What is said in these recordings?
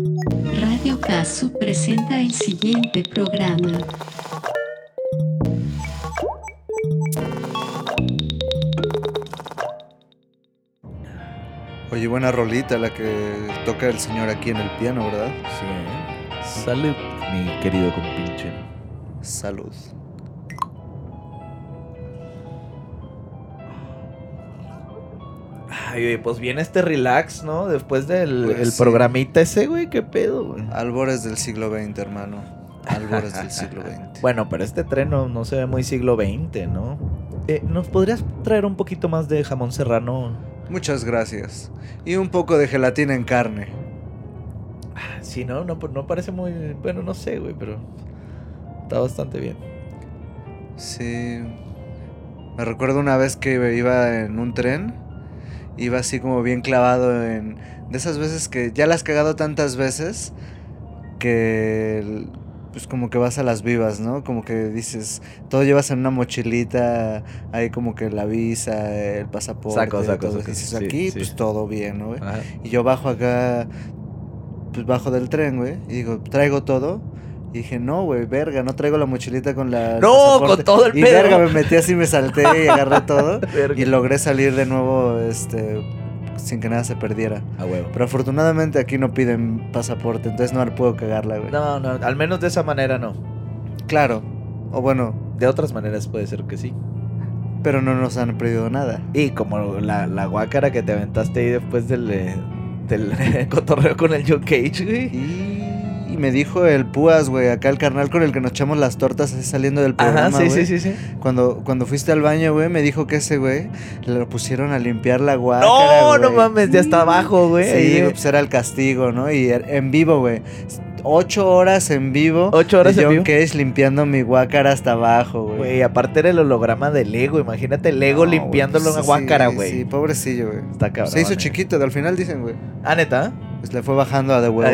Radio Casu presenta el siguiente programa. Oye, buena rolita la que toca el señor aquí en el piano, ¿verdad? Sí, ¿eh? Salud, mi querido compinche. Salud. Ay, güey, pues viene este relax, ¿no? Después del Pues el sí. programita ese, güey, qué pedo, güey. Albores del siglo XX, hermano. Albores del siglo XX. Bueno, pero este tren no se ve muy siglo XX, ¿no? ¿Nos podrías traer un poquito más de jamón serrano? Muchas gracias. Y un poco de gelatina en carne. Sí, no parece muy... Bueno, no sé, güey, pero está bastante bien. Sí. Me recuerdo una vez que iba en un tren. Iba así como bien clavado en... De esas veces que ya la has cagado tantas veces que... Pues como que vas a las vivas, ¿no? Como que dices... Todo llevas en una mochilita. Ahí como que la visa, el pasaporte. Saco. Todo. Y dices, Sí, aquí sí. pues todo bien, ¿no, güey? Ajá. Y yo bajo acá... Pues bajo del tren, güey. Y digo, ¿traigo todo? Y dije, no, güey, verga, no traigo la mochilita con la... ¡No! pasaporte. Con todo el Y pedo. verga, me metí así, me salté y agarré todo. Verga. Y logré salir de nuevo, sin que nada se perdiera. A huevo. Pero afortunadamente aquí no piden pasaporte, entonces no puedo cagarla, güey. No, al menos de esa manera no. Claro, o bueno, De otras maneras puede ser que sí. pero no nos han pedido nada. Y como la guácara que te aventaste ahí después del cotorreo con el John Cage, güey. Y me dijo el Púas, güey, acá el carnal con el que nos echamos las tortas así saliendo del programa, Ajá, güey. sí. Cuando fuiste al baño, güey, me dijo que ese güey le lo pusieron a limpiar la guácara, No, no güey. mames, ya está abajo, güey. Sí, Ahí, pues era el castigo, ¿no? Y en vivo, güey. 8 horas en vivo. 8 horas de en John vivo. Cage limpiando mi guácara hasta abajo, güey. Güey, aparte era el holograma de Lego. Imagínate el Lego No, limpiándolo güey, una pues, guácara, sí, güey. Sí, pobrecillo, güey. Está cabrón. Se hizo chiquito, al final dicen, güey. Ah, ¿neta? Pues le fue bajando a de huevos.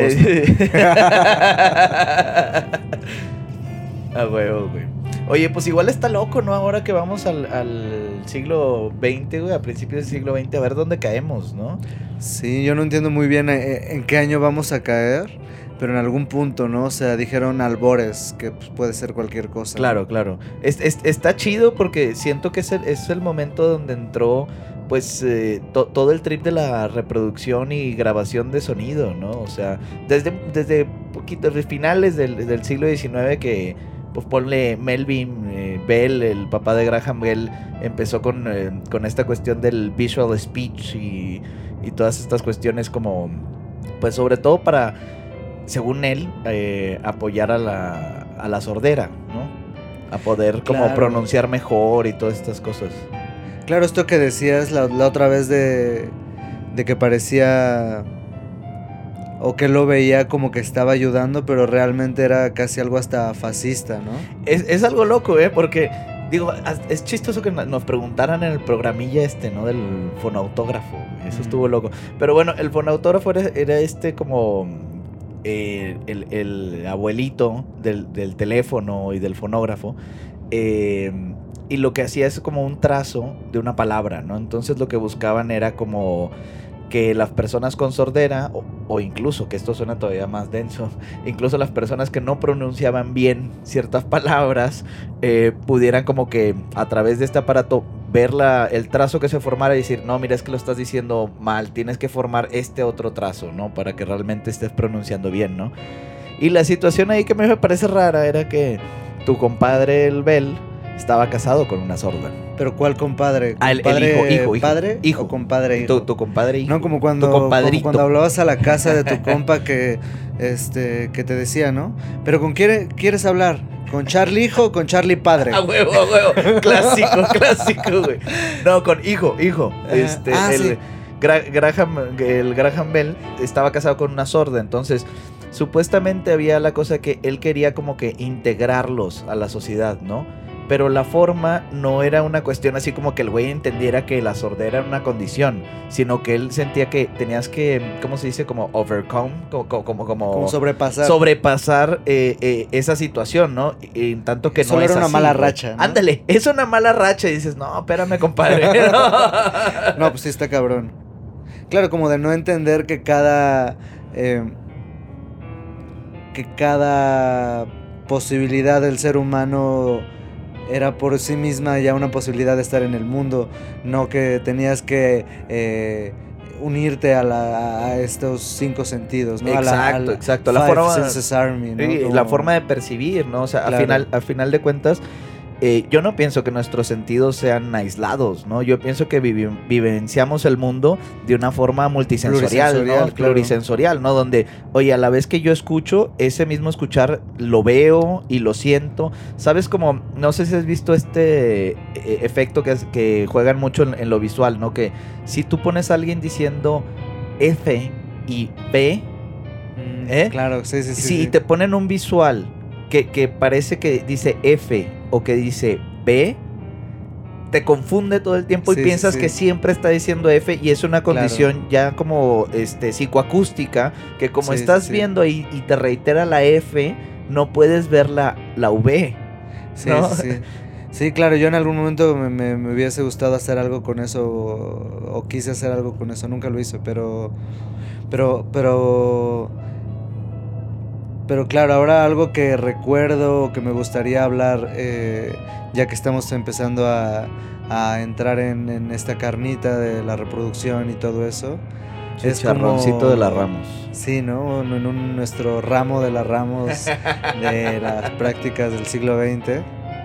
A huevo, güey. Oye, pues igual está loco, ¿no? Ahora que vamos al siglo XX, güey, a principios del siglo XX, a ver dónde caemos, ¿no? Sí, yo no entiendo muy bien en qué año vamos a caer, pero en algún punto, ¿no? O sea, dijeron albores, que pues, puede ser cualquier cosa. Claro. Está chido porque siento que es el momento donde entró, pues, todo el trip de la reproducción y grabación de sonido, ¿no? O sea, desde poquito, desde finales del siglo XIX que, pues, ponle Melvin Bell, el papá de Graham Bell, empezó con esta cuestión del visual speech y todas estas cuestiones como, pues, sobre todo para, según él, apoyar a la sordera, ¿no? A poder como Claro. pronunciar mejor y todas estas cosas. Claro, esto que decías la otra vez de que parecía o que lo veía como que estaba ayudando, pero realmente era casi algo hasta fascista, ¿no? Es algo loco, porque, digo, es chistoso que nos preguntaran en el programilla ¿no? Del fonautógrafo, güey. Eso estuvo loco. Pero bueno, el fonautógrafo era como el abuelito del teléfono y del fonógrafo. Y lo que hacía es como un trazo de una palabra, ¿no? Entonces lo que buscaban era como que las personas con sordera, o incluso, que esto suena todavía más denso, incluso las personas que no pronunciaban bien ciertas palabras, pudieran como que a través de este aparato ver el trazo que se formara y decir, no, mira, es que lo estás diciendo mal, tienes que formar este otro trazo, ¿no? Para que realmente estés pronunciando bien, ¿no? Y la situación ahí que me parece rara era que tu compadre, el Bell, estaba casado con una sorda. Pero ¿cuál compadre? El ¿Compadre hijo. ¿Padre? Hijo. ¿O compadre hijo? Tu compadre hijo. No, como Tu cuando compadrito. hablabas a la casa de tu compa que te decía, ¿no? Pero ¿con quién quieres hablar? ¿Con Charlie hijo o con Charlie padre? A huevo. Clásico, güey. No, con hijo. Sí. El Graham Bell estaba casado con una sorda, entonces supuestamente había la cosa que él quería como que integrarlos a la sociedad, ¿no? Pero la forma no era una cuestión así como que el güey entendiera que la sordera era una condición, sino que él sentía que tenías que, ¿cómo se dice? Como overcome, como sobrepasar esa situación, ¿no? Y en tanto que solo no es era una así, mala güey. racha, ¿no? Ándale, es una mala racha y dices, no, espérame, compadre. No, pues sí está cabrón. Claro, como de no entender que cada que cada posibilidad del ser humano era por sí misma ya una posibilidad de estar en el mundo, no que tenías que unirte a estos 5 sentidos, ¿no? Exacto. La Five Senses Army, ¿no? Sí, la forma de percibir, ¿no? O sea, Claro. al final de cuentas, yo no pienso que nuestros sentidos sean aislados, ¿no? Yo pienso que vivenciamos el mundo de una forma multisensorial, ¿no? Claro. Plurisensorial, ¿no? Donde, oye, a la vez que yo escucho, ese mismo escuchar lo veo y lo siento. ¿Sabes? Como, no sé si has visto este efecto que juegan mucho en lo visual, ¿no? Que si tú pones a alguien diciendo F y B, Claro, sí. si te ponen un visual que parece que dice F o que dice B, te confunde todo el tiempo y piensas que siempre está diciendo F, y es una condición ya como psicoacústica, que como estás viendo y te reitera la F, no puedes ver la V, ¿no? Sí, claro, yo en algún momento me hubiese gustado hacer algo con eso, o quise hacer algo con eso, nunca lo hice, pero claro, ahora algo que recuerdo, que me gustaría hablar, ya que estamos empezando a entrar en esta carnita de la reproducción y todo eso. Chicharroncito como, de la Ramos. Sí, ¿no? Nuestro ramo de la Ramos de las prácticas del siglo XX.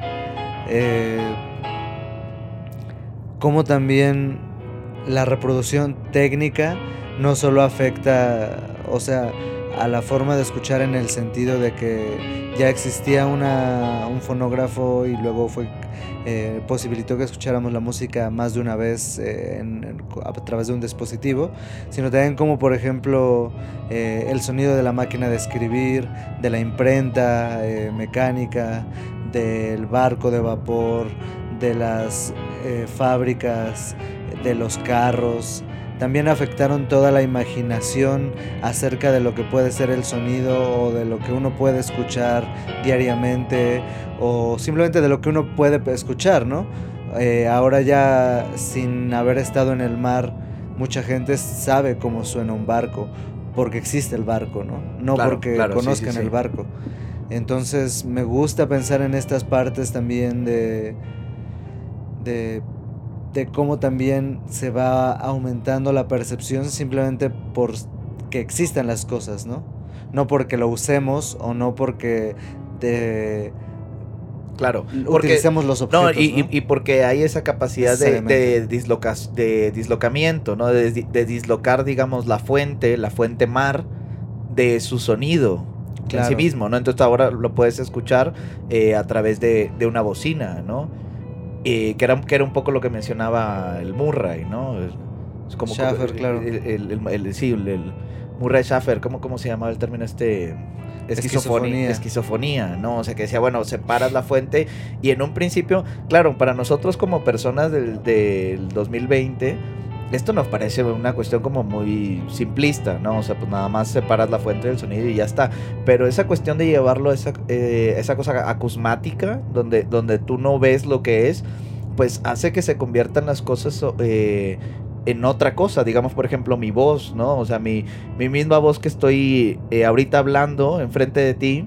Como también la reproducción técnica no solo afecta, o sea, a la forma de escuchar, en el sentido de que ya existía un fonógrafo y luego posibilitó que escucháramos la música más de una vez a través de un dispositivo, sino también como por ejemplo el sonido de la máquina de escribir, de la imprenta mecánica, del barco de vapor, de las fábricas, de los carros. También afectaron toda la imaginación acerca de lo que puede ser el sonido, o de lo que uno puede escuchar diariamente, o simplemente de lo que uno puede escuchar, ¿no? Ahora ya, sin haber estado en el mar, mucha gente sabe cómo suena un barco, porque existe el barco, ¿no? No porque conozcan el barco. Entonces me gusta pensar en estas partes también de cómo también se va aumentando la percepción simplemente por que existan las cosas, ¿no? No porque lo usemos, o no porque utilicemos los objetos, ¿no? Y porque hay esa capacidad de dislocamiento, ¿no? De dislocar, digamos, la fuente mar de su sonido en sí mismo, ¿no? Entonces ahora lo puedes escuchar a través de una bocina, ¿no? Que era un poco lo que mencionaba el Murray, ¿no? Es como Schafer, claro. El Murray Schafer, ¿cómo se llamaba el término esquizofonía, ¿no? O sea, que decía, bueno, separas la fuente, y en un principio, claro, para nosotros como personas del 2020, esto nos parece una cuestión como muy simplista, ¿no? O sea, pues nada más separas la fuente del sonido y ya está. Pero esa cuestión de llevarlo a esa cosa acusmática, donde tú no ves lo que es, pues hace que se conviertan las cosas en otra cosa. Digamos, por ejemplo, mi voz, ¿no? O sea, mi misma voz que estoy ahorita hablando enfrente de ti,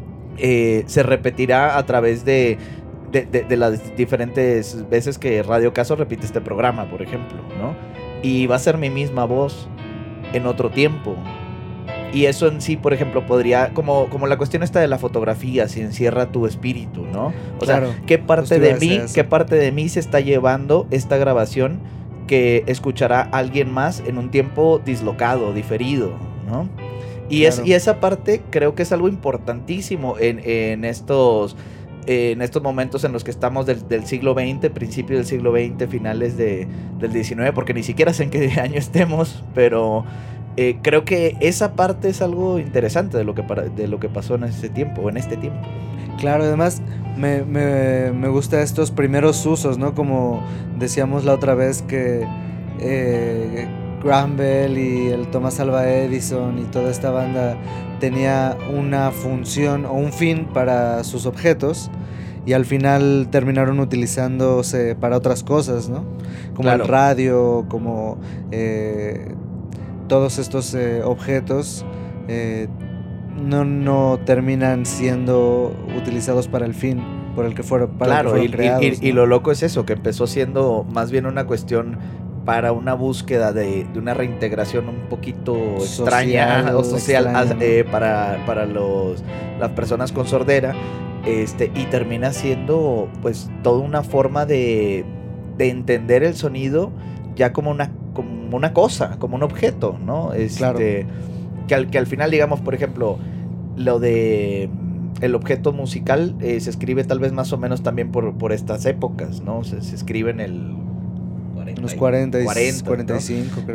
se repetirá a través de las diferentes veces que Radio Caso repite este programa, por ejemplo, ¿no? Y va a ser mi misma voz en otro tiempo. Y eso en sí, por ejemplo, podría, como la cuestión esta de la fotografía, si encierra tu espíritu, ¿no? O sea, ¿qué parte de mí se está llevando esta grabación que escuchará alguien más en un tiempo dislocado, diferido, ¿no? Y esa parte creo que es algo importantísimo en estos momentos en los que estamos del siglo XX, principio del siglo XX, finales del XIX, porque ni siquiera sé en qué año estemos, pero creo que esa parte es algo interesante de lo que pasó en ese tiempo, en este tiempo. Claro, además me gusta estos primeros usos, ¿no? Como decíamos la otra vez, que Graham Bell y el Thomas Alva Edison y toda esta banda tenía una función o un fin para sus objetos, y al final terminaron utilizándose para otras cosas, ¿no? Como el radio, como todos estos objetos no terminan siendo utilizados para el fin por el que fueron, para el que fueron creados, y ¿no? lo loco es eso, que empezó siendo más bien una cuestión para una búsqueda de una reintegración un poquito extraña o social para las personas con sordera, y termina siendo pues toda una forma de entender el sonido ya como una cosa, como un objeto, ¿no? Claro. Que al final, digamos, por ejemplo, lo de el objeto musical se escribe tal vez más o menos también por estas épocas, ¿no? Se escribe en los 40, 45, ¿no? Creo.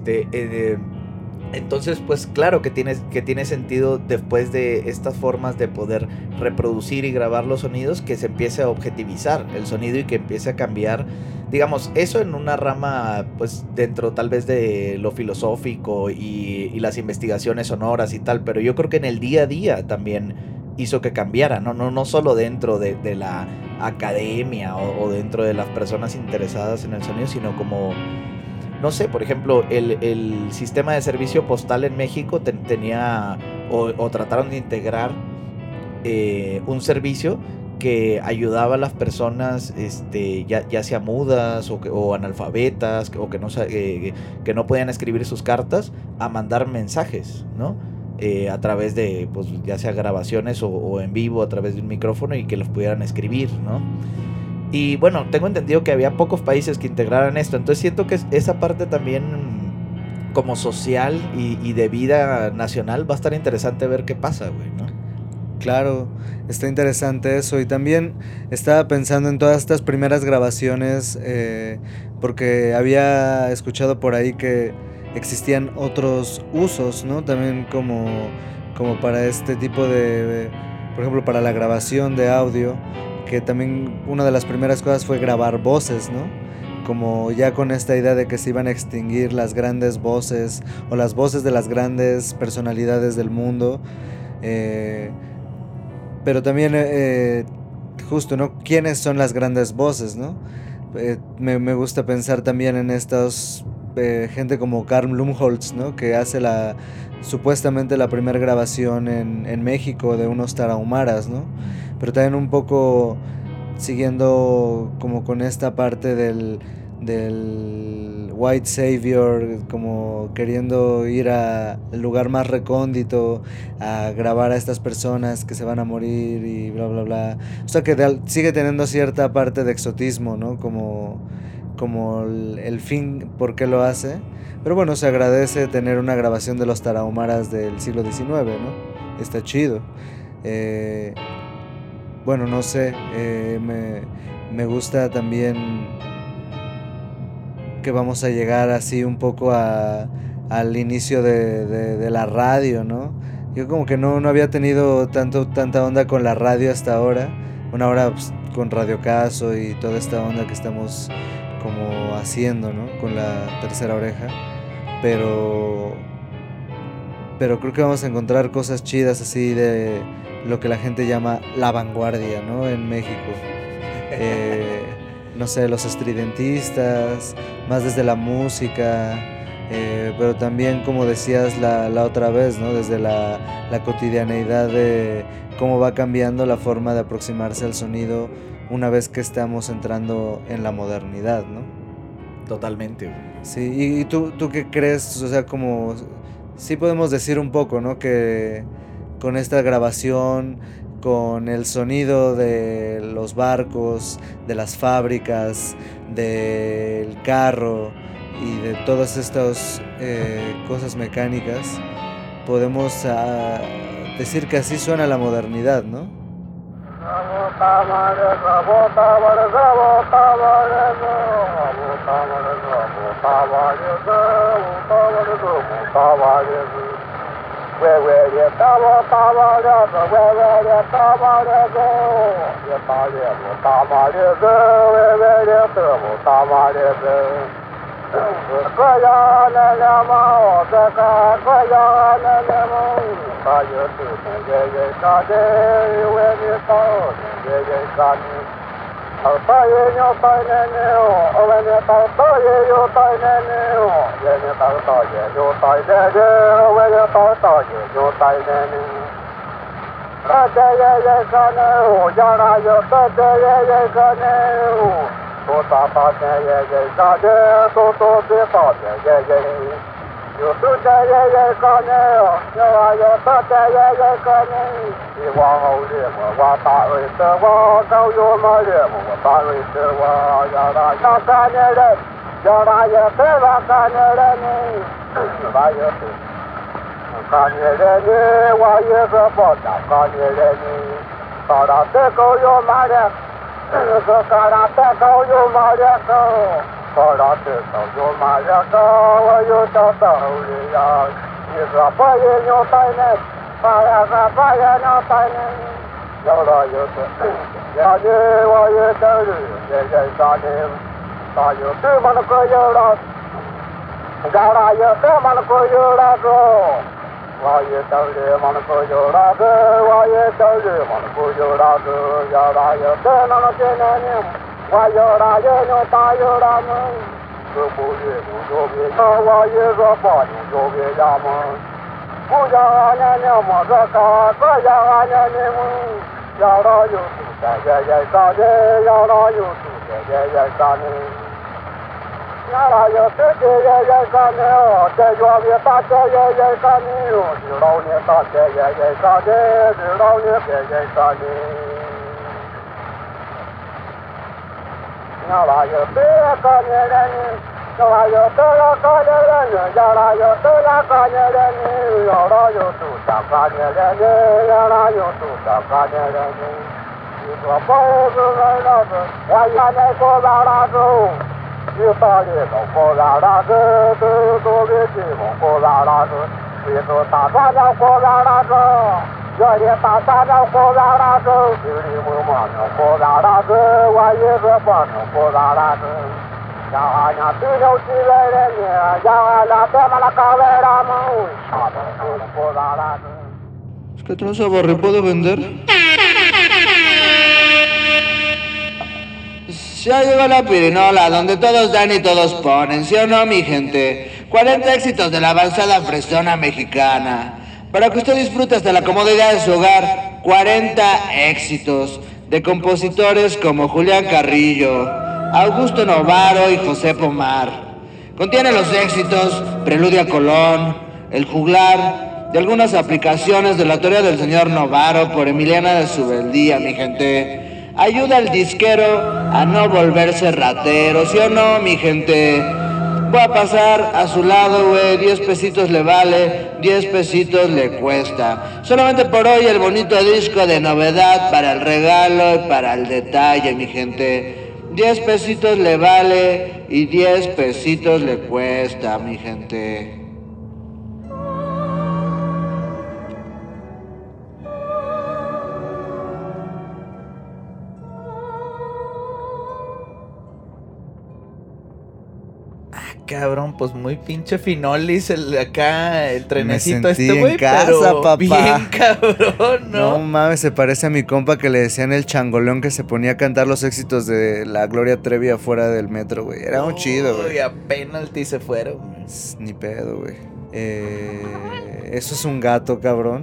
Entonces, pues claro que tiene sentido después de estas formas de poder reproducir y grabar los sonidos que se empiece a objetivizar el sonido y que empiece a cambiar, digamos, eso en una rama pues dentro tal vez de lo filosófico y las investigaciones sonoras y tal, pero yo creo que en el día a día también hizo que cambiara, no solo dentro de la academia o dentro de las personas interesadas en el sonido, sino como, no sé, por ejemplo, el sistema de servicio postal en México tenía o trataron de integrar un servicio que ayudaba a las personas ya sea mudas o analfabetas o que no podían escribir sus cartas a mandar mensajes, ¿no? A través de, pues, ya sea grabaciones o en vivo a través de un micrófono y que los pudieran escribir, ¿no? Y bueno, tengo entendido que había pocos países que integraran esto, entonces siento que esa parte también como social y de vida nacional va a estar interesante ver qué pasa, güey, ¿no? Claro, está interesante eso. Y también estaba pensando en todas estas primeras grabaciones, porque había escuchado por ahí que existían otros usos, ¿no? También como para este tipo de, por ejemplo, para la grabación de audio, que también una de las primeras cosas fue grabar voces, ¿no? Como ya con esta idea de que se iban a extinguir las grandes voces o las voces de las grandes personalidades del mundo. Pero también, justo, ¿no? ¿Quiénes son las grandes voces, no? Me gusta pensar también en estos, gente como Carl Blumholtz, ¿no? Que hace supuestamente la primera grabación en México de unos tarahumaras, ¿no? Pero también un poco siguiendo como con esta parte del white savior, como queriendo ir al lugar más recóndito a grabar a estas personas que se van a morir y bla bla bla. O sea que sigue teniendo cierta parte de exotismo, ¿no? Como el fin por qué lo hace. Pero bueno, se agradece tener una grabación de los tarahumaras del siglo XIX, ¿no? Está chido. Bueno, no sé, me gusta también que vamos a llegar así un poco al inicio de la radio, ¿no? Yo como que no había tenido tanta onda con la radio hasta ahora. Bueno, ahora pues, con Radio Caso y toda esta onda que estamos como haciendo, ¿no? Con la tercera oreja. Pero creo que vamos a encontrar cosas chidas así de lo que la gente llama la vanguardia, ¿no? En México. No sé, los estridentistas, más desde la música, pero también, como decías la otra vez, ¿no? Desde la cotidianeidad de cómo va cambiando la forma de aproximarse al sonido una vez que estamos entrando en la modernidad, ¿no? Totalmente. Sí, ¿y tú qué crees? O sea, como sí podemos decir un poco, ¿no? Que con esta grabación, con el sonido de los barcos, de las fábricas, del carro y de todas estas cosas mecánicas, podemos decir que así suena la modernidad, ¿no? ¿Qué trozo Barry puedo vender? Ya llegó la pirinola, donde todos dan y todos ponen, ¿sí o no, mi gente? 40 éxitos de la avanzada fresona mexicana. Para que usted disfrute hasta la comodidad de su hogar, 40 éxitos de compositores como Julián Carrillo, Augusto Novaro y José Pomar. Contiene los éxitos Preludio a Colón, El Juglar, de algunas aplicaciones de la teoría del señor Novaro por Emiliana de Subeldía, mi gente. Ayuda al disquero a no volverse ratero, ¿sí o no, mi gente? Voy a pasar a su lado, güey, 10 pesitos le vale, 10 pesitos le cuesta. Solamente por hoy el bonito disco de novedad para el regalo y para el detalle, mi gente. 10 pesitos le vale y 10 pesitos le cuesta, mi gente. Cabrón, pues muy pinche finolis acá el trenecito Me sentí este, güey, en casa, pero papá. bien cabrón, ¿no? No mames, se parece a mi compa que le decían el changoleón, que se ponía a cantar los éxitos de la Gloria Trevi afuera del metro, güey. Era un chido, güey. Uy, a penalti se fueron, güey. Ni pedo, güey. ¿Eso es un gato, cabrón?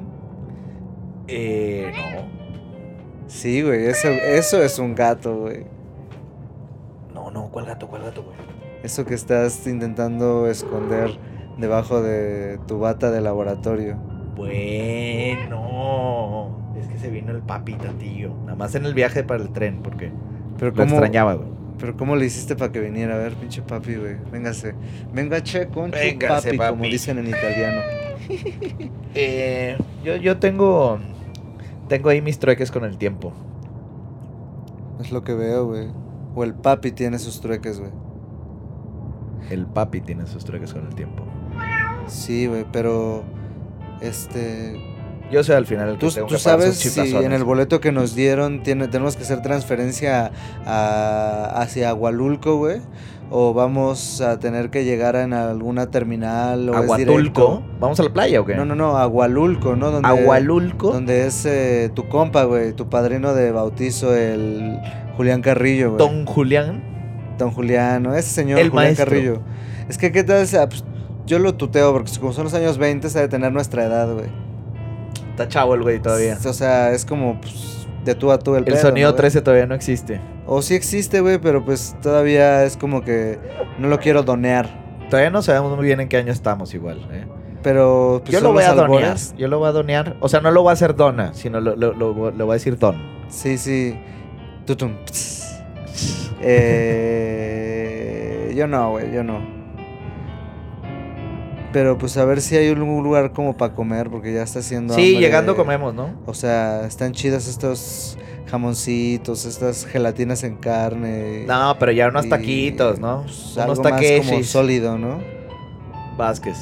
No. Sí, güey, eso es un gato, güey. No, ¿cuál gato, güey? Eso que estás intentando esconder debajo de tu bata de laboratorio. Bueno, es que se vino el papi tantillo. Nada más en el viaje para el tren, porque Pero lo extrañaba, güey. Pero ¿cómo le hiciste para que viniera? A ver, pinche papi, güey. Véngase. Vengache con Véngase, papi, papi, como dicen en italiano. Yo tengo ahí mis trueques con el tiempo. Es lo que veo, güey. O el papi tiene sus trueques, güey. El papi tiene sus trueques con el tiempo. Sí, güey, pero... Yo sé al final el que tengo ¿Tú que pagar sabes sus si chiflazones. en el boleto que nos dieron tenemos que hacer transferencia hacia Agualulco, güey? ¿O vamos a tener que llegar en alguna terminal? ¿O Aguatulco? es directo? ¿Vamos a la playa o qué? No, Agualulco, ¿no? ¿Agualulco? Donde es tu compa, güey, tu padrino de bautizo, el Julián Carrillo, güey. Don Julián. Don Julián, ¿no? Ese señor El Julián maestro. Carrillo. Es que, ¿qué tal? Pues, yo lo tuteo porque como son los años 20, se ha de tener nuestra edad, güey. Está chavo el güey todavía. O sea, es como pues, de tú a tú el El pedo, sonido ¿no, güey? 13 todavía no existe. O sí existe, güey, pero pues todavía es como que no lo quiero donear. Todavía no sabemos muy bien en qué año estamos igual, ¿eh? Pero pues Yo lo son voy los a donear. albores. Yo lo voy a donear. O sea, no lo voy a hacer dona, sino lo voy a decir don. Sí, sí. Tutum. Yo no, güey, yo no. Pero pues a ver si hay un lugar como para comer, porque ya está haciendo Sí, hambre. llegando comemos, ¿no? O sea, están chidas estos jamoncitos, estas gelatinas en carne. No, pero ya unos y, taquitos, ¿no? pues, Unos algo más como taqueshis. sólido, ¿no? Vázquez.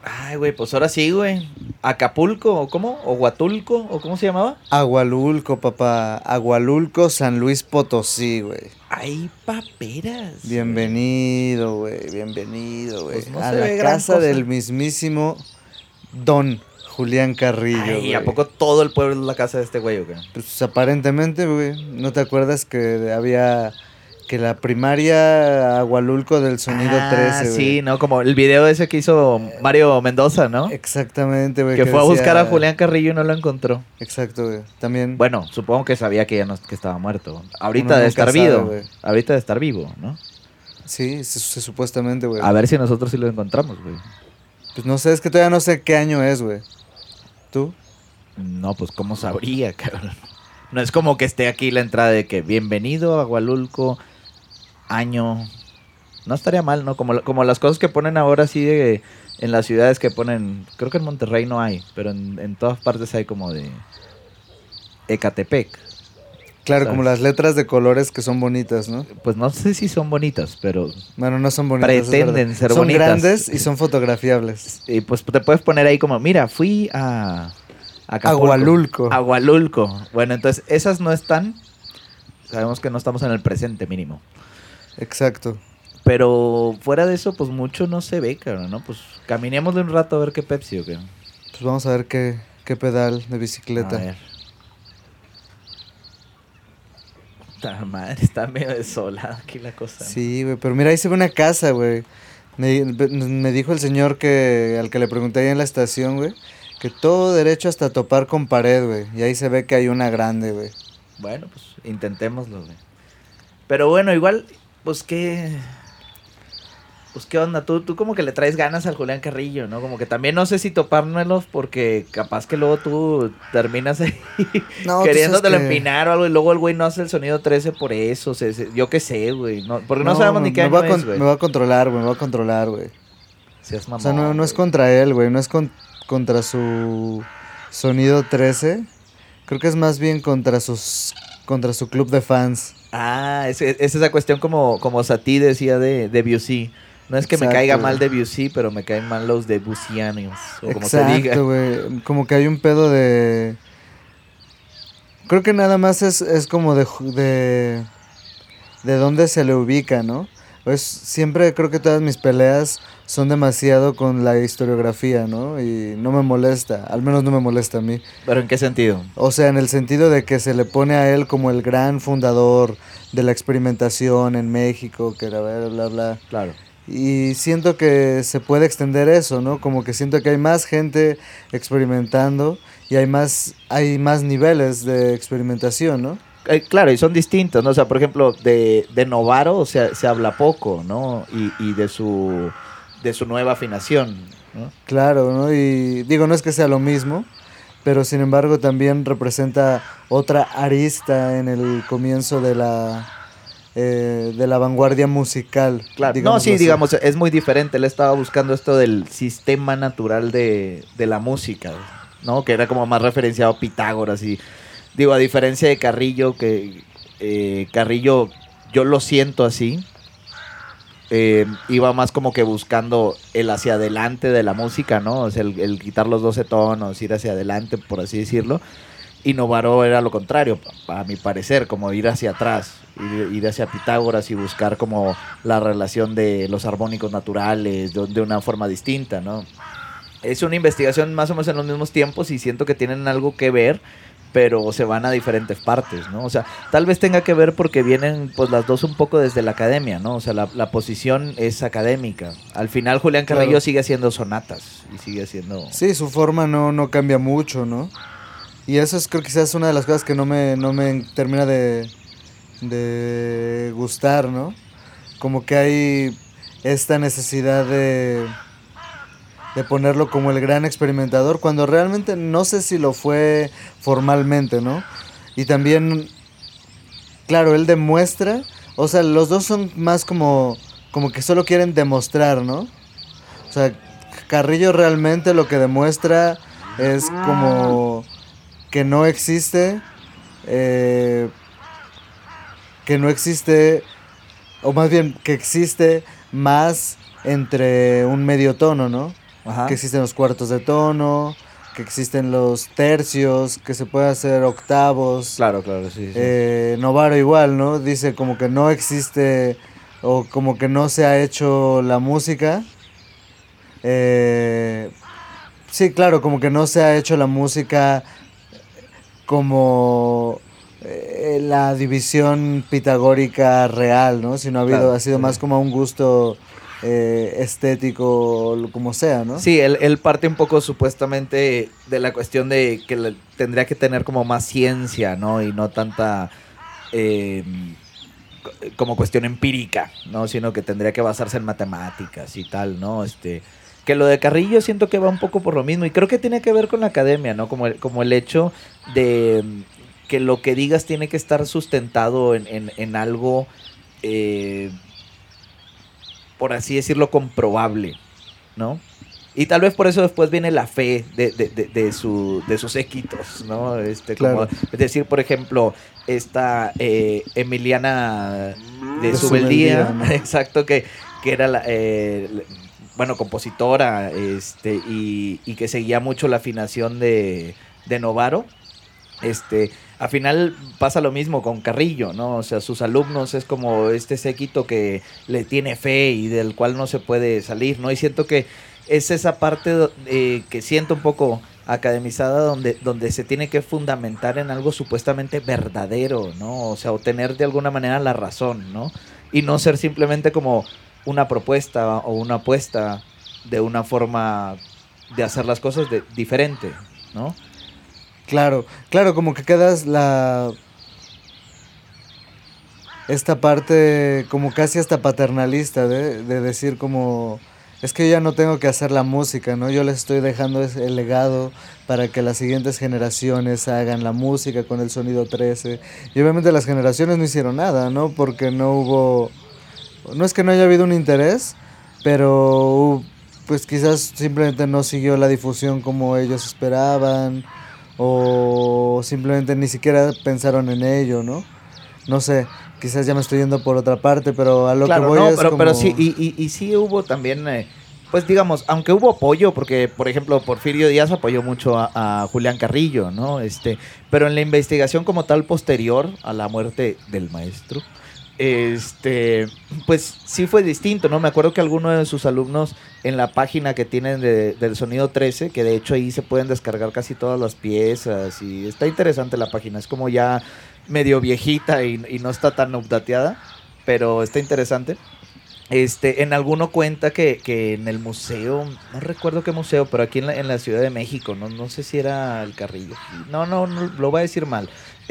Ay, güey, pues ahora sí, güey. Acapulco, ¿o cómo? ¿O Huatulco? ¿O cómo se llamaba? Agualulco, papá. Agualulco, San Luis Potosí, güey. Ay, paperas. Bienvenido, güey. Bienvenido, güey. Pues no a se la ve gran casa cosa. del mismísimo Don Julián Carrillo, Ay, güey. ¿a poco todo el pueblo es la casa de este güey o qué? Pues aparentemente, güey. ¿No te acuerdas que había... que la primaria Agualulco del Sonido 13, güey? Sí, ¿no? Como el video ese que hizo Mario Mendoza, ¿no? Exactamente, güey. Que fue a decía- buscar a Julián Carrillo y no lo encontró. Exacto, güey. También... Bueno, supongo que sabía que ya no, que estaba muerto. Ahorita Uno de nunca estar sabe, vivo. güey. Ahorita de estar vivo, ¿no? Sí, supuestamente, güey. A ver si nosotros sí lo encontramos, güey. Pues no sé, es que todavía no sé qué año es, güey. ¿Tú? No, pues cómo sabría, cabrón. No es como que esté aquí la entrada de que bienvenido a Hualulco, año. No estaría mal, ¿no? Como las cosas que ponen ahora así de en las ciudades que ponen, creo que en Monterrey no hay, pero en todas partes hay como de Ecatepec. Claro, ¿Sabes? como las letras de colores que son bonitas, ¿no? Pues no sé si son bonitas, pero Bueno, no son bonitas. es pretenden verdad. ser son bonitas. grandes y son fotografiables. y pues te puedes poner ahí como, mira, fui a Acapulco. Agualulco. Agualulco. Bueno, entonces esas no están. Sabemos que no estamos en el presente mínimo. Exacto. Pero fuera de eso, pues mucho no se ve, cabrón, ¿no? Pues caminemos de un rato a ver qué Pepsi o qué. Pues vamos a ver qué pedal de bicicleta. A ver. Puta madre, está medio desolada aquí la cosa. Sí, güey, pero mira, ahí se ve una casa, güey. Me dijo el señor al que le pregunté ahí en la estación, güey, que todo derecho hasta topar con pared, güey. Y ahí se ve que hay una grande, güey. Bueno, pues intentémoslo, güey. Pero bueno, igual, pues qué... Pues qué onda, tú como que le traes ganas al Julián Carrillo, ¿no? Como que también no sé si topármelos porque capaz que luego tú terminas ahí No, queriéndotelo tú sabes que- empinar o algo y luego el güey no hace el sonido 13 por eso, yo qué sé, güey, no, porque no sabemos ni qué me año va a es, güey. Me va a controlar, güey, me va a controlar, güey. Seas O sea, mamón, no es güey. contra él, güey, no es contra su sonido 13. Creo que es más bien contra su club de fans. Ah, es esa cuestión como Satie decía de Debussy. No es que me Exacto, caiga güey. mal Debussy, pero me caen mal los Debussyianos, o como se diga. Exacto, güey. Como que hay un pedo de... Creo que nada más es como de dónde se le ubica, ¿no? Pues siempre creo que todas mis peleas son demasiado con la historiografía, ¿no? Y no me molesta, al menos no me molesta a mí. ¿Pero en qué sentido? O sea, en el sentido de que se le pone a él como el gran fundador de la experimentación en México, que era bla, bla, bla. Claro. Y siento que se puede extender eso, ¿no? Como que siento que hay más gente experimentando y hay más niveles de experimentación, ¿no? Claro, y son distintos, ¿no? O sea, por ejemplo, de Novaro se habla poco, ¿no? Y de su nueva afinación, ¿no? Claro, ¿no? Y digo, no es que sea lo mismo, pero sin embargo también representa otra arista en el comienzo de la vanguardia musical. Claro, no, digámoslo sí, así. digamos, es muy diferente. Él estaba buscando esto del sistema natural de la música, ¿no? Que era como más referenciado a Pitágoras y, digo, a diferencia de Carrillo, que Carrillo, yo lo siento así, iba más como que buscando el hacia adelante de la música, ¿no? O sea, el quitar los 12 tonos, ir hacia adelante, por así decirlo. Y Novaro era lo contrario, a mi parecer, como ir hacia atrás, ir hacia Pitágoras y buscar como la relación de los armónicos naturales de una forma distinta, ¿no? Es una investigación más o menos en los mismos tiempos y siento que tienen algo que ver, pero se van a diferentes partes, ¿no? O sea, tal vez tenga que ver porque vienen pues las dos un poco desde la academia, ¿no? O sea, la posición es académica. Al final Julián Carrillo Claro. sigue haciendo sonatas y sigue haciendo... Sí, su forma no cambia mucho, ¿no? Y eso es creo que quizás una de las cosas que no me termina de gustar, ¿no? Como que hay esta necesidad de ponerlo como el gran experimentador, cuando realmente no sé si lo fue formalmente, ¿no? Y también, claro, él demuestra, o sea, los dos son más como que solo quieren demostrar, ¿no? O sea, Carrillo realmente lo que demuestra es como que no existe, o más bien que existe más entre un medio tono, ¿no? Ajá. que existen los cuartos de tono, que existen los tercios, que se puede hacer octavos. Claro, sí. Novaro igual, ¿no? Dice como que no existe o como que no se ha hecho la música. Sí, claro, como que no se ha hecho la música como la división pitagórica real, ¿no? Sino ha sido más como un gusto estético, como sea, ¿no? Sí, él parte un poco supuestamente de la cuestión de que tendría que tener como más ciencia, ¿no? Y no tanta como cuestión empírica, ¿no? Sino que tendría que basarse en matemáticas y tal, ¿no? Que lo de Carrillo siento que va un poco por lo mismo y creo que tiene que ver con la academia, ¿no? Como el hecho de que lo que digas tiene que estar sustentado en algo, por así decirlo, comprobable, ¿no? Y tal vez por eso después viene la fe de sus séquitos, ¿no? Claro. Como, es decir, por ejemplo, esta Emiliana de De Subeldía, Subeldía, ¿no? exacto, que era bueno, compositora, y que seguía mucho la afinación de Novaro. Al final pasa lo mismo con Carrillo, ¿no? O sea, sus alumnos es como este séquito que le tiene fe y del cual no se puede salir, ¿no? Y siento que es esa parte que siento un poco academizada donde se tiene que fundamentar en algo supuestamente verdadero, ¿no? O sea, o tener de alguna manera la razón, ¿no? Y no ser simplemente como una propuesta o una apuesta de una forma de hacer las cosas diferente, ¿no? Claro, como que quedas esta parte como casi hasta paternalista de decir como, es que yo ya no tengo que hacer la música, ¿no? Yo les estoy dejando el legado para que las siguientes generaciones hagan la música con el sonido 13. Y obviamente las generaciones no hicieron nada, ¿no? Porque no es que no haya habido un interés, pero pues quizás simplemente no siguió la difusión como ellos esperaban, o simplemente ni siquiera pensaron en ello, ¿no? No sé, quizás ya me estoy yendo por otra parte, pero a lo Claro, que voy no, es como... pero sí, y sí hubo también, pues digamos, aunque hubo apoyo, porque por ejemplo Porfirio Díaz apoyó mucho a Julián Carrillo, ¿no? Pero en la investigación como tal posterior a la muerte del maestro, pues sí fue distinto, ¿no? Me acuerdo que algunos de sus alumnos en la página que tienen del Sonido 13, que de hecho ahí se pueden descargar casi todas las piezas y está interesante la página, es como ya medio viejita y no está tan updateada, pero está interesante. En alguno cuenta que en el museo, no recuerdo qué museo, pero aquí en la Ciudad de México, no sé si era el Carrillo, no, lo voy a decir mal,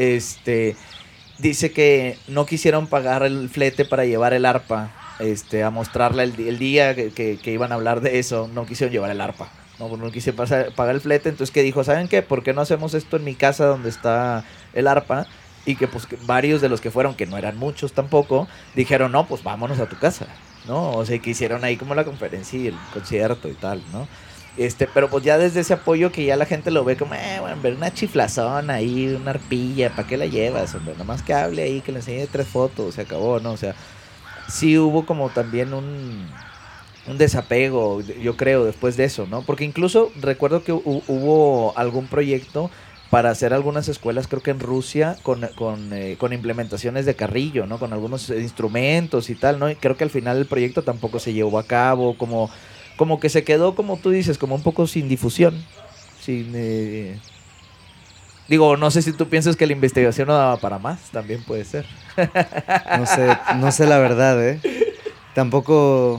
dice que no quisieron pagar el flete para llevar el arpa, a mostrarla el día que iban a hablar de eso, no quisieron llevar el arpa, no quisieron pagar el flete, entonces que dijo, ¿saben qué? ¿Por qué no hacemos esto en mi casa donde está el arpa? Y que pues que varios de los que fueron, que no eran muchos tampoco, dijeron, no, pues vámonos a tu casa, ¿no? O sea, que hicieron ahí como la conferencia y el concierto y tal, ¿no? Pero pues ya desde ese apoyo que ya la gente lo ve como, bueno, ver una chiflazón ahí, una arpilla, ¿para qué la llevas, hombre? Nomás que hable ahí, que le enseñe 3 fotos, se acabó, ¿no? O sea, sí hubo como también un desapego, yo creo, después de eso, ¿no? Porque incluso recuerdo que hubo algún proyecto para hacer algunas escuelas, creo que en Rusia, con implementaciones de Carrillo, ¿no? Con algunos instrumentos y tal, ¿no? Y creo que al final el proyecto tampoco se llevó a cabo, como que se quedó, como tú dices, como un poco sin difusión. Digo, no sé si tú piensas que la investigación no daba para más, también puede ser. No sé la verdad, ¿eh? Tampoco...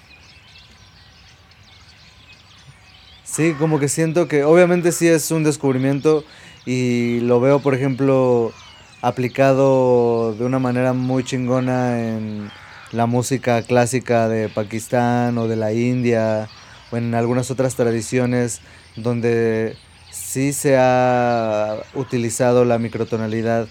Sí, como que siento que obviamente sí es un descubrimiento y lo veo, por ejemplo, aplicado de una manera muy chingona en la música clásica de Pakistán o de la India o en algunas otras tradiciones donde sí se ha utilizado la microtonalidad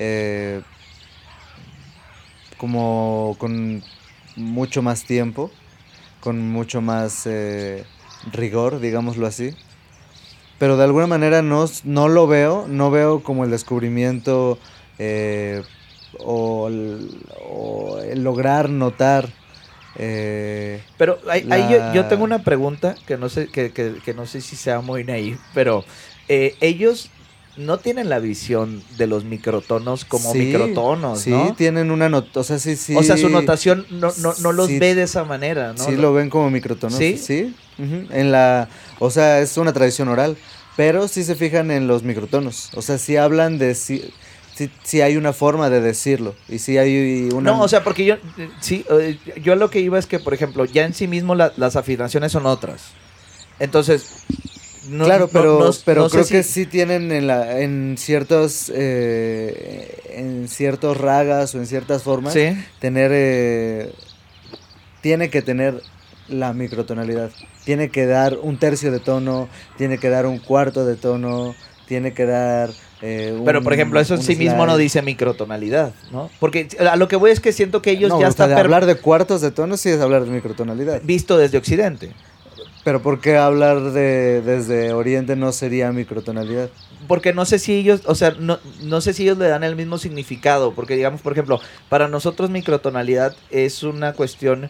como con mucho más tiempo, con mucho más rigor, digámoslo así. Pero de alguna manera no lo veo, no veo como el descubrimiento o el lograr notar Pero ahí yo tengo una pregunta que no sé, que no sé si sea muy naif, pero ellos no tienen la visión de los microtonos como microtonos, ¿no? Sí, tienen una nota, o sea, sí. O sea, su notación no los ve de esa manera, ¿no? Sí, lo ven como microtonos. Sí. O sea, es una tradición oral, pero sí se fijan en los microtonos. O sea, sí hablan de sí hay una forma de decirlo y sí hay una... No, o sea, porque yo lo que iba es que, por ejemplo, ya en sí mismo las afirmaciones son otras. Entonces, claro, pero creo sé que sí tienen en ciertos ragas o en ciertas formas tiene que tener la microtonalidad. Tiene que dar un tercio de tono, tiene que dar un cuarto de tono, tiene que dar... pero, por ejemplo, eso en sí mismo no dice microtonalidad, ¿no? Porque a lo que voy es que siento que ellos ya están... hablar de cuartos de tono sí es hablar de microtonalidad. Visto desde Occidente. Pero ¿por qué hablar desde Oriente no sería microtonalidad? Porque no sé si ellos, o sea, no sé si ellos le dan el mismo significado. Porque, digamos, por ejemplo, para nosotros microtonalidad es una cuestión...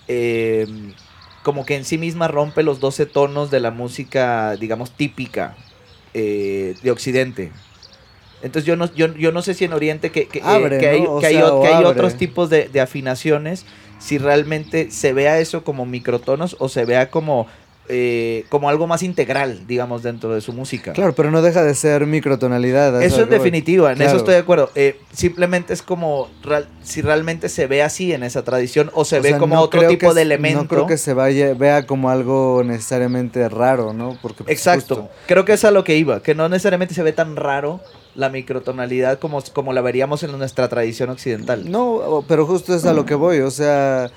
como que en sí misma rompe los 12 tonos de la música, digamos, típica de Occidente. Entonces yo no sé si en Oriente que hay otros tipos de afinaciones, si realmente se vea eso como microtonos o se vea como algo más integral, digamos, dentro de su música. Claro, pero no deja de ser microtonalidad. Eso es definitivo, en eso estoy de acuerdo. Simplemente es como si realmente se ve así en esa tradición o se ve como otro tipo de elemento. No creo que se vea como algo necesariamente raro, ¿no? Porque, pues, exacto. Creo que es a lo que iba, que no necesariamente se ve tan raro la microtonalidad como la veríamos en nuestra tradición occidental. No, pero justo es a lo que voy, o sea...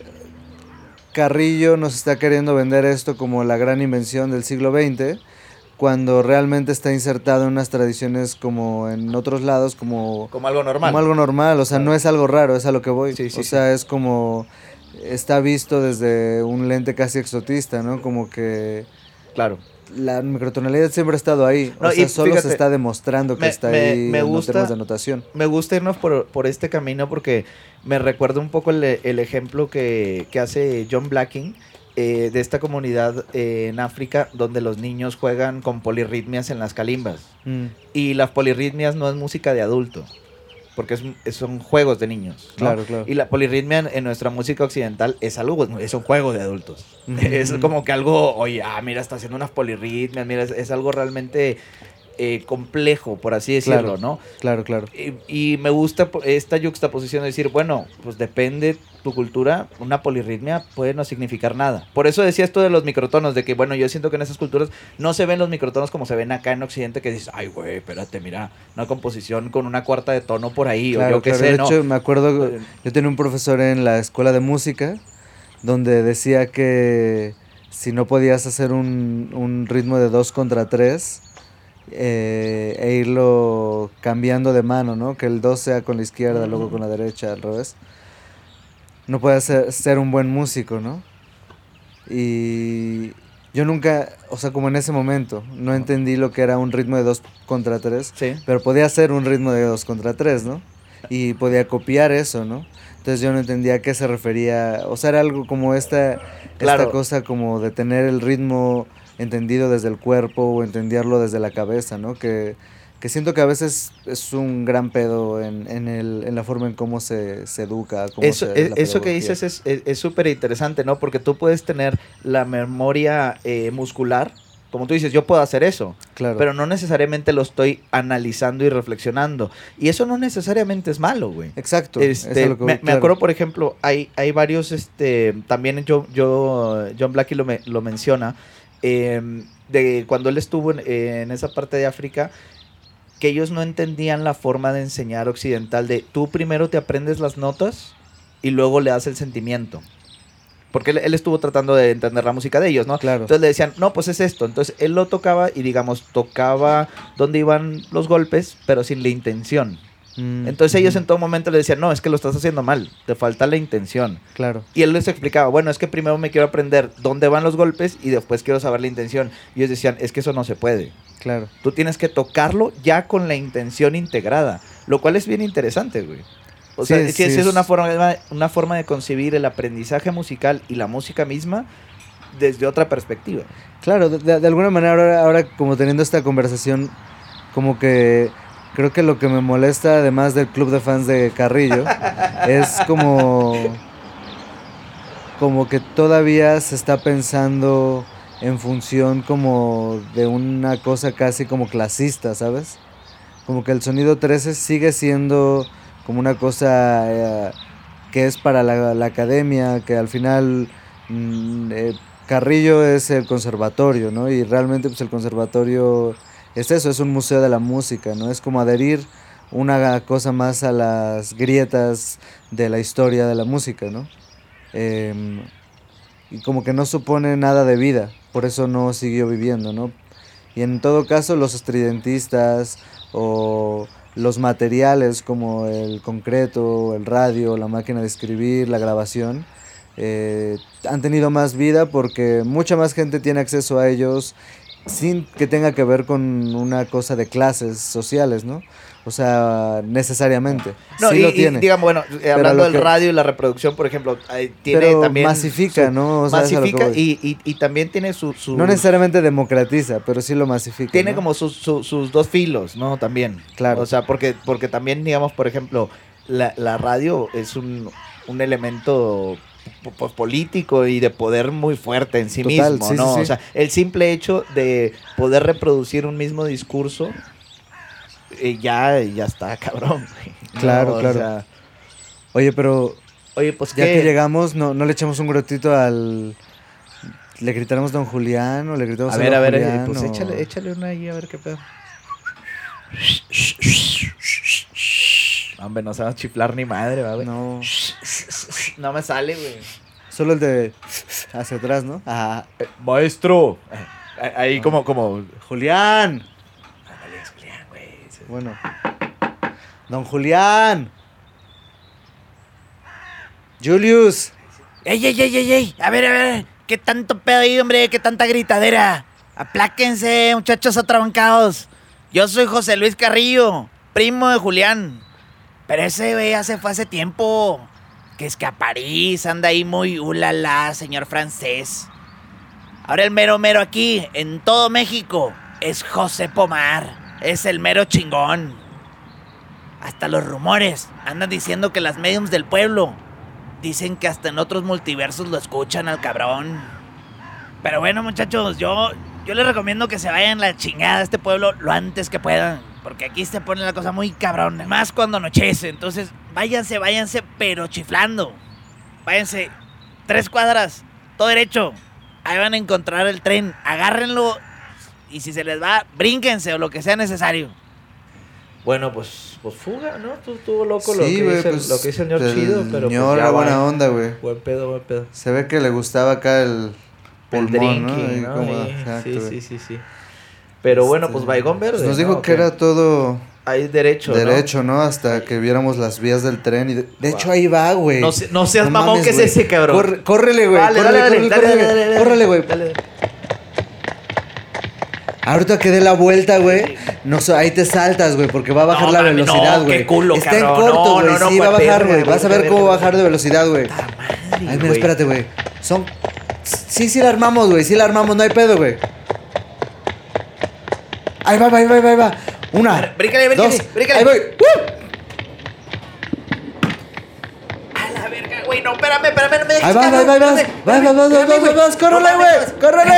Carrillo nos está queriendo vender esto como la gran invención del siglo XX, cuando realmente está insertado en unas tradiciones como en otros lados, como algo normal. Como algo normal, o sea, no es algo raro, es a lo que voy. Sí, sea, es como... Está visto desde un lente casi exotista, ¿no? Como que... Claro. La microtonalidad siempre ha estado ahí. O sea, solo fíjate, se está demostrando que está ahí en términos de notación. Me gusta irnos por este camino porque me recuerda un poco el ejemplo que hace John Blacking de esta comunidad en África donde los niños juegan con polirritmias en las calimbas. Y las polirritmias no es música de adulto, porque son juegos de niños, ¿no? Claro. Y la polirritmia en nuestra música occidental es un juego de adultos. Es como que algo, oye, mira, está haciendo unas polirritmias, mira, es algo realmente complejo, por así decirlo, ¿no? Claro. Y me gusta esta yuxtaposición de decir, bueno, pues depende tu cultura, una polirritmia puede no significar nada. Por eso decía esto de los microtonos, de que, bueno, yo siento que en esas culturas no se ven los microtonos como se ven acá en Occidente, que dices, ay, güey, espérate, mira, una composición con una cuarta de tono por ahí, claro, o yo qué sé, de ¿no? hecho, me acuerdo, yo tenía un profesor en la escuela de música, donde decía que si no podías hacer un ritmo de 2 contra 3, e irlo cambiando de mano, ¿no? Que el 2 sea con la izquierda, luego con la derecha, al revés. No puedes ser un buen músico, ¿no? Y yo nunca, o sea, como en ese momento, no entendí lo que era un ritmo de 2 contra 3, pero podía hacer un ritmo de 2 contra 3, ¿no? Y podía copiar eso, ¿no? Entonces yo no entendía a qué se refería, o sea, era algo como esta cosa como de tener el ritmo entendido desde el cuerpo o entenderlo desde la cabeza, ¿no? Que siento que a veces es un gran pedo en la forma en cómo se educa. Eso que dices es súper interesante, ¿no? Porque tú puedes tener la memoria muscular, como tú dices, yo puedo hacer eso, claro, pero no necesariamente lo estoy analizando y reflexionando. Y eso no necesariamente es malo, güey. Exacto. Me acuerdo, por ejemplo, hay varios, también John Blackie lo menciona, de cuando él estuvo en esa parte de África, que ellos no entendían la forma de enseñar occidental de tú primero te aprendes las notas y luego le das el sentimiento. Porque él estuvo tratando de entender la música de ellos, ¿no? Claro. Entonces le decían, no, pues es esto. Entonces él lo tocaba y, digamos, tocaba donde iban los golpes, pero sin la intención. Entonces ellos en todo momento le decían, no, es que lo estás haciendo mal, te falta la intención. Claro. Y él les explicaba, bueno, es que primero me quiero aprender dónde van los golpes y después quiero saber la intención. Y ellos decían, es que eso no se puede. Claro. Tú tienes que tocarlo ya con la intención integrada, lo cual es bien interesante, güey. O sea, Sí, sí, sí, es una forma de concebir el aprendizaje musical y la música misma desde otra perspectiva. Claro, de alguna manera ahora como teniendo esta conversación, como que creo que lo que me molesta, además del club de fans de Carrillo, es como que todavía se está pensando en función como de una cosa casi como clasista, ¿sabes? Como que el sonido 13 sigue siendo como una cosa que es para la academia, que al final Carrillo es el conservatorio, ¿no? Y realmente pues el conservatorio es eso, es un museo de la música, ¿no? Es como adherir una cosa más a las grietas de la historia de la música, ¿no? Em, y como que no supone nada de vida, por eso no siguió viviendo, ¿no? Y en todo caso los estridentistas o los materiales como el concreto, el radio, la máquina de escribir, la grabación, han tenido más vida porque mucha más gente tiene acceso a ellos sin que tenga que ver con una cosa de clases sociales, ¿no? O sea, necesariamente. No, sí lo tiene. digamos, bueno, Pero hablando lo del que- radio y la reproducción, por ejemplo, tiene pero también... masifica, ¿no? O sea, es a lo que masifica voy. y también tiene su... No necesariamente democratiza, pero sí lo masifica. Tiene ¿no? como sus dos filos, ¿no? También. Claro. O sea, porque también, digamos, por ejemplo, la radio es un elemento pues, político y de poder muy fuerte en sí Total, mismo, sí, ¿no? sí, sí. O sea, el simple hecho de poder reproducir un mismo discurso ya está cabrón. ¿no? Claro, O claro. sea, Oye, pero oye, pues ya ¿qué? que llegamos, no le echamos un grotito al... ¿Le gritamos Don Julián o le gritamos A ver, Julián, pues o- échale una ahí a ver qué pedo. Hombre, no se va a chiflar ni madre, va, güey. No, No me sale, güey. solo el de hacia atrás, ¿no? Ajá. Maestro. Ahí como... Julián. Ándale, es Julián, güey. Bueno. Don Julián. Julius. ¡Ey! A ver. ¿Qué tanto pedo ahí, hombre? ¿Qué tanta gritadera? Apláquense, muchachos atrabancados. Yo soy José Luis Carrillo, primo de Julián. Pero ese güey ya se fue hace tiempo. Que es que a París anda ahí muy ulala, señor francés. Ahora el mero aquí, en todo México, es José Pomar. Es el mero chingón. Hasta los rumores andan diciendo que las mediums del pueblo dicen que hasta en otros multiversos lo escuchan al cabrón. Pero bueno, muchachos, yo les recomiendo que se vayan la chingada a este pueblo lo antes que puedan. Porque aquí se pone la cosa muy cabrón. Más cuando anochece. Entonces, váyanse, pero chiflando. Váyanse 3 cuadras, todo derecho. Ahí van a encontrar el tren. Agárrenlo. Y si se les va, brínquense o lo que sea necesario. Bueno, pues fuga, ¿no? Estuvo loco Sí, lo que güey, dice pues, lo que dice el señor el Chido, pero pues señor ya era va. buena onda, güey. Buen pedo. Se ve que le gustaba acá el El pulmón, ¿no? drinking, Y ¿no? como- Sí, exacto, güey. sí. Pero bueno, pues Baigón Verde. Pues nos dijo ¿no? que era todo Hay derecho, derecho, ¿no? Hasta que viéramos las vías del tren. Y de hecho, ahí va, güey. No seas No mamón, mames, que es güey. ese, cabrón. Córrele, güey. Dale, Córrele, güey. Dale. Ahorita que dé la vuelta, güey. No, ahí te saltas, güey, porque va a bajar No, la mami, velocidad, no, güey. qué culo, Está en cabrón. corto, güey. No, Sí, va a cuál bajar, verga, güey. Vas a ver verga, cómo va a verga. bajar de velocidad, güey. Ay, mira, espérate, güey. Sí la armamos, güey. Sí la armamos, no hay pedo, güey. Ahí va. Una. Bríncale. Dos. Ahí voy. A la verga, güey. No, espérame, no me dejes. Ahí cabrón, espérame. vas. Córrele, güey. Córrele.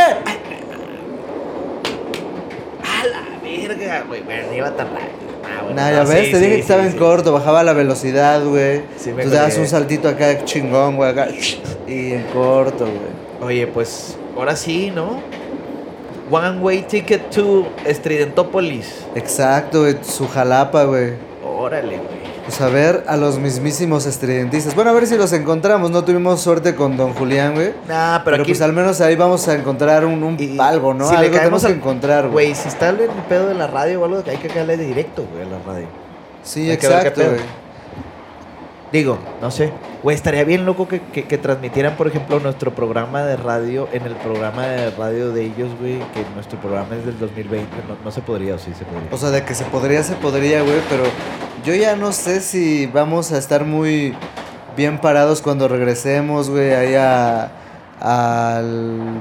A la verga, güey. Bueno, iba tan rápido. Bueno, Nah, ya no, ves, sí, te dije sí, que estaba sí, en sí. corto, bajaba la velocidad, güey. Sí, me Tú das acordé. un saltito acá chingón, güey, acá. Y en corto, güey. Oye, pues, ahora sí, ¿no? One Way Ticket to Estridentópolis. Exacto, güey, su jalapa, güey. Órale, güey. Pues a ver a los mismísimos estridentistas. Bueno, a ver si los encontramos. No tuvimos suerte con Don Julián, güey. Nah, Pero aquí... pues al menos ahí vamos a encontrar algo, ¿no? si le Algo caemos tenemos que al- encontrar, güey. Güey, si está en el pedo de la radio o algo, hay que caerle directo, güey, a la radio. Sí, hay que ver qué exacto, pedo. güey. Digo, no sé. Güey, estaría bien loco que transmitieran, por ejemplo, nuestro programa de radio en el programa de radio de ellos, güey. Que nuestro programa es del 2020. No se podría, o sí se podría. O sea, de que se podría, güey, pero Yo ya no sé si vamos a estar muy bien parados cuando regresemos, güey, ahí al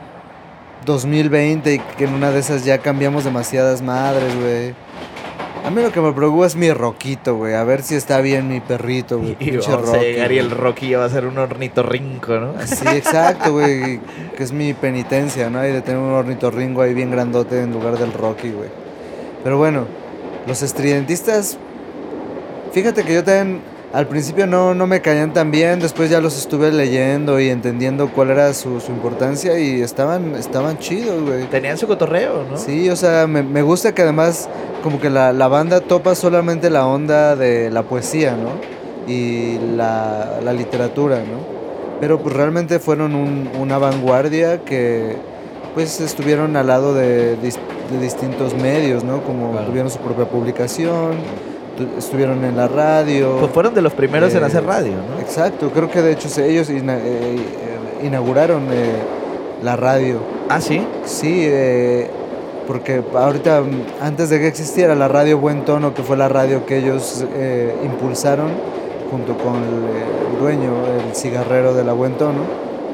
2020 y que en una de esas ya cambiamos demasiadas madres, güey. A mí lo que me preocupa es mi Roquito, güey. A ver si está bien mi perrito, güey. Y Pinche vamos a Rocky, llegar y el güey. Rocky ya va a ser un ornitorrinco, ¿no? Sí, exacto, güey. Que es mi penitencia, ¿no? Y de tener un ornitorrinco ahí bien grandote en lugar del Rocky, güey. Pero bueno, los estridentistas... Fíjate que yo también al principio no me caían tan bien. Después ya los estuve leyendo y entendiendo cuál era su importancia. Y estaban chidos, güey. Tenían su cotorreo, ¿no? Sí, o sea, me gusta que además como que la banda topa solamente la onda de la poesía, ¿no? Y la literatura, ¿no? Pero pues realmente fueron una vanguardia que pues estuvieron al lado de distintos medios, ¿no? Como Claro. tuvieron su propia publicación, estuvieron en la radio. Pues fueron de los primeros en hacer radio, ¿no? Exacto, creo que de hecho ellos inauguraron la radio. Ah, ¿sí? Sí, porque ahorita, antes de que existiera la radio Buen Tono, que fue la radio que ellos impulsaron junto con el dueño, el cigarrero de la Buen Tono,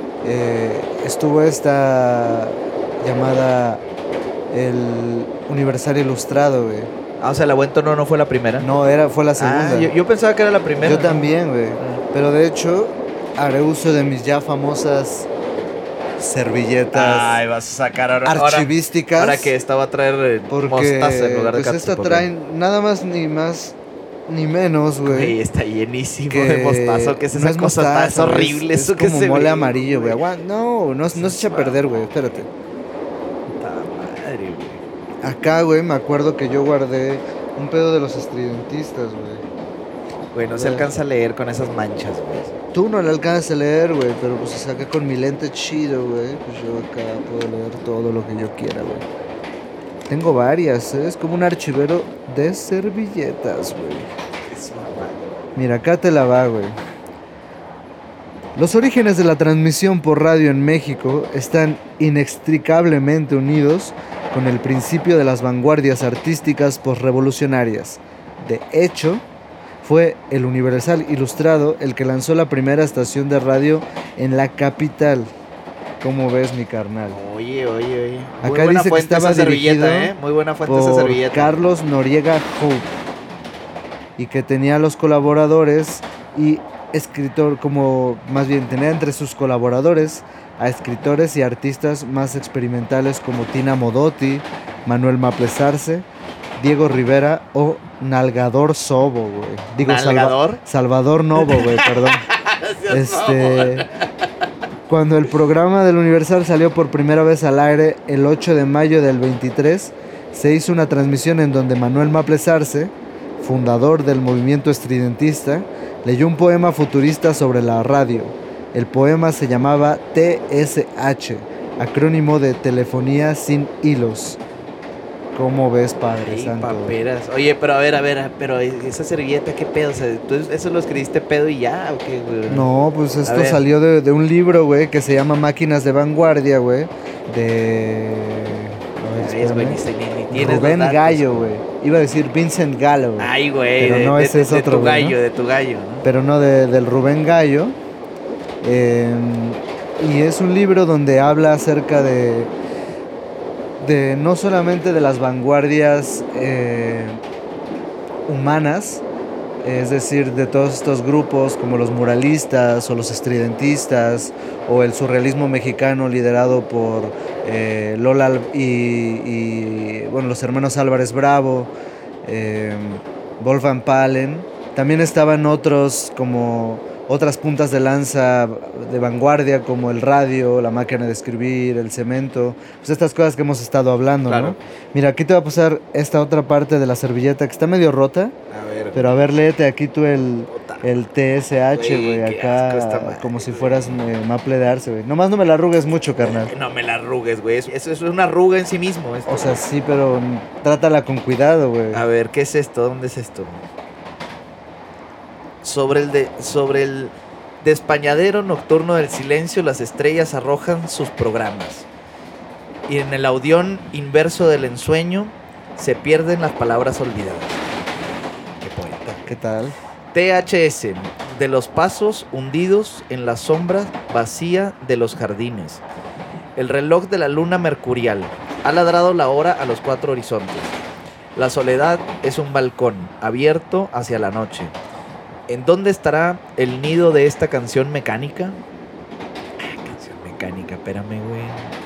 estuvo esta llamada el Universal Ilustrado, güey. Ah, o sea, la Buen Tono no fue la primera. No, fue la segunda. Ah, yo pensaba que era la primera. Yo también, güey. Pero de hecho, haré uso de mis ya famosas servilletas Ay, vas a sacar ahora. archivísticas. Ahora que esta va a traer Porque mostaza en lugar de pues esta catsup, trae nada más ni menos, Güey, güey. está llenísimo que de mostazo. ¿Qué es esa no es cosa? mostaza, Es horrible es eso que como se mole ve, amarillo, güey. No se echa a perder, güey. Espérate. Puta madre, güey. Acá, güey, me acuerdo que yo guardé un pedo de los estridentistas, güey. Güey, no se alcanza a leer con esas manchas, güey. Tú no le alcanzas a leer, güey, pero pues acá con mi lente chido, güey, pues yo acá puedo leer todo lo que yo quiera, güey. Tengo varias, ¿eh? Es como un archivero de servilletas, güey. Es mamá. Mira, acá te la va, güey. Los orígenes de la transmisión por radio en México están inextricablemente unidos con el principio de las vanguardias artísticas posrevolucionarias. De hecho, fue el Universal Ilustrado el que lanzó la primera estación de radio en la capital. ¿Cómo ves, mi carnal? Oye. Muy Acá buena dice que fuente estaba esa servilleta, dirigido Muy buena fuente esa Por servilleta. Carlos Noriega Hope, y que tenía a los colaboradores y escritor, como más bien tenía entre sus colaboradores a escritores y artistas más experimentales como Tina Modotti, Manuel Maplesarse, Diego Rivera o Nalgador Sobo, güey. Digo, ¿Nalgador? Salvador Novo, güey, perdón. Cuando el programa del Universal salió por primera vez al aire el 8 de mayo del 23, se hizo una transmisión en donde Manuel Maplesarse, fundador del movimiento estridentista, leyó un poema futurista sobre la radio. El poema se llamaba TSH, acrónimo de Telefonía Sin Hilos. ¿Cómo ves, Padre Ay, Santo? paperas. Oye, pero a ver, pero esa servilleta, ¿qué pedo? O sea, ¿tú eso lo escribiste pedo y ya o qué, güey? No, pues A esto ver. salió de un libro, güey, que se llama Máquinas de Vanguardia, güey, de... a ver, Ay, es güey, espérame. ni tienes los Rubén datos. Gallo, güey. Iba a decir Vincent Gallo, güey. Ay, güey. Pero no, ese es de otro, tu güey, gallo, ¿no? de tu gallo, ¿no? Pero no del Rubén Gallo. Y es un libro donde habla acerca de no solamente de las vanguardias humanas, es decir, de todos estos grupos como los muralistas o los estridentistas o el surrealismo mexicano liderado por Lola y bueno, los hermanos Álvarez Bravo, Wolfgang Palen. También estaban otros como otras puntas de lanza de vanguardia como el radio, la máquina de escribir, el cemento, pues estas cosas que hemos estado hablando, Claro. ¿no? Mira, aquí te voy a pasar esta otra parte de la servilleta que está medio rota, A ver. pero a ver, léete aquí tú el TSH, Güey, güey, qué asco esta acá madre, como si güey. fueras Maple de Arce, güey. Nomás no me la arrugues mucho, carnal. No me la arrugues, güey. Eso es una arruga en sí mismo. Esto. O sea, sí, pero trátala con cuidado, güey. A ver, ¿qué es esto? ¿Dónde es esto? Sobre el despañadero nocturno del silencio, las estrellas arrojan sus programas. Y en el audión inverso del ensueño se pierden las palabras olvidadas. Qué poeta. ¿Qué tal? THS, de los pasos hundidos en la sombra vacía de los jardines. El reloj de la luna mercurial ha ladrado la hora a los 4 horizontes. La soledad es un balcón abierto hacia la noche. ¿En dónde estará el nido de esta canción mecánica? Canción mecánica, espérame, güey.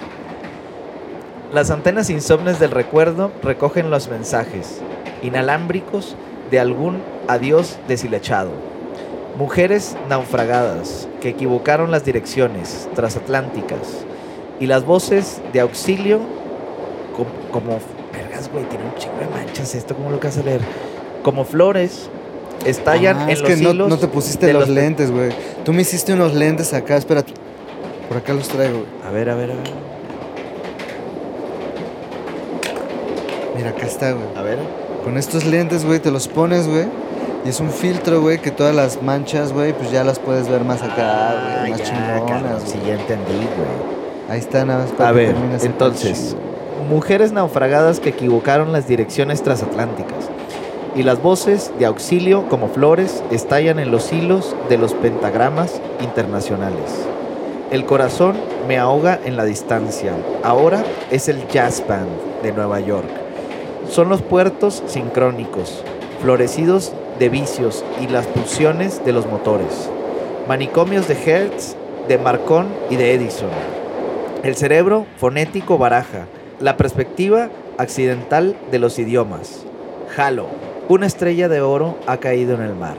Las antenas insomnes del recuerdo recogen los mensajes inalámbricos de algún adiós deshilachado. Mujeres naufragadas que equivocaron las direcciones transatlánticas y las voces de auxilio como vergas, güey, tiene un chingo de manchas esto, ¿cómo lo que vas a leer? Como flores estallan en es los que hilos. no te pusiste los lentes, güey. Tú me hiciste unos lentes acá, espera. Por acá los traigo, güey. A ver. Mira, acá está, güey. A ver. Con estos lentes, güey, te los pones, güey. Y es un filtro, güey, que todas las manchas, güey, pues ya las puedes ver más acá, güey. Más ya, chingonas, cabrón, güey. sí, ya entendí, güey. Ahí está, nada más para A que ver, termines acá entonces, chido. mujeres naufragadas que equivocaron las direcciones transatlánticas y las voces de auxilio como flores estallan en los hilos de los pentagramas internacionales. El corazón me ahoga en la distancia. Ahora es el Jazz Band de Nueva York. Son los puertos sincrónicos, florecidos de vicios y las pulsiones de los motores. Manicomios de Hertz, de Marconi y de Edison. El cerebro fonético baraja, la perspectiva accidental de los idiomas. Halo, una estrella de oro ha caído en el mar.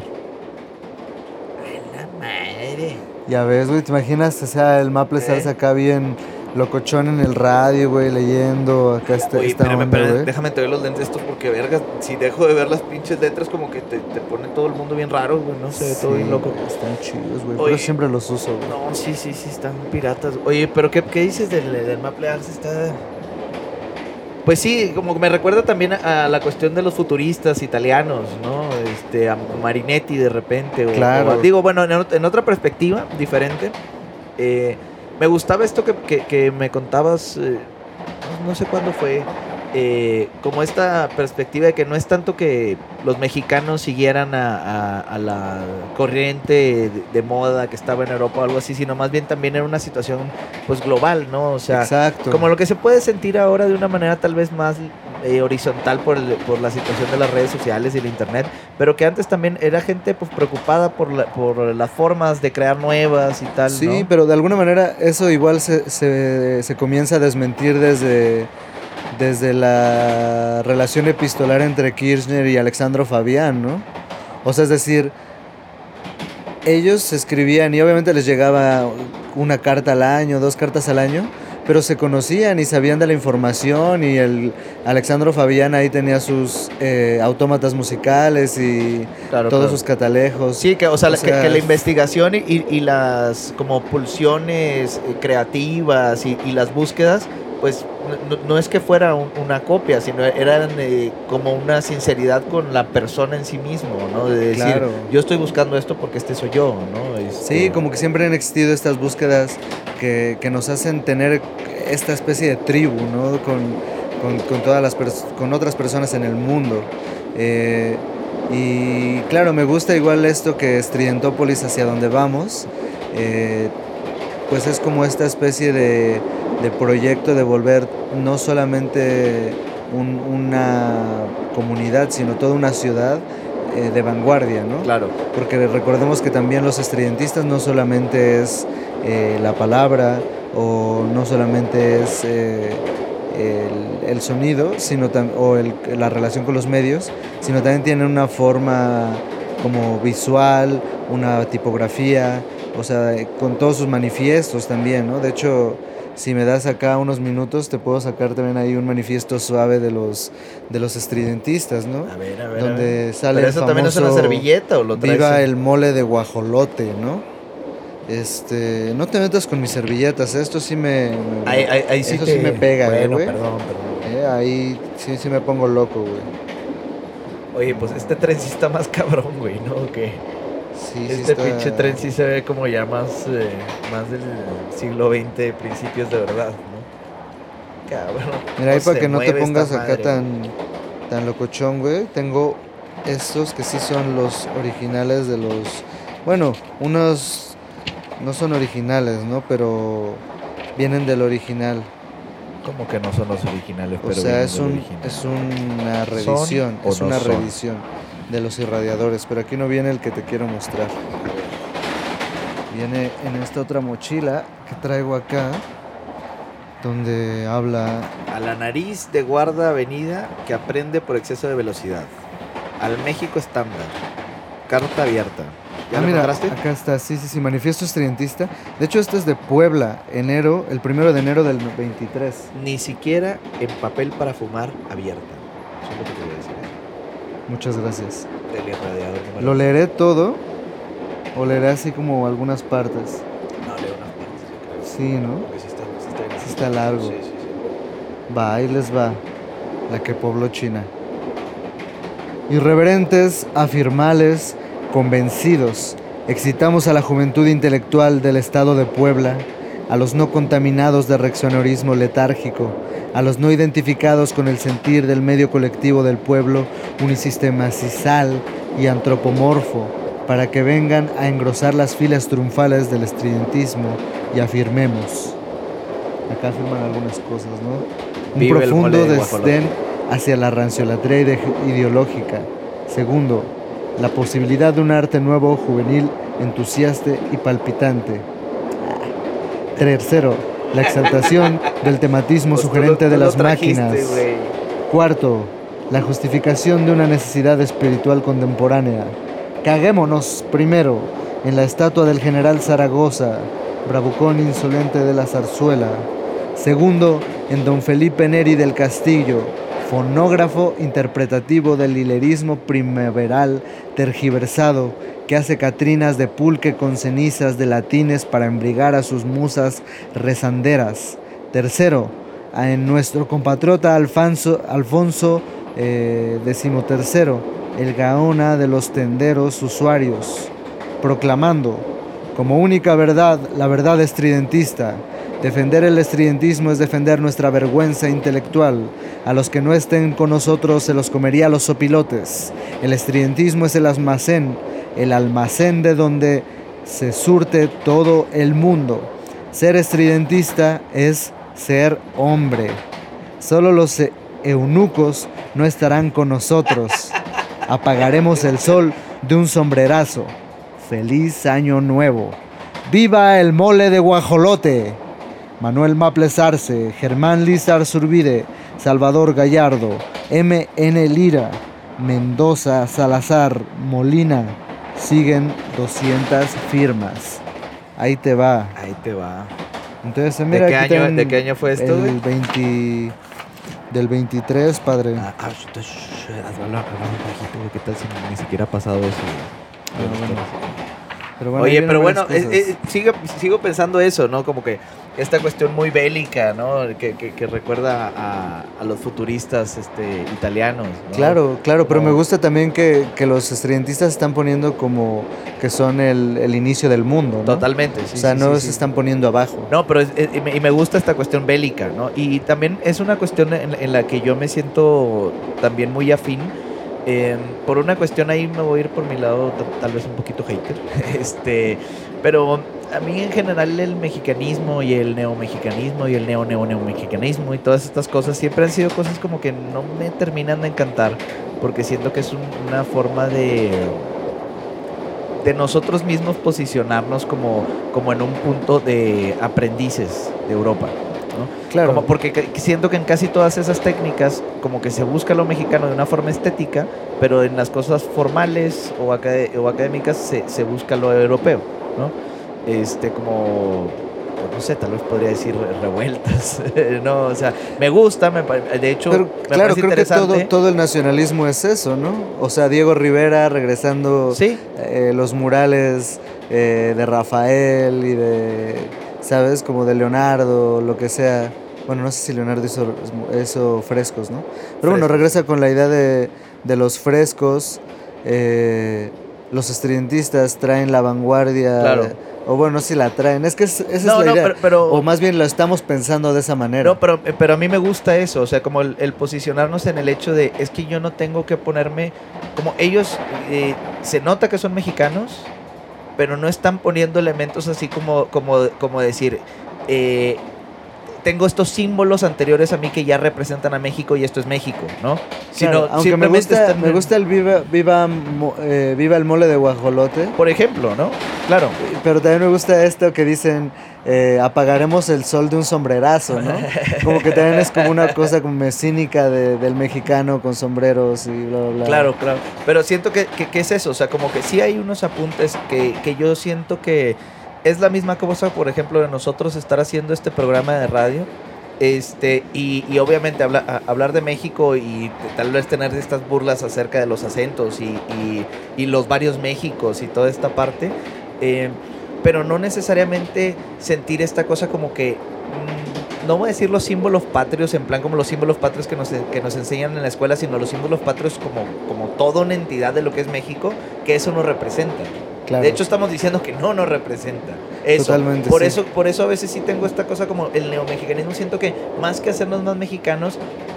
¡Ay, la madre! Ya ves, güey, ¿te imaginas? O sea, el Maple Stars acá bien locochón en el radio, güey, leyendo acá esta onda, güey. Déjame te doy los lentes estos porque, verga, si dejo de ver las pinches letras como que te pone todo el mundo bien raro, güey, no sé, todo bien loco. Están chidos, güey, Oye, pero siempre los uso, güey. No, sí, están piratas. Oye, pero ¿qué dices del Maple Arts? Está... Pues sí, como que me recuerda también a la cuestión de los futuristas italianos, ¿no? A Marinetti de repente. Claro. Digo, bueno, en otra perspectiva, diferente. Me gustaba esto que me contabas, no sé cuándo fue, como esta perspectiva de que no es tanto que los mexicanos siguieran a la corriente de moda que estaba en Europa o algo así, sino más bien también era una situación pues global, ¿no? O sea, exacto. Como lo que se puede sentir ahora de una manera tal vez más horizontal por la situación de las redes sociales y el internet, pero que antes también era gente pues preocupada por las formas de crear nuevas y tal, sí, ¿no? pero de alguna manera eso igual se comienza a desmentir desde la relación epistolar entre Kirchner y Alexandro Fabián, ¿no? O sea, es decir, ellos escribían y obviamente les llegaba una carta al año, 2 cartas al año, pero se conocían y sabían de la información, y el Alexandro Fabián ahí tenía sus autómatas musicales y todos sus catalejos. Sí, que la investigación y las como pulsiones creativas y las búsquedas, pues no es que fuera una copia, sino eran como una sinceridad con la persona en sí mismo, ¿no? De decir, claro, yo estoy buscando esto porque este soy yo, ¿no? Sí, como que siempre han existido estas búsquedas que nos hacen tener esta especie de tribu, ¿no? Con otras personas en el mundo. Y claro, me gusta igual esto que Estridentópolis, hacia donde vamos, pues es como esta especie de proyecto de volver no solamente una comunidad, sino toda una ciudad de vanguardia, ¿no? Claro. Porque recordemos que también los estridentistas no solamente es la palabra, o no solamente es el sonido, sino la relación con los medios, sino también tienen una forma como visual, una tipografía, o sea, con todos sus manifiestos también, ¿no? De hecho, si me das acá unos minutos, te puedo sacar también ahí un manifiesto suave de los estridentistas, ¿no? A ver. Donde sale ¿Pero el eso también es una famoso servilleta o lo traes? Viva el mole de guajolote, ¿no? No te metas con mis servilletas, esto sí ahí sí eso sí me pega, bueno, güey. perdón. Ahí sí me pongo loco, güey. Oye, pues este tren sí está más cabrón, güey, ¿no? ¿Qué? Sí, Este pinche tren sí se ve como ya más del siglo XX, principios de verdad, ¿no? Cabrón. Mira, ahí ¿cómo para se que no te mueve pongas esta acá madre? tan locochón, güey. Tengo estos que sí son los originales de los... Bueno, unos no son originales, ¿no? Pero vienen del original. Como que no son los originales, O pero sea, vienen es, del un, original. es una revisión, o es no una son? revisión de los irradiadores. Pero aquí no viene el que te quiero mostrar. Viene en esta otra mochila que traigo acá, donde habla... A la nariz de guarda avenida que aprende por exceso de velocidad. Al México estándar. Carta abierta. ¿Ya lo mira, encontraste? acá está, sí, manifiesto estridentista. De hecho, este es de Puebla, enero, el 1 de enero del 23. Ni siquiera en papel para fumar abierta. Eso es lo que te voy a decir. Muchas gracias. Del irradiador número ¿Lo leeré todo o leeré así como algunas partes? No, leo unas partes, yo creo. Sí, ¿no? Porque sí está bien. Sí está largo. Sí. Va, ahí les va, la que pobló China. Irreverentes, afirmales, convencidos, excitamos a la juventud intelectual del estado de Puebla, a los no contaminados de reaccionarismo letárgico, a los no identificados con el sentir del medio colectivo del pueblo unisistemacial y antropomorfo, para que vengan a engrosar las filas triunfales del estridentismo y afirmemos. Acá afirman algunas cosas, ¿no? Un Vive el profundo mole de guajolote. desdén hacia la ranciolatría ideológica. Segundo, la posibilidad de un arte nuevo, juvenil, entusiasta y palpitante. Tercero, la exaltación del tematismo Pues sugerente tú de lo las trajiste, máquinas. güey. Cuarto, la justificación de una necesidad espiritual contemporánea. Caguémonos primero en la estatua del general Zaragoza, bravucón insolente de la zarzuela. Segundo, en don Felipe Neri del Castillo, fonógrafo interpretativo del hilerismo primaveral tergiversado que hace catrinas de pulque con cenizas de latines para embriagar a sus musas rezanderas. Tercero, en nuestro compatriota Alfonso XIII, el Gaona de los tenderos usuarios, proclamando como única verdad la verdad estridentista. Defender el estridentismo es defender nuestra vergüenza intelectual. A los que no estén con nosotros se los comería a los sopilotes. El estridentismo es el almacén de donde se surte todo el mundo. Ser estridentista es ser hombre. Solo los eunucos no estarán con nosotros. Apagaremos el sol de un sombrerazo. ¡Feliz Año Nuevo! ¡Viva el mole de guajolote! Manuel Maples Arce, Germán Lizar Zurbide, Salvador Gallardo, M.N. Lira, Mendoza, Salazar, Molina. Siguen 200 firmas. Ahí te va. Ahí te va. Entonces, mira, ¿De qué aquí año- están de qué año fue esto, güey? Del 23, padre. Hazlo un bajito, güey. ¿Qué tal si ni siquiera ha pasado eso? bueno. Pero bueno, ahí Oye, vienen pero bueno, varias cosas. sigo pensando eso, ¿no? Como que esta cuestión muy bélica, ¿no? Que recuerda a los futuristas italianos, ¿no? Claro, pero Como- me gusta también que los estridentistas están poniendo como que son el inicio del mundo, ¿no? Totalmente, sí. O sea, sí, no sí, se sí. están poniendo abajo. No, pero y me gusta esta cuestión bélica, ¿no? Y también es una cuestión en la que yo me siento también muy afín. Por una cuestión ahí me voy a ir por mi lado tal vez un poquito hater. Pero a mí en general el mexicanismo y el neomexicanismo y el neomexicanismo y todas estas cosas siempre han sido cosas como que no me terminan de encantar, porque siento que es una forma de nosotros mismos posicionarnos como en un punto de aprendices de Europa, ¿no? Claro. Como porque siento que en casi todas esas técnicas como que se busca lo mexicano de una forma estética, pero en las cosas formales o académicas se busca lo europeo, ¿no? Como, pues, no sé, tal vez podría decir revueltas, ¿no? O sea, me gusta, de hecho, Pero me claro, parece creo que interesante. todo el nacionalismo es eso, ¿no? O sea, Diego Rivera regresando Sí, los murales de Rafael y de, ¿sabes? Como de Leonardo, lo que sea. Bueno, no sé si Leonardo hizo frescos, ¿no? Pero bueno, Frescos. regresa con la idea de los frescos. Los estridentistas traen la vanguardia Claro. O bueno, no sé si la traen. Es que esa es No, la no, idea. pero- O más bien lo estamos pensando de esa manera. No, pero a mí me gusta eso, o sea, como el posicionarnos en el hecho de, es que yo no tengo que ponerme, como ellos, se nota que son mexicanos, pero no están poniendo elementos así como decir, tengo estos símbolos anteriores a mí que ya representan a México y esto es México, ¿no? Claro, aunque me gusta el viva el mole de guajolote. Por ejemplo, ¿no? Claro. Pero también me gusta esto que dicen, apagaremos el sol de un sombrerazo, ¿no? Como que también es como una cosa como cínica del mexicano con sombreros y bla, bla, bla. Claro, claro. Pero siento que es eso, o sea, como que sí hay unos apuntes que yo siento que es la misma cosa, por ejemplo, de nosotros estar haciendo este programa de radio, y obviamente hablar de México y tal vez tener estas burlas acerca de los acentos y los varios Méxicos y toda esta parte, pero no necesariamente sentir esta cosa como que, no voy a decir los símbolos patrios en plan como los símbolos patrios que nos enseñan en la escuela, sino los símbolos patrios como toda una entidad de lo que es México, que eso nos representa. Claro. De hecho, estamos diciendo que no nos representa. Eso. Totalmente, Por sí. eso a veces sí tengo esta cosa como el neomexicanismo. Siento que más que hacernos más mexicanos,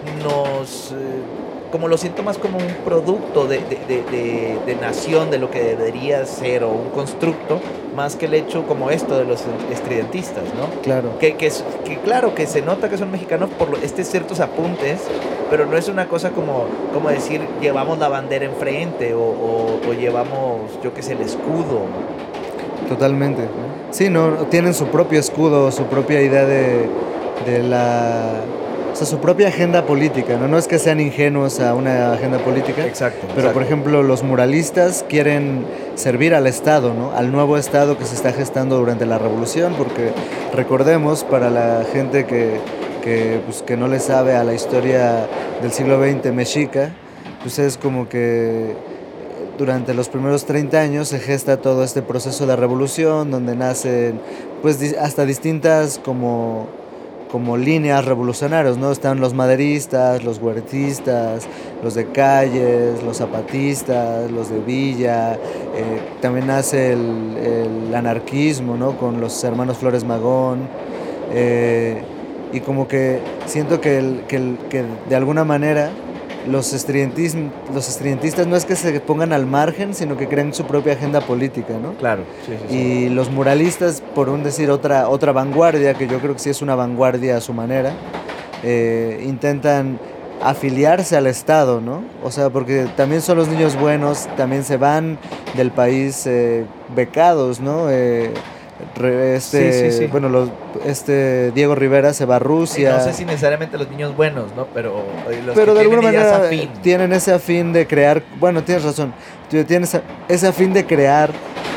como lo siento más como un producto de nación, de lo que debería ser, o un constructo, más que el hecho como esto de los estridentistas, ¿no? Claro. Que claro, que se nota que son mexicanos por ciertos apuntes, pero no es una cosa como decir, llevamos la bandera enfrente o llevamos, yo qué sé, el escudo. Totalmente. Sí, no, tienen su propio escudo, su propia idea de o sea, su propia agenda política, ¿no? No es que sean ingenuos a una agenda política. Exacto. Pero, por ejemplo, los muralistas quieren servir al Estado, ¿no? Al nuevo Estado que se está gestando durante la Revolución, porque recordemos, para la gente que no le sabe a la historia del siglo XX mexica, pues es como que durante los primeros 30 años se gesta todo este proceso de revolución, donde nacen pues hasta distintas como líneas revolucionarias, ¿no? Están los maderistas, los huertistas, los de calles, los zapatistas, los de Villa, también nace el anarquismo, ¿no? Con los hermanos Flores Magón, y como que siento que de alguna manera los estridentistas no es que se pongan al margen, sino que crean su propia agenda política, ¿no? Claro, sí. Y los muralistas, por un decir otra vanguardia, que yo creo que sí es una vanguardia a su manera, intentan afiliarse al Estado, ¿no? O sea, porque también son los niños buenos, también se van del país becados, ¿no? Sí. Bueno, Diego Rivera se va a Rusia. No sé si necesariamente los niños buenos, ¿no? Pero los pero que de alguna tienen ideas manera afín. tienen ese afín de crear, bueno, tienes razón, tienes ese afín de crear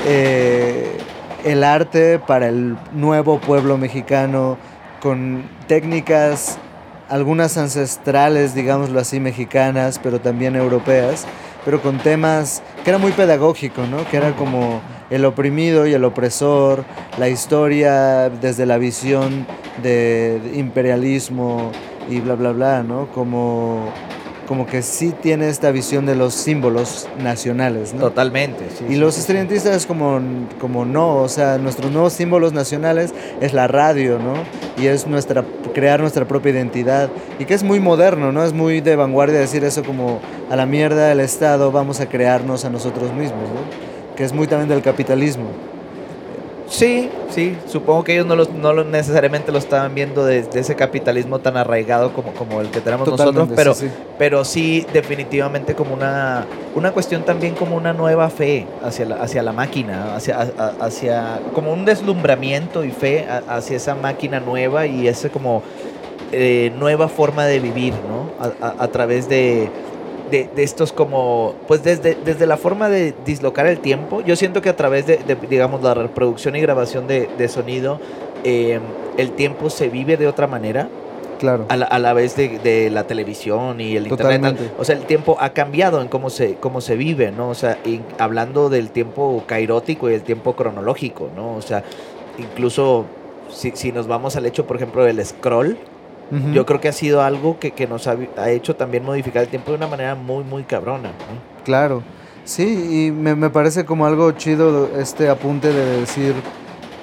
el arte para el nuevo pueblo mexicano con técnicas, algunas ancestrales, digámoslo así, mexicanas, pero también europeas, pero con temas que era muy pedagógico, ¿no? Que era como el oprimido y el opresor, la historia desde la visión de imperialismo y bla, bla, bla, ¿no? Como que sí tiene esta visión de los símbolos nacionales, ¿no? Totalmente, sí. Y los estridentistas como no, o sea, nuestros nuevos símbolos nacionales es la radio, ¿no? Y es crear nuestra propia identidad. Y que es muy moderno, ¿no? Es muy de vanguardia decir eso como a la mierda del Estado, vamos a crearnos a nosotros mismos, ¿no? Que es muy también del capitalismo. Sí, supongo que ellos no necesariamente lo estaban viendo desde ese capitalismo tan arraigado como el que tenemos Totalmente, nosotros, sí. pero sí definitivamente como una cuestión también como una nueva fe hacia la máquina, hacia como un deslumbramiento y fe hacia esa máquina nueva y ese como nueva forma de vivir, ¿no? A través de estos como, pues desde la forma de dislocar el tiempo. Yo siento que a través de digamos, la reproducción y grabación de sonido, el tiempo se vive de otra manera. Claro. A la vez de la televisión y el Totalmente. internet. O sea, el tiempo ha cambiado en cómo se vive, ¿no? O sea, hablando del tiempo kairótico y el tiempo cronológico, ¿no? O sea, incluso si nos vamos al hecho, por ejemplo, del scroll, Uh-huh. yo creo que ha sido algo que nos ha hecho también modificar el tiempo de una manera muy, muy cabrona, ¿no? Claro, sí, y me parece como algo chido este apunte de decir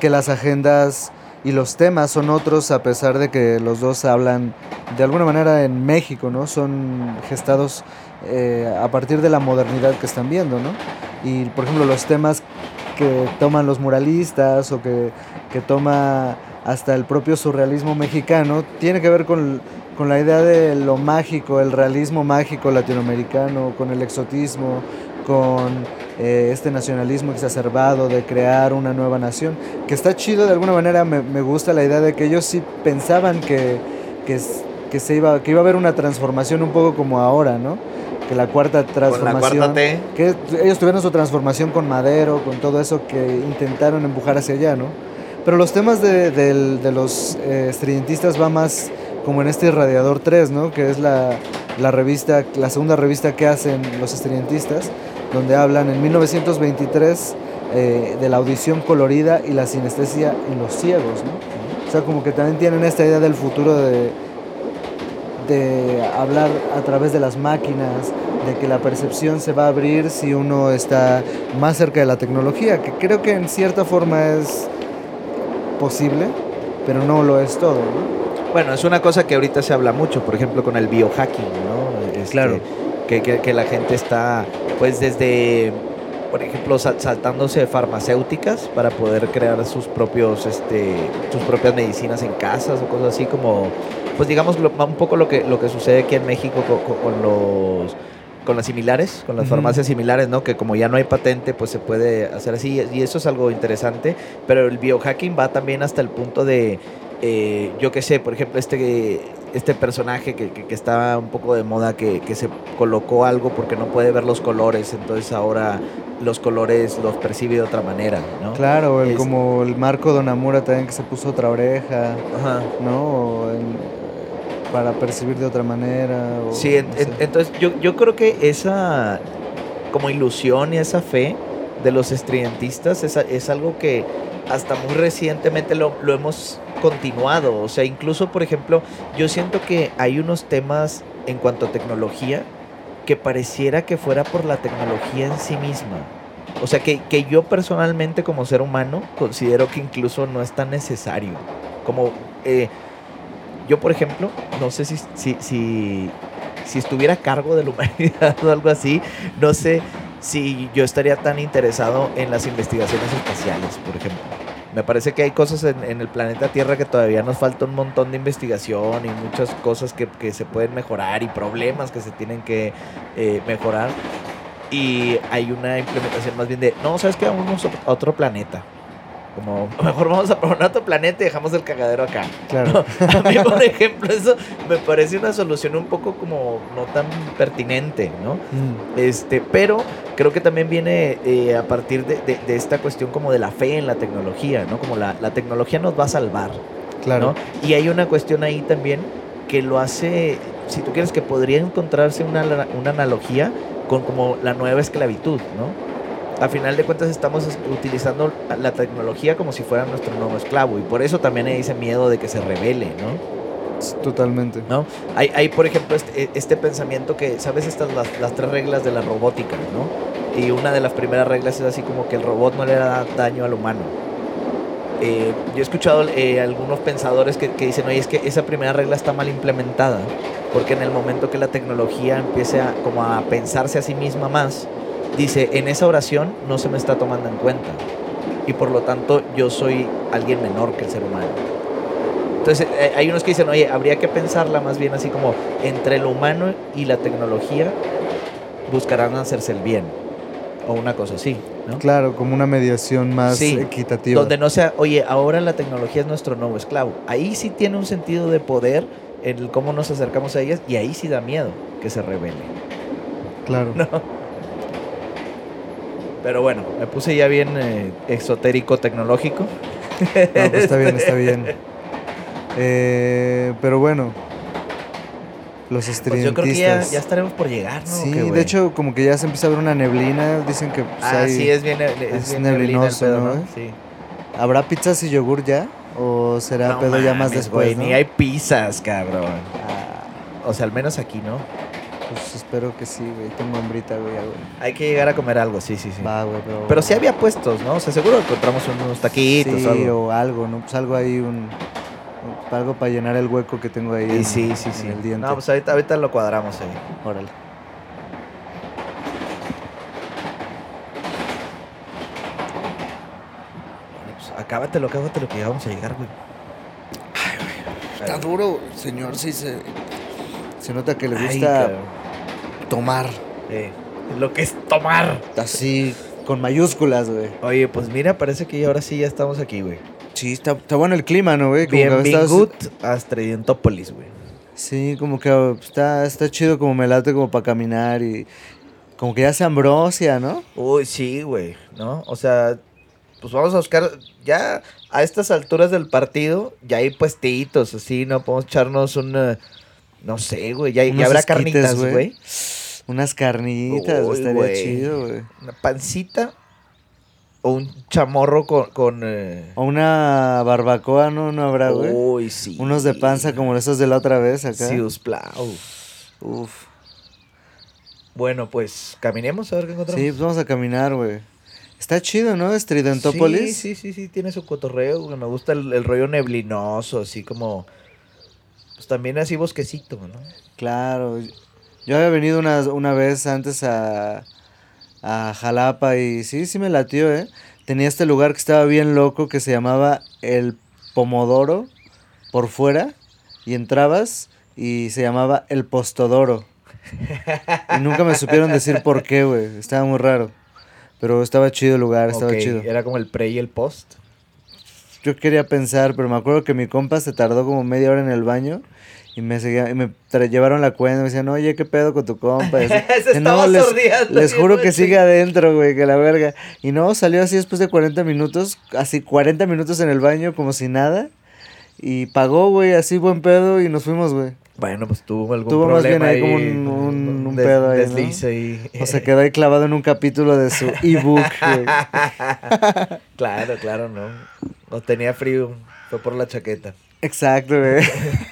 que las agendas y los temas son otros, a pesar de que los dos hablan de alguna manera en México, ¿no? Son gestados a partir de la modernidad que están viendo, ¿no? Y, por ejemplo, los temas que toman los muralistas o que toma hasta el propio surrealismo mexicano, tiene que ver con la idea de lo mágico, el realismo mágico latinoamericano, con el exotismo, con este nacionalismo exacerbado de crear una nueva nación, que está chido de alguna manera. Me gusta la idea de que ellos sí pensaban que iba a haber una transformación un poco como ahora, ¿no? Que la cuarta transformación, con la cuarta T, que ellos tuvieron su transformación con Madero, con todo eso que intentaron empujar hacia allá, ¿no? Pero los temas de los estridentistas va más como en este Irradiador 3, ¿no? Que es la segunda revista que hacen los estridentistas, donde hablan en 1923 de la audición colorida y la sinestesia en los ciegos, ¿no? O sea, como que también tienen esta idea del futuro de hablar a través de las máquinas, de que la percepción se va a abrir si uno está más cerca de la tecnología, que creo que en cierta forma es posible, pero no lo es todo, ¿no? Bueno, es una cosa que ahorita se habla mucho, por ejemplo, con el biohacking, ¿no? Claro. Que la gente está, pues, desde, por ejemplo, saltándose farmacéuticas para poder crear sus propias medicinas en casas o cosas así, como, pues, digamos, un poco lo que sucede aquí en México con las similares, con las farmacias similares, ¿no? Que como ya no hay patente, pues se puede hacer así, y eso es algo interesante. Pero el biohacking va también hasta el punto de, yo qué sé, por ejemplo, este personaje que estaba un poco de moda, que se colocó algo porque no puede ver los colores, entonces ahora los colores los percibe de otra manera, ¿no? Claro, como el Marco Donamura también, que se puso otra oreja, Ajá. ¿no? Para percibir de otra manera. Sí, no sé. Entonces yo creo que esa como ilusión y esa fe de los estridentistas es algo que hasta muy recientemente lo hemos continuado. O sea, incluso, por ejemplo, yo siento que hay unos temas en cuanto a tecnología que pareciera que fuera por la tecnología en sí misma. O sea, que yo personalmente como ser humano considero que incluso no es tan necesario. Como... yo, por ejemplo, no sé si estuviera a cargo de la humanidad o algo así, no sé si yo estaría tan interesado en las investigaciones espaciales, por ejemplo. Me parece que hay cosas en el planeta Tierra que todavía nos falta un montón de investigación y muchas cosas que se pueden mejorar y problemas que se tienen que mejorar. Y hay una implementación más bien de, no, ¿sabes qué? Vámonos a otro planeta. Como, mejor vamos a probar otro planeta y dejamos el cagadero acá. Claro. No, a mí, por ejemplo, eso me parece una solución un poco como no tan pertinente, ¿no? Pero creo que también viene a partir de esta cuestión como de la fe en la tecnología, ¿no? Como la tecnología nos va a salvar. Claro. ¿No? Y hay una cuestión ahí también que lo hace, si tú quieres, que podría encontrarse una analogía con como la nueva esclavitud, ¿no? A final de cuentas estamos utilizando la tecnología como si fuera nuestro nuevo esclavo, y por eso también hay ese miedo de que se revele, ¿no? Totalmente. ¿No? Hay por ejemplo, este pensamiento que, ¿sabes? Las 3 reglas de la robótica, ¿no? Y una de las primeras reglas es así como que el robot no le hará daño al humano. Yo he escuchado algunos pensadores que dicen, oye, es que esa primera regla está mal implementada, porque en el momento que la tecnología empiece como a pensarse a sí misma más, dice, en esa oración no se me está tomando en cuenta, y por lo tanto yo soy alguien menor que el ser humano. Entonces hay unos que dicen, oye, habría que pensarla más bien así como entre lo humano y la tecnología buscarán hacerse el bien, o una cosa así, ¿no? Claro, como una mediación más equitativa. Donde no sea, oye, ahora la tecnología es nuestro nuevo esclavo. Ahí sí tiene un sentido de poder en el cómo nos acercamos a ellas, y ahí sí da miedo que se revele. Claro. ¿No? Pero bueno, me puse ya bien exotérico tecnológico. No, pues está bien, está bien. Pero bueno, los estridentistas. Pues yo creo que ya estaremos por llegar, ¿no? Sí, de hecho, como que ya se empieza a ver una neblina. Dicen que pues, sí, es bien neblinoso, pedo, ¿no? Sí. ¿Habrá pizzas y yogur ya? ¿O será pedo ya más después, güey, ¿no? Ni hay pizzas, cabrón. O sea, al menos aquí, ¿no? Pues espero que sí, güey. Tengo hambrita, güey. Hay que llegar a comer algo, sí. Va, güey, pero... Pero sí había puestos, ¿no? O sea, seguro encontramos unos taquitos sí, o algo. o algo, ¿no? Pues algo ahí, algo para llenar el hueco que tengo ahí Y sí. en el diente. No, pues ahorita lo cuadramos ahí. Órale. Pues acábatelo, que ya vamos a llegar, güey. Está duro, señor, sí se nota que le Ay, gusta cabrón. tomar. Lo que es tomar. Así, con mayúsculas, güey. Oye, pues mira, parece que ahora sí ya estamos aquí, güey. Sí, está bueno el clima, ¿no, güey? Como que Bienvenido a Estridentópolis, güey. Sí, como que está chido, como me late como para caminar y como que ya se ambrosia, ¿no? Uy, sí, güey, ¿no? O sea, pues vamos a buscar, ya a estas alturas del partido, ya hay puestitos, así, ¿no? Podemos echarnos no sé, güey, ya Unos habrá esquites, carnitas, güey. Unas carnitas, Uy, estaría güey. chido, güey. Una pancita o un chamorro con O una barbacoa, ¿no habrá, güey? Uy, sí. Unos de panza como esos de la otra vez acá. Sí, usplau. Uf. Bueno, pues caminemos a ver qué encontramos. Sí, pues vamos a caminar, güey. Está chido, ¿no? Estridentópolis. Sí, tiene su cotorreo, güey. Me gusta el rollo neblinoso, así como... Pues también así bosquecito, ¿no? Claro. Yo había venido una vez antes a Jalapa y sí me latió, ¿eh? Tenía este lugar que estaba bien loco que se llamaba El Pomodoro por fuera y entrabas y se llamaba El Postodoro. Y nunca me supieron decir por qué, güey. Estaba muy raro. Pero estaba chido el lugar, estaba Ok, chido. era como el pre y el post. Yo quería pensar, pero me acuerdo que mi compa se tardó como media hora en el baño y me llevaron la cuenta, me decían, oye, ¿qué pedo con tu compa? Y así, Se estaba sordeando les bien juro que noche. sigue adentro, güey, que la verga. Y no, salió así después de 40 minutos, así 40 minutos en el baño, como si nada. Y pagó, güey, así buen pedo y nos fuimos, güey. Bueno, pues tuvo algún Tuvo más bien problema ahí como un pedo ahí, ¿no? desliz ahí. O se quedó ahí clavado en un capítulo de su ebook, güey. Claro, no. No tenía frío, fue por la chaqueta. Exacto, güey.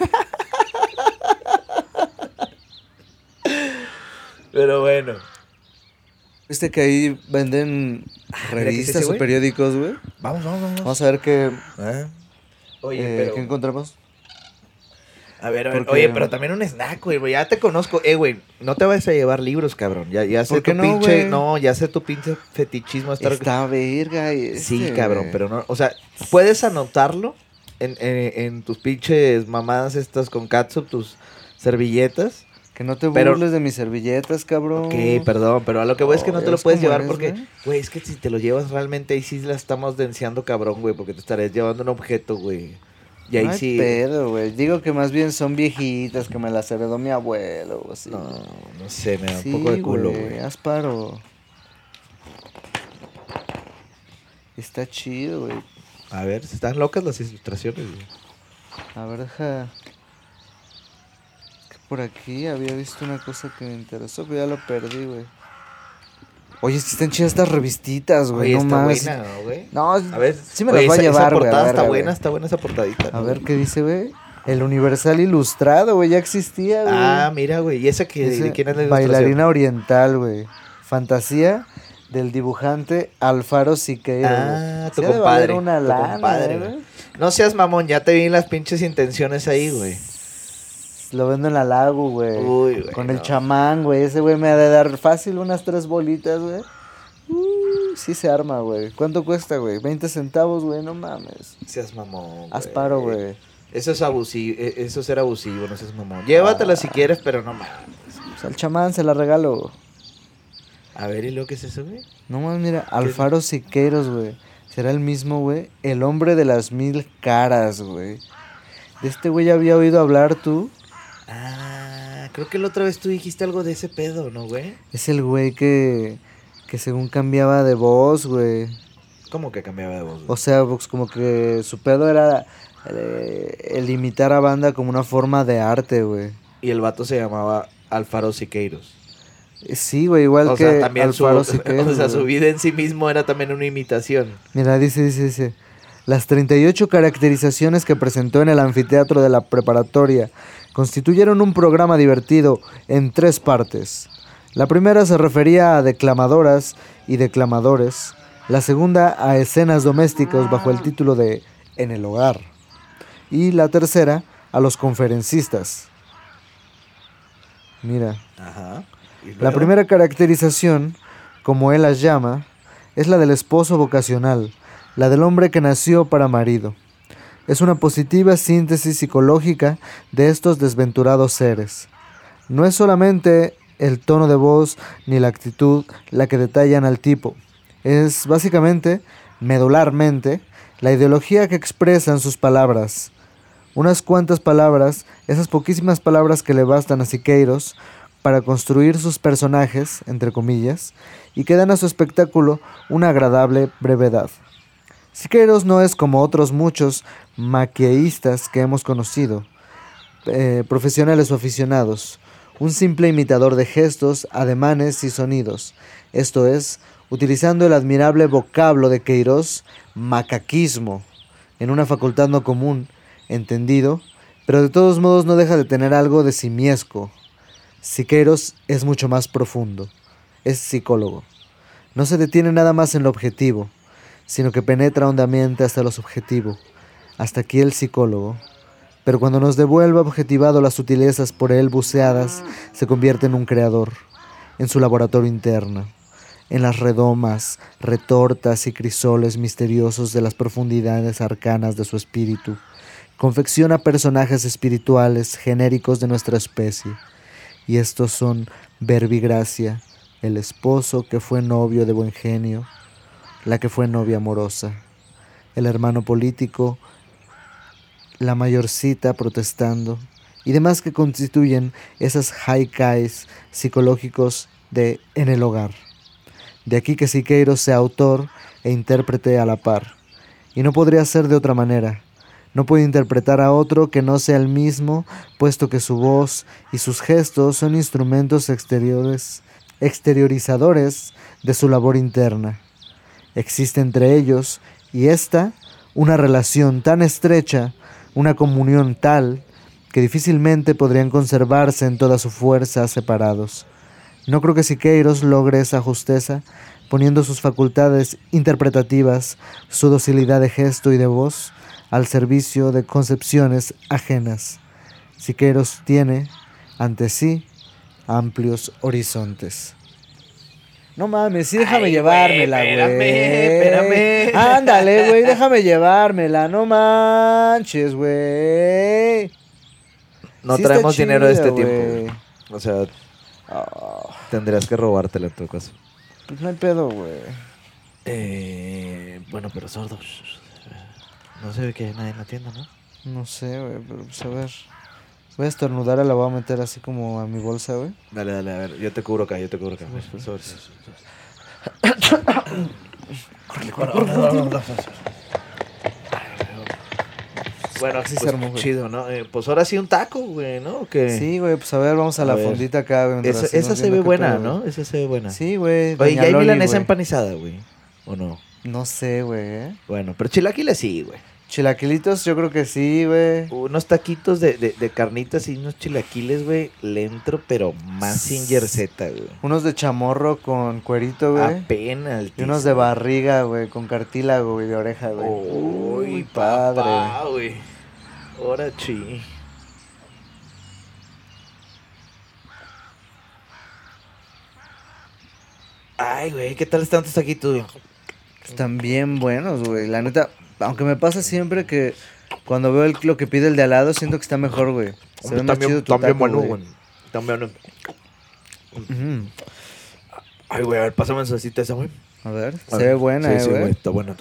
Pero bueno. ¿Viste que ahí venden mira, ¿qué es revistas ese, o güey? periódicos, güey? Vamos. Vamos a ver qué, Oye, qué encontramos. A ver, porque- oye, pero también un snack, güey. Ya te conozco. Güey, no te vayas a llevar libros, cabrón. Ya sé ¿Por qué tu no, pinche. güey? No, ya sé tu pinche fetichismo de estar. Está verga. Sí, cabrón, pero no. O sea, puedes anotarlo en tus pinches mamadas estas con catsup, tus servilletas. Que no te pero- burles de mis servilletas, cabrón. Ok, perdón, pero a lo que voy es que no te lo ¿ves puedes cómo llevar eres, porque, güey? güey, es que si te lo llevas realmente ahí sí la estamos denciando cabrón, güey, porque te estarías llevando un objeto, güey. Y ahí No hay sí. pedo, güey. Digo que más bien son viejitas que me las heredó mi abuelo o así. No sé, me da Sí, un poco de culo, güey. haz paro. Está chido, güey. A ver, están locas las ilustraciones, güey. A ver, deja. Que por aquí había visto una cosa que me interesó, pero ya lo perdí, güey. Oye, sí están chidas estas revistitas, güey. Oye, No está mames. buena, ¿no, güey? No, A ver, sí me oye, las voy a esa llevar, güey. portada a ver, está güey. buena, está buena esa portadita. A ¿no? ver qué dice, güey. El Universal Ilustrado, güey, ya existía, güey. Ah, mira, güey. ¿Y esa que Dice, de quién es la ilustración? Bailarina oriental, güey. Fantasía del dibujante Alfaro Siqueiro. Ah, tu Sí ha de compadre. valer una tu lana, compadre, güey. güey. No seas mamón, ya te vi las pinches intenciones ahí, güey. Lo vendo en la lago, güey. Uy, güey. Con el no. chamán, güey. Ese güey me ha de dar fácil unas 3 bolitas, güey. Sí se arma, güey. ¿Cuánto cuesta, güey? 20 centavos, güey. No mames. Seas mamón. Haz paro, güey. Eso es abusivo, eso es ser abusivo, no seas mamón. Llévatela si quieres, pero no mames. Pues al chamán se la regalo. A ver, ¿y lo que es eso, güey? No mames, mira. Alfaro Siqueiros, güey. Será el mismo, güey. El hombre de las 1000 caras, güey. De este güey ya había oído hablar tú. Ah, creo que la otra vez tú dijiste algo de ese pedo, ¿no, güey? Es el güey que según cambiaba de voz, güey. ¿Cómo que cambiaba de voz, güey? O sea, pues como que su pedo era el imitar a banda como una forma de arte, güey. Y el vato se llamaba Alfaro Siqueiros. Sí, güey, igual O que sea, también Alfaro Siqueiros, o sea, güey. su vida en sí mismo era también una imitación. Mira, dice. Las 38 caracterizaciones que presentó en el anfiteatro de la preparatoria constituyeron un programa divertido en 3 partes. La primera se refería a declamadoras y declamadores, la segunda a escenas domésticas bajo el título de En el hogar, y la tercera a los conferencistas. Mira, Ajá. ¿Y la luego? primera caracterización, como él las llama, es la del esposo vocacional, la del hombre que nació para marido. Es una positiva síntesis psicológica de estos desventurados seres. No es solamente el tono de voz ni la actitud la que detallan al tipo. Es básicamente, medularmente, la ideología que expresan sus palabras. Unas cuantas palabras, esas poquísimas palabras que le bastan a Siqueiros para construir sus personajes, entre comillas, y que dan a su espectáculo una agradable brevedad. Siqueiros no es como otros muchos maquieístas que hemos conocido, profesionales o aficionados, un simple imitador de gestos, ademanes y sonidos, esto es, utilizando el admirable vocablo de Queiroz, macaquismo, en una facultad no común, entendido, pero de todos modos no deja de tener algo de simiesco. Siqueiros es mucho más profundo, es psicólogo. No se detiene nada más en lo objetivo, sino que penetra hondamente hasta lo subjetivo. Hasta aquí el psicólogo. Pero cuando nos devuelve objetivado las sutilezas por él buceadas, se convierte en un creador, en su laboratorio interno, en las redomas, retortas y crisoles misteriosos de las profundidades arcanas de su espíritu. Confecciona personajes espirituales genéricos de nuestra especie. Y estos son Verbigracia, el esposo que fue novio de buen genio, la que fue novia amorosa, el hermano político, la mayorcita protestando, y demás que constituyen esas haikais psicológicos de En el hogar. De aquí que Siqueiros sea autor e intérprete a la par, y no podría ser de otra manera. No puede interpretar a otro que no sea el mismo, puesto que su voz y sus gestos son instrumentos exteriorizadores de su labor interna. Existe entre ellos, y esta, una relación tan estrecha, una comunión tal, que difícilmente podrían conservarse en toda su fuerza separados. No creo que Siqueiros logre esa justeza, poniendo sus facultades interpretativas, su docilidad de gesto y de voz, al servicio de concepciones ajenas. Siqueiros tiene, ante sí, amplios horizontes. No mames, sí, déjame llevármela, güey. Espérame. Ándale, güey, déjame llevármela, no manches, güey. No Sí traemos está dinero de este chida, tiempo. güey. Güey. O sea, tendrías que robártela en todo caso. Pues no hay pedo, güey. Bueno, pero sordos. No se ve que hay nadie en la tienda, ¿no? No sé, güey, pero pues a ver. Voy a estornudar y la voy a meter así como a mi bolsa, güey. Dale, a ver, yo te cubro acá. Bueno, Así pues, se armó, güey. chido, ¿no? Pues ahora sí un taco, güey, ¿no? ¿Qué? Sí, güey, pues a ver, vamos a A la ver. fondita acá, güey. mientras Esa seguimos se ve viendo qué buena, pedo, ¿no? güey. Esa se ve buena. Sí, güey. Oye, Doña ¿ya hay Loli, milanesa güey. empanizada, güey? ¿O no? No sé, güey. Bueno, pero chilaquiles sí, güey. Chilaquilitos, yo creo que sí, güey. Unos taquitos de carnitas y unos chilaquiles, güey. Le entro, pero más sin yerseta, güey. Unos de chamorro con cuerito, güey. Apenas. Y unos de barriga, güey, con cartílago, güey, de oreja, güey. Uy, padre. papá, güey. Ahora sí. Ay, güey, ¿qué tal están tus taquitos, güey? Están bien buenos, güey. La neta, aunque me pasa siempre que cuando veo lo que pide el de al lado, siento que está mejor, güey. Se ve más chido tu taco, güey. También. Ujú. Ay, güey, a ver, pásame esa cita esa, güey. A ver, A se ver. ve buena, Sí, güey. Está bueno.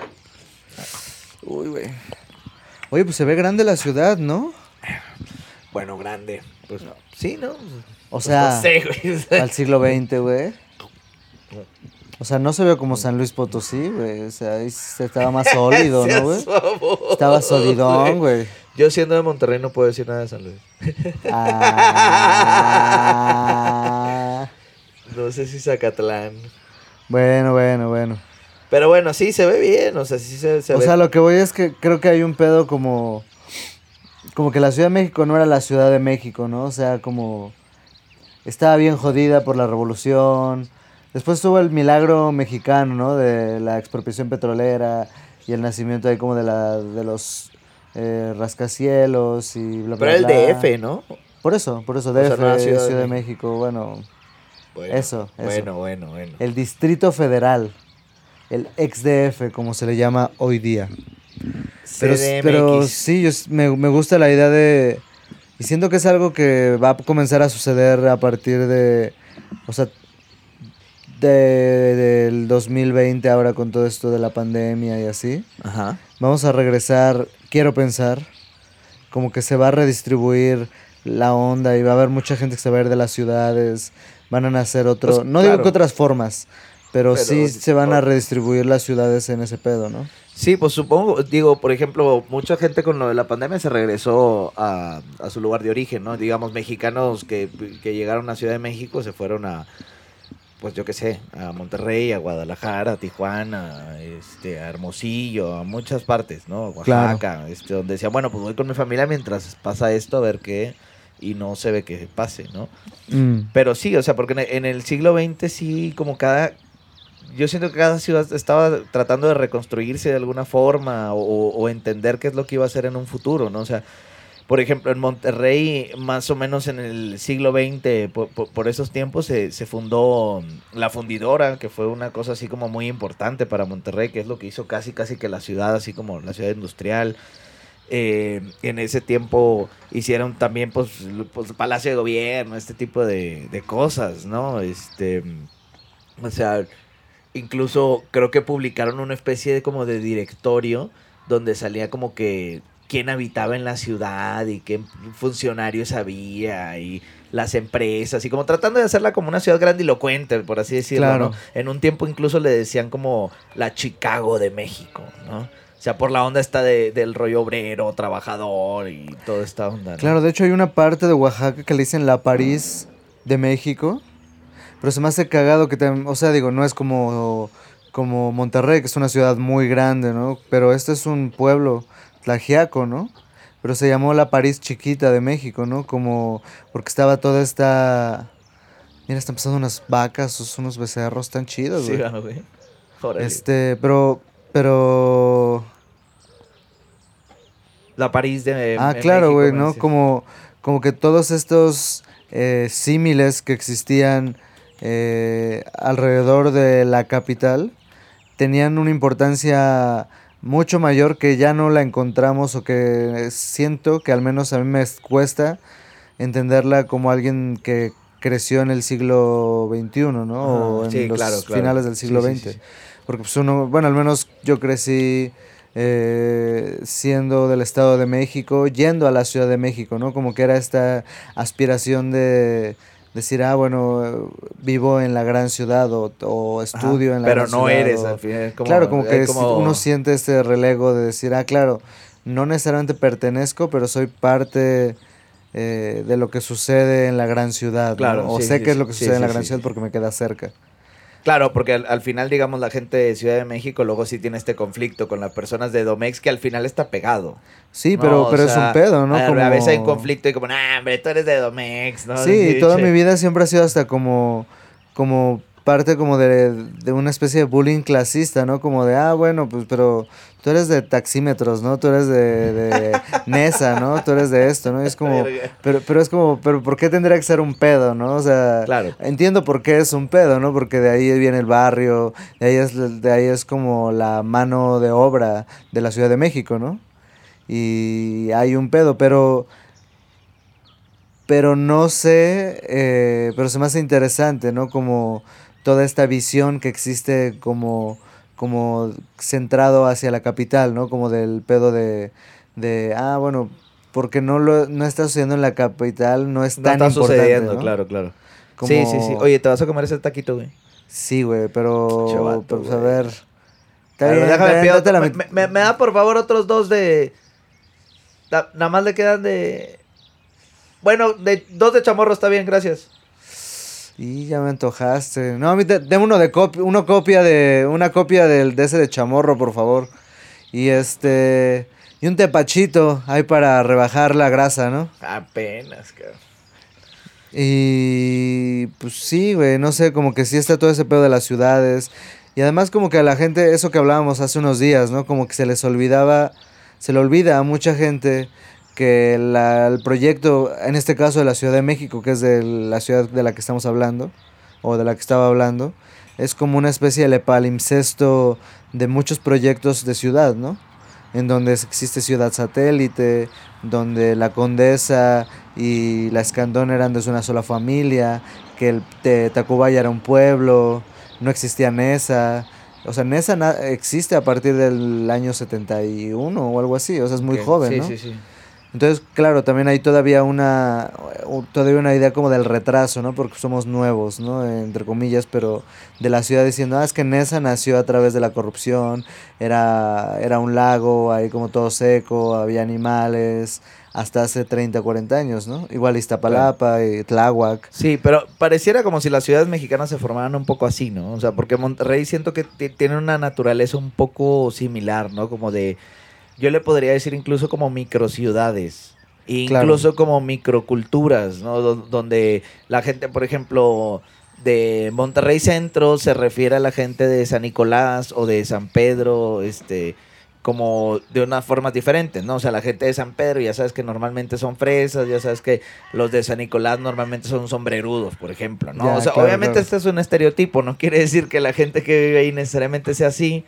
Uy, güey. Oye, pues se ve grande la ciudad, ¿no? Bueno, grande. Pues sí, ¿no? O sea, No sé, güey. al siglo XX, güey. O sea, no se ve como San Luis Potosí, güey. O sea, ahí estaba más sólido, ¿no, güey? Estaba solidón, güey. Yo siendo de Monterrey no puedo decir nada de San Luis. Ah. No sé si Zacatlán. Bueno. Pero bueno, sí, se ve bien. O sea, sí se O ve. sea, lo que voy es que creo que hay un pedo como como que la Ciudad de México no era la Ciudad de México, ¿no? O sea, como estaba bien jodida por la revolución. Después tuvo el milagro mexicano, ¿no? De la expropiación petrolera y el nacimiento ahí como de los rascacielos y bla, bla, Pero el bla. DF, ¿no? Por eso, sea, DF, no la Ciudad Ciudad de de México, bueno, Bueno, eso. Bueno. El Distrito Federal, el ex-DF, como se le llama hoy día. Pero sí, me gusta la idea de... Y siento que es algo que va a comenzar a suceder a partir de... O sea, del 2020 ahora con todo esto de la pandemia y así. Ajá. Vamos a regresar, quiero pensar, como que se va a redistribuir la onda y va a haber mucha gente que se va a ir de las ciudades, van a nacer otro... Pues, no claro. digo que otras formas, pero sí se van a por- redistribuir las ciudades en ese pedo, ¿no? Sí, pues supongo, digo, por ejemplo, mucha gente con lo de la pandemia se regresó a su lugar de origen, ¿no? Digamos, mexicanos que llegaron a Ciudad de México se fueron a, pues yo qué sé, a Monterrey, a Guadalajara, a Tijuana, a Hermosillo, a muchas partes, ¿no? Oaxaca, donde decían, bueno, pues voy con mi familia mientras pasa esto a ver qué, y no se ve que pase, ¿no? Pero sí, o sea, porque en el siglo XX sí, como yo siento que cada ciudad estaba tratando de reconstruirse de alguna forma o entender qué es lo que iba a hacer en un futuro, ¿no? O sea, por ejemplo, en Monterrey, más o menos en el siglo XX, por esos tiempos, se fundó la fundidora, que fue una cosa así como muy importante para Monterrey, que es lo que hizo casi que la ciudad, así como la ciudad industrial. En ese tiempo hicieron también, pues Palacio de Gobierno, este tipo de cosas, ¿no? O sea... Incluso creo que publicaron una especie de como de directorio donde salía como que quién habitaba en la ciudad y qué funcionarios había y las empresas y como tratando de hacerla como una ciudad grandilocuente, por así decirlo, Claro. ¿no? En un tiempo incluso le decían como la Chicago de México, ¿no? O sea, por la onda esta del rollo obrero, trabajador y toda esta onda, ¿no? Claro, de hecho hay una parte de Oaxaca que le dicen la París de México, pero se me hace cagado que, o sea, digo, no es como Monterrey, que es una ciudad muy grande, ¿no? Pero este es un pueblo tlaxiaco, ¿no? Pero se llamó la París chiquita de México, ¿no? Como, porque estaba toda esta... Mira, están pasando unas vacas, unos becerros tan chidos, Sí, güey. güey. Órale. Pero... La París de claro, México, güey, me ¿no? decías. Como que todos estos símiles que existían alrededor de la capital tenían una importancia mucho mayor que ya no la encontramos o que siento que al menos a mí me cuesta entenderla como alguien que creció en el siglo XXI, ¿no? O en sí, los claro. finales del siglo Sí, XX. Porque pues uno, bueno, al menos yo crecí siendo del Estado de México, yendo a la Ciudad de México, ¿no? Como que era esta aspiración de decir, bueno, vivo en la gran ciudad o estudio en la pero gran no ciudad. eres al final. Claro, como que uno siente este relego de decir, claro, no necesariamente pertenezco, pero soy parte de lo que sucede en la gran ciudad, ¿no? Claro, O sí, sé sí, qué es lo que sí, sucede en la sí, gran sí, ciudad sí. porque me queda cerca. Claro, porque al final, digamos, la gente de Ciudad de México luego sí tiene este conflicto con las personas de Domex que al final está pegado. Sí, No, pero o es sea, un pedo, ¿no? A veces hay un conflicto y como, hombre, tú eres de Domex, ¿no? Sí, toda che. mi vida siempre ha sido hasta como parte como de una especie de bullying clasista, ¿no? Como de, bueno, pues, pero tú eres de taxímetros, ¿no? Tú eres de Nesa, ¿no? Tú eres de esto, ¿no? Y es como, pero es como, pero ¿por qué tendría que ser un pedo, ¿no? O sea, Claro. entiendo por qué es un pedo, ¿no? Porque de ahí viene el barrio, de ahí es como la mano de obra de la Ciudad de México, ¿no? Y hay un pedo, pero no sé, pero se me hace interesante, ¿no? Como toda esta visión que existe como centrado hacia la capital, ¿no? Como del pedo de bueno, porque no está sucediendo en la capital, no es No tan está importante, sucediendo, ¿no? claro. Como... Sí. Oye, ¿te vas a comer ese taquito, güey? Sí, güey, pero Chavato, pues, a güey. ver... A ver, déjame bien, pido date la me da por favor otros dos de... Nada más le quedan de... Bueno, dos de chamorro está bien, gracias. Y ya me antojaste. No, a mí deme una copia de ese de chamorro, por favor. Y Y un tepachito ahí para rebajar la grasa, ¿no? Apenas, cabrón. Y pues sí, güey, no sé, como que sí está todo ese pedo de las ciudades. Y además como que a la gente, eso que hablábamos hace unos días, ¿no? Como que se le olvida a mucha gente que el proyecto, en este caso de la Ciudad de México, que es de la ciudad de la que estamos hablando, o de la que estaba hablando, es como una especie de palimpsesto de muchos proyectos de ciudad, ¿no? En donde existe Ciudad Satélite, donde la Condesa y la Escandón eran de una sola familia, que Tacubaya era un pueblo, no existía Nesa. O sea, Nesa existe a partir del año 71 o algo así, o sea, es muy joven, ¿no? Sí. Entonces, claro, también hay todavía una idea como del retraso, ¿no? Porque somos nuevos, ¿no? Entre comillas, pero de la ciudad diciendo, es que Nesa nació a través de la corrupción, era un lago ahí como todo seco, había animales, hasta hace 30, 40 años, ¿no? Igual Iztapalapa y Tláhuac. Sí, pero pareciera como si las ciudades mexicanas se formaran un poco así, ¿no? O sea, porque Monterrey siento que tiene una naturaleza un poco similar, ¿no? Como de... Yo le podría decir incluso como microciudades, incluso como microculturas, ¿no? Donde la gente, por ejemplo, de Monterrey Centro se refiere a la gente de San Nicolás o de San Pedro, como de unas formas diferentes, ¿no? O sea, la gente de San Pedro ya sabes que normalmente son fresas, ya sabes que los de San Nicolás normalmente son sombrerudos, por ejemplo, ¿no? Ya, o sea, claro, obviamente claro. este es un estereotipo, no quiere decir que la gente que vive ahí necesariamente sea así,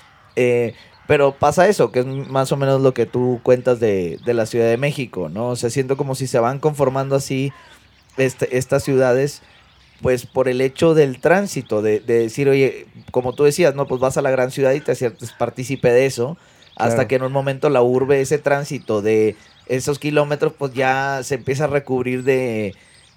pero pasa eso, que es más o menos lo que tú cuentas de la Ciudad de México, ¿no? O sea, siento como si se van conformando así estas ciudades, pues por el hecho del tránsito, de decir, oye, como tú decías, no, pues vas a la gran ciudad y te sientes partícipe de eso, hasta Claro. que en un momento la urbe, ese tránsito de esos kilómetros, pues ya se empieza a recubrir de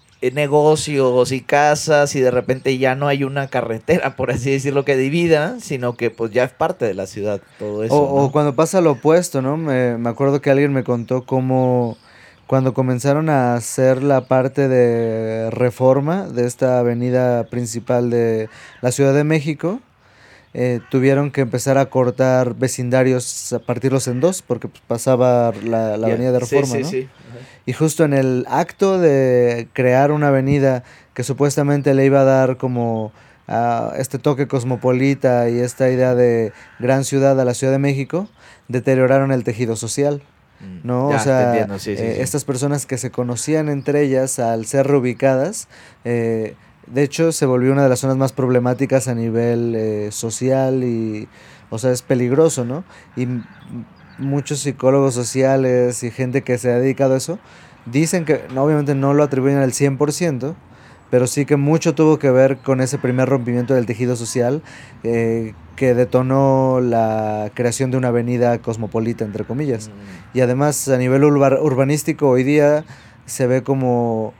negocios y casas y de repente ya no hay una carretera, por así decirlo, que divida, sino que pues ya es parte de la ciudad todo eso. O ¿no? cuando pasa lo opuesto, ¿no? Me acuerdo que alguien me contó cómo cuando comenzaron a hacer la parte de reforma de esta avenida principal de la Ciudad de México, tuvieron que empezar a cortar vecindarios, a partirlos en dos, porque pues, pasaba la Ya. avenida de reforma, sí, ¿no? sí. Y justo en el acto de crear una avenida que supuestamente le iba a dar como este toque cosmopolita y esta idea de gran ciudad a la Ciudad de México, deterioraron el tejido social, ¿no? Ya, O sea, te entiendo, sí. estas personas que se conocían entre ellas al ser reubicadas, de hecho se volvió una de las zonas más problemáticas a nivel social y, o sea, es peligroso, ¿no? Y muchos psicólogos sociales y gente que se ha dedicado a eso dicen que obviamente no lo atribuyen al 100%, pero sí que mucho tuvo que ver con ese primer rompimiento del tejido social que detonó la creación de una avenida cosmopolita, entre comillas. Y además a nivel urbanístico hoy día se ve como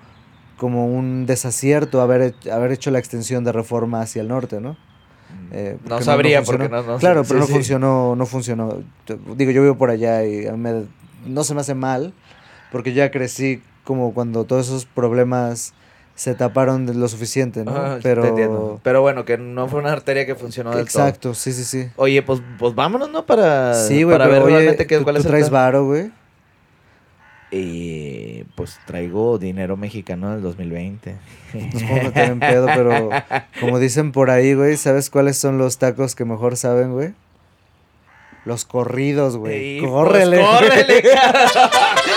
un desacierto haber hecho la extensión de Reforma hacia el norte, ¿no? No porque sabría funcionó. porque no Claro, sé. pero Sí, no sí. funcionó. Digo, yo vivo por allá y no se me hace mal, porque ya crecí como cuando todos esos problemas se taparon de lo suficiente, ¿no? Ajá, pero te entiendo. Pero bueno, que no fue una arteria que funcionó del todo. exacto, sí. Oye, pues vámonos, ¿no? Para Sí, güey, para pero ver oye, realmente cuál tú es el traes plan. varo, güey. Pues traigo dinero mexicano del 2020. Nos podemos meter en pedo, pero como dicen por ahí, güey, ¿sabes cuáles son los tacos que mejor saben, güey? Los corridos, güey. Sí, ¡Córrele! pues, córrele, cara.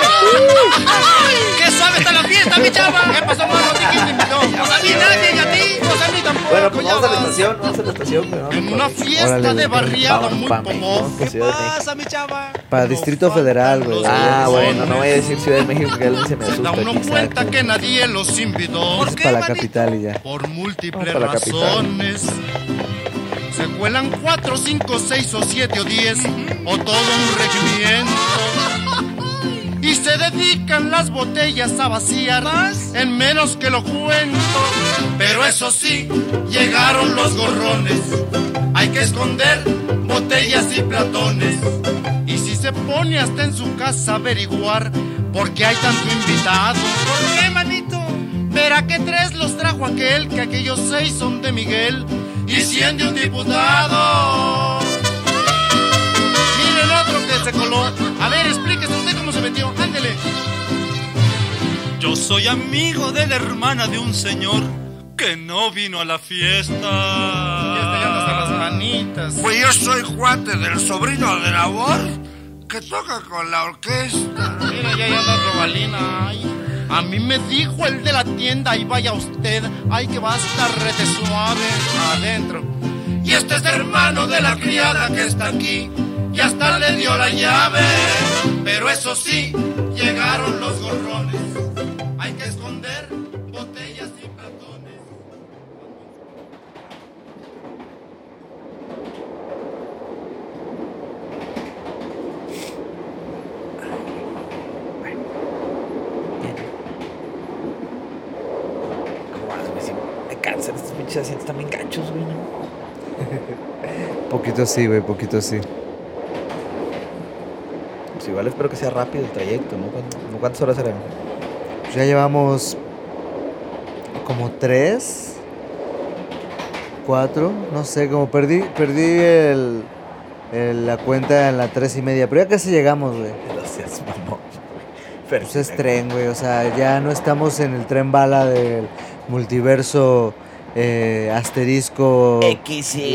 ¡Qué suave está la fiesta, mi chava! ¿Qué pasó, mano? ¿Quién te invitó? Pues a mí nadie, y a ti, pues a mí tampoco. Bueno, pues ya vamos a la vas. estación, güey, vamos En una por- fiesta Órale, de güey. barriada Vámonos muy pa' México, popó. por ¿Qué Ciudad de México. pasa, mi chava? Para No Distrito faltan Federal, güey. los Ah, bueno, no razones. voy a decir Ciudad de México que alguien se me Se asusta da uno aquí. cuenta exacto. que nadie los invitó. Es para la capital y ya. Por múltiples Vamos para la capital. razones. Se cuelan 4, 5, 6 o 7 o 10 o todo un regimiento. Y se dedican las botellas a vaciar en menos que lo cuento. Pero eso sí, llegaron los gorrones. Hay que esconder botellas y platones. Y si se pone hasta en su casa a averiguar por qué hay tanto invitado. ¿Por qué, manito? Verá que 3 los trajo aquel, que aquellos 6 son de Miguel y 100 de un diputado. Miren otro que se coló. A ver, soy amigo de la hermana de un señor que no vino a la fiesta. Ya hasta las manitas. Pues yo soy cuate del sobrino de labor que toca con la orquesta. Mira, ya anda Robalina. Ay, a mí me dijo el de la tienda, y vaya usted, ay, que va a estar rete suave adentro. Y este es hermano de la criada que está aquí, y hasta le dio la llave. Pero eso sí, llegaron los gorrones. Hay que esconder botellas y platones. ¿Cómo vas, güey? Si me cansan estos pinches asientos también gachos, güey, ¿no? Poquito sí, güey, poquito sí. Pues igual espero que sea rápido el trayecto, ¿no? ¿Cuántas horas serán? Pues ya llevamos como 3, 4, no sé, como perdí la cuenta en la 3:30, pero ya casi llegamos, güey. No seas mamón. Pues es tren, güey, o sea, ya no estamos en el tren bala del multiverso asterisco X y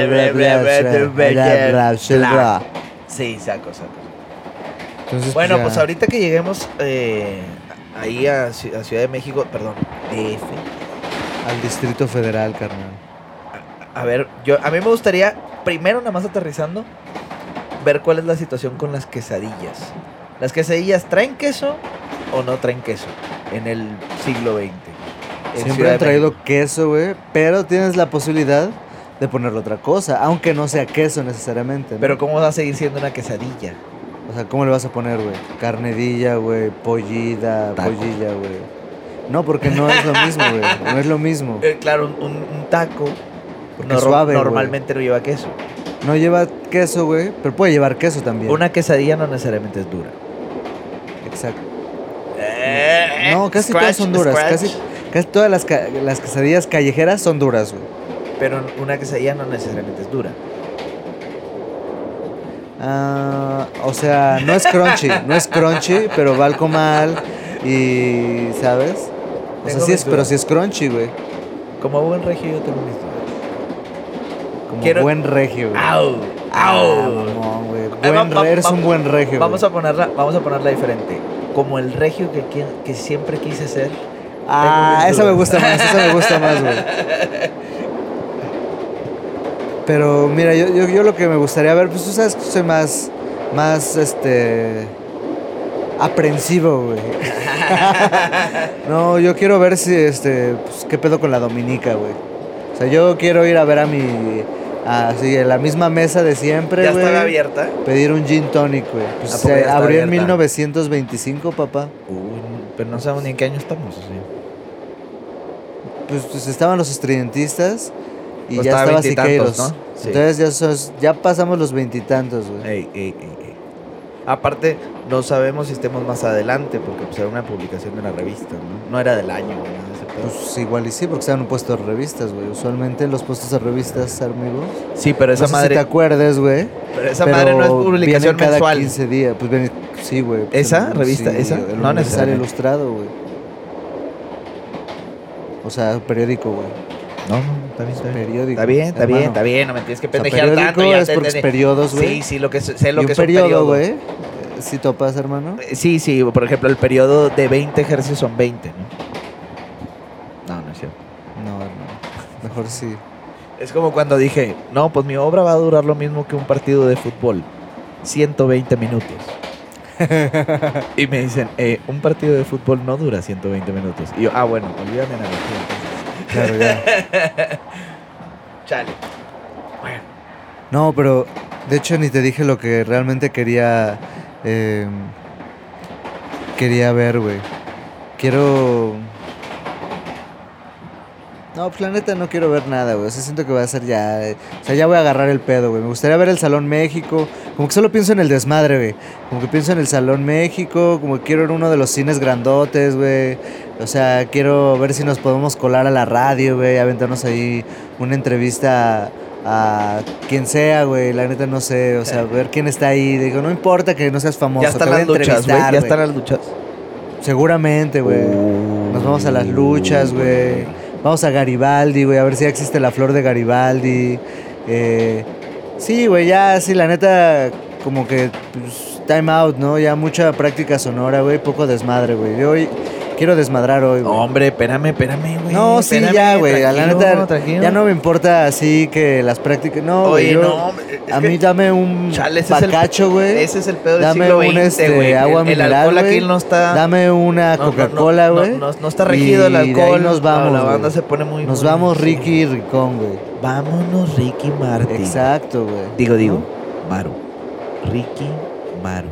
Sí, saco. Entonces, Bueno, ya- pues ahorita que lleguemos ahí a Ciudad de México, perdón, DF. al Distrito Federal, carnal. A ver, a mí me gustaría, primero nada más aterrizando, ver cuál es la situación con las quesadillas. ¿Las quesadillas traen queso o no traen queso en el siglo XX? En Siempre Ciudad han de traído México. queso, güey, pero tienes la posibilidad de ponerle otra cosa, aunque no sea queso necesariamente, ¿no? Pero ¿cómo va a seguir siendo una quesadilla? O sea, ¿cómo le vas a poner, güey? Carnedilla, güey, pollida, Taco. pollilla, güey. No, porque no es lo mismo, güey. No es lo mismo. Claro, un taco Porque es suave, güey. normalmente no lleva queso. No lleva queso, güey, pero puede llevar queso también. Una quesadilla no necesariamente es dura. Exacto. No, casi todas son duras. Casi todas las quesadillas callejeras son duras, güey. Pero una quesadilla no necesariamente es dura. O sea, no es crunchy, pero va al comal y, ¿sabes? O sea, Tengo sí mis es, pero dudas. sí es crunchy, güey. Como buen regio yo tengo mis dudas. Como Quiero- buen regio, güey. ¡Au! Ah, ¡Au! mamón, güey. Eres Vamos- un buen regio, Vamos güey. a ponerla diferente. Como el regio que siempre quise ser. Ah, tengo mis eso me dudas. gusta más, güey. Pero mira, yo lo que me gustaría ver, pues tú sabes que soy más aprensivo, güey. No, yo quiero ver si, pues, qué pedo con la Dominica, güey. O sea, yo quiero ir a ver así, en la misma mesa de siempre, Ya güey. estaba abierta. Pedir un gin tonic, güey. Pues ¿A poco ya se está abrió en abierta? 1925, papá. Pero no sabemos ni en qué año estamos. ¿Sí? Pues estaban los estridentistas y Pues ya estaba estaba veintitantos, Siqueiros. ¿no? Sí. Entonces ya pasamos los 20 y tantos, güey. Ey. Aparte, no sabemos si estemos más adelante, porque pues, era una publicación de la revista, ¿no? No era del año, güey, nada de ese pedo. Pues igual y sí, porque estaban en un puesto de revistas, güey. Usualmente en los puestos de revistas, amigo. Sí, pero esa No sé si madre. te acuerdes, güey. Pero esa madre no es publicación vienen cada mensual. 15 días. Pues viene, sí, güey. Pues, ¿Esa revista? ¿Esa? El No Universal necesariamente. Ilustrado, güey. O sea, periódico, güey. No, está bien. Periódico. Está bien, no me tienes que O sea, pendejear periódico tanto. Ya es te porque es entendí. periodos, güey. Sí, lo que sé lo Y que un es un periodo, güey. ¿Sí topas, hermano? Sí, por ejemplo, el periodo de 20 ejercicios son 20, ¿no? No es cierto. No, hermano. Mejor sí. Es como cuando dije, no, pues mi obra va a durar lo mismo que un partido de fútbol. 120 minutos. Y me dicen, un partido de fútbol no dura 120 minutos. Y yo, bueno, olvídame la Claro, ya. Chale. No, pero de hecho ni te dije lo que realmente quería ver, güey. Quiero... No, pues la neta no quiero ver nada, güey. O sea, siento que va a ser ya... O sea, ya voy a agarrar el pedo, güey. Me gustaría ver el Salón México. Como que solo pienso en el desmadre, güey. Como que pienso en el Salón México. Como que quiero ir a uno de los cines grandotes, güey. O sea, quiero ver si nos podemos colar a la radio, güey. Aventarnos ahí una entrevista a quien sea, güey. La neta no sé. O sea, ver quién está ahí. Digo, no importa que no seas famoso. Ya están te voy a las luchas, güey. entrevistar, Ya están las luchas. Seguramente, güey. Nos vamos a las luchas, güey. Vamos a Garibaldi, güey, a ver si ya existe la flor de Garibaldi. Sí, güey, ya, sí, la neta, como que pues, time out, ¿no? Ya mucha práctica sonora, güey, poco desmadre, güey. Yo hoy quiero desmadrar hoy, güey. Hombre, espérame, güey. No, sí, espérame, ya, güey. La neta, tranquilo. ya no me importa así que las prácticas. No, Oye, güey. no, es A que- mí dame un Chale, ese es el- bacacho, güey. Ese es el pedo del Dame siglo un XX, güey. agua El mineral, alcohol güey. aquí no está... Dame una Coca-Cola, güey. No está regido el Y de ahí alcohol. nos vamos, La banda güey. se pone muy... Nos muy- vamos Ricky y Ricón, güey. Vámonos, Ricky Martin. Exacto, güey. Digo, Maru. Ricky Maru.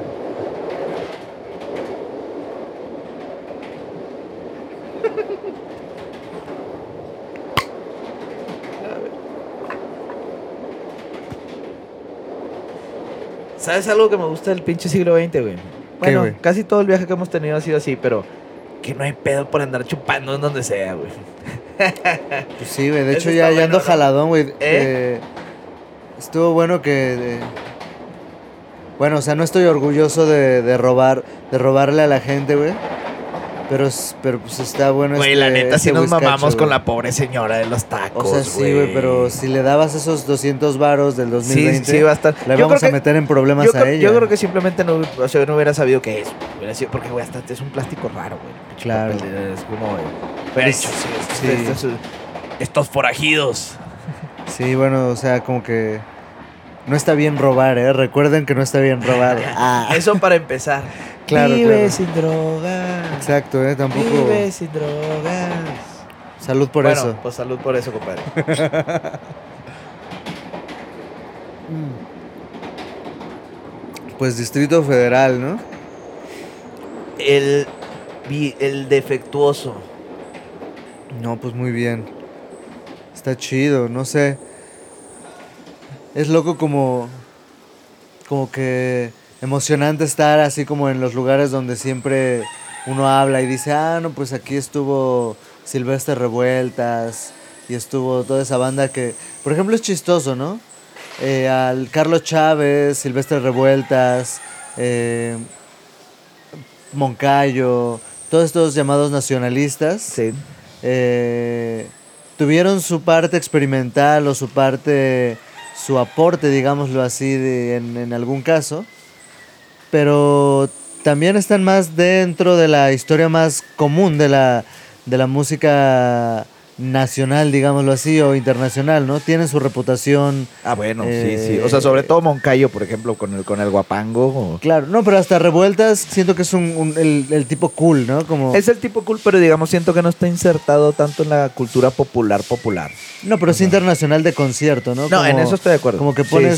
¿Sabes algo que me gusta del pinche siglo XX, güey? Bueno, güey? casi todo el viaje que hemos tenido ha sido así, pero que no hay pedo por andar chupando en donde sea, güey. Pues sí, güey. De Eso hecho, está ya ando bueno, ¿no? jaladón, güey. ¿Eh? Estuvo bueno que... Bueno, o sea, no estoy orgulloso de robarle a la gente, güey. Pero pues está bueno Güey, la neta sí nos whiskacho, mamamos con güey. la pobre señora de los tacos, O sea, sí, güey, pero si le dabas esos 200 varos del 2020, sí va a estar. le Yo vamos creo a que- meter en problemas a ella. Yo creo que simplemente no, o sea, no hubiera sabido qué es. Hubiera sido porque, güey, hasta es un plástico raro, güey. Pinche Claro. papel de- Es como, güey. Pero Es- estos forajidos. Sí, bueno, o sea, como que no está bien robar, ¿eh? Recuerden que no está bien robar. Eso para empezar. Claro, Vive claro. sin drogas. Exacto, ¿eh? Tampoco... Vive sin drogas. Salud por bueno, eso. pues salud por eso, compadre. Pues Distrito Federal, ¿no? El defectuoso. No, pues muy bien. Está chido, no sé. Es loco como que emocionante estar así como en los lugares donde siempre uno habla y dice, no, pues aquí estuvo Silvestre Revueltas y estuvo toda esa banda que, por ejemplo, es chistoso, ¿no? Al Carlos Chávez, Silvestre Revueltas, Moncayo, todos estos llamados nacionalistas. Sí. Tuvieron su parte experimental o su aporte, digámoslo así, en algún caso, pero también están más dentro de la historia más común de la música nacional, digámoslo así, o internacional, ¿no? Tienen su reputación. Ah, bueno, sí. O sea, sobre todo Moncayo, por ejemplo, con el guapango. o- Claro, no, pero hasta Revueltas siento que es el tipo cool, ¿no? Como... Es el tipo cool, pero digamos, siento que no está insertado tanto en la cultura popular. No, pero es internacional de concierto, ¿no? No, en eso estoy de acuerdo. Como que Sí, pones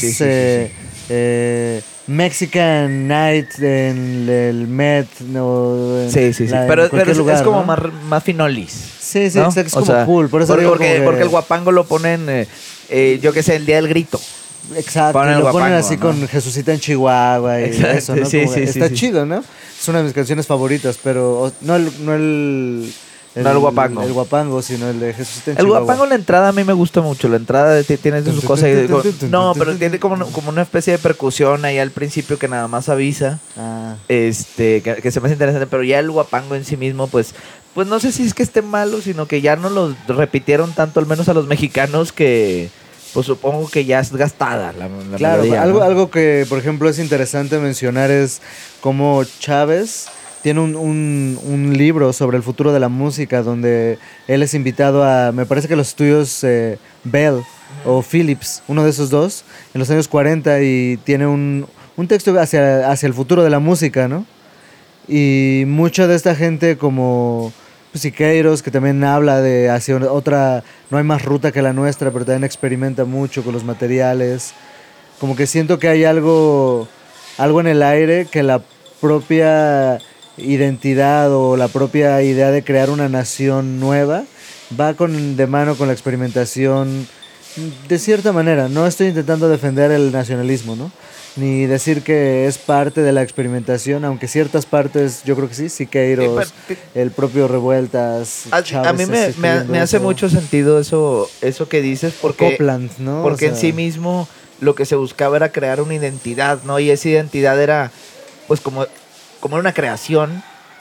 sí. Mexican Night en el Met, no, en Sí. en Pero cualquier es lugar, como ¿no? más finolis. Sí, ¿no? exacto, es O como sea, cool, por eso digo como que- porque el guapango lo ponen, yo qué sé, el día del grito. Exacto, ponen y el lo ponen guapango, así ¿no? con Jesucita en Chihuahua y Exacto, eso, ¿no? sí, Como- sí, está sí. chido, ¿no? Es una de mis canciones favoritas, pero no el guapango. El guapango, sino el de Jesucita en El Chihuahua. guapango, la entrada a mí me gusta mucho. La entrada tiene sus cosas. No, pero tiene como una especie de percusión ahí al principio que nada más avisa. Ah, Que se me hace interesante, pero ya el guapango en sí mismo, pues no sé si es que esté malo, sino que ya no lo repitieron tanto, al menos a los mexicanos, que pues supongo que ya es gastada la claro, melodía, algo, ¿no? algo que, por ejemplo, es interesante mencionar es cómo Chávez tiene un libro sobre el futuro de la música, donde él es invitado a, me parece que los estudios Bell o Philips, uno de esos dos, en los años 40, y tiene un texto hacia el futuro de la música, ¿no? Y mucha de esta gente como Siqueiros, que también habla de hacia otra, no hay más ruta que la nuestra, pero también experimenta mucho con los materiales. Como que siento que hay algo en el aire que la propia identidad o la propia idea de crear una nación nueva va de mano con la experimentación de cierta manera. No estoy intentando defender el nacionalismo, ¿no? Ni decir que es parte de la experimentación, aunque ciertas partes yo creo que sí, Siqueiros, el propio Revueltas, A Chávez mí está escribiendo me hace eso. mucho sentido eso que dices, porque Copland, ¿no? porque O en sea, sí mismo lo que se buscaba era crear una identidad, ¿no? Y esa identidad era, pues, como una creación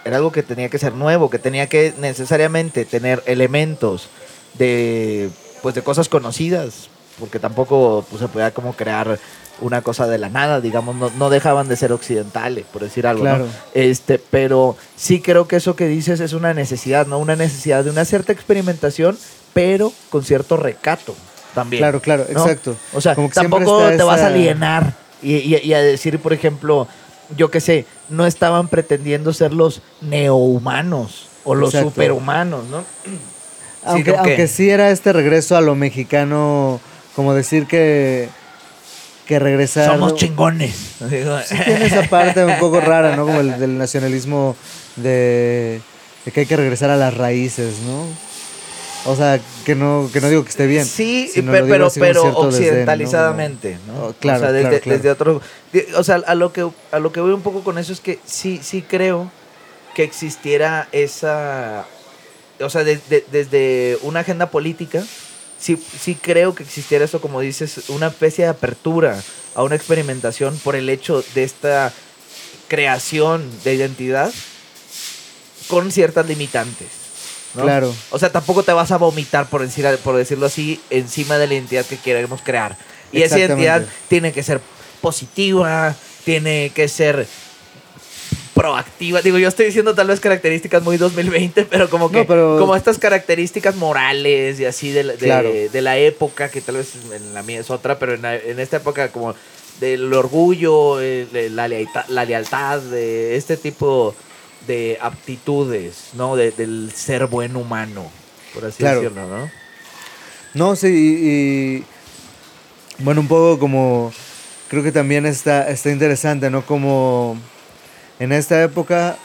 era algo que tenía que ser nuevo, que tenía que necesariamente tener elementos de cosas conocidas, porque tampoco pues, se podía como crear una cosa de la nada, digamos, no dejaban de ser occidentales, por decir algo, Claro. ¿no? Pero sí creo que eso que dices es una necesidad, ¿no? Una necesidad de una cierta experimentación, pero con cierto recato también. Claro, claro, ¿no? exacto. O sea, Como que siempre tampoco está te vas a esa- alienar y a decir, por ejemplo, yo qué sé, no estaban pretendiendo ser los neohumanos o los Exacto. superhumanos, ¿no? Aunque, como que- aunque sí era este regreso a lo mexicano, como decir que regresar... Somos chingones. Sí tiene esa parte un poco rara, ¿no? Como el del nacionalismo de que hay que regresar a las raíces, ¿no? O sea, que no digo que esté bien. Sí, sino lo digo pero así con cierto desdén, ¿no? occidentalizadamente, ¿no? Oh, claro, o sea, desde, claro, claro. desde otro... O sea, a lo que voy un poco con eso es que sí creo que existiera esa... O sea, desde una agenda política, sí creo que existiera eso, como dices, una especie de apertura a una experimentación por el hecho de esta creación de identidad con ciertas limitantes, ¿no? Claro. O sea, tampoco te vas a vomitar, por decirlo así, encima de la identidad que queremos crear. Y esa Exactamente. identidad tiene que ser positiva, tiene que ser proactiva. Digo, yo estoy diciendo tal vez características muy 2020, pero como que No, pero- como estas características morales y así Claro. de la época, que tal vez en la mía es otra, pero en esta época como del orgullo, de la lealtad, de este tipo de aptitudes, ¿no? Del ser buen humano, por así Claro. decirlo, ¿no? No, sí, y bueno, un poco como creo que también está interesante, ¿no? Como en esta época,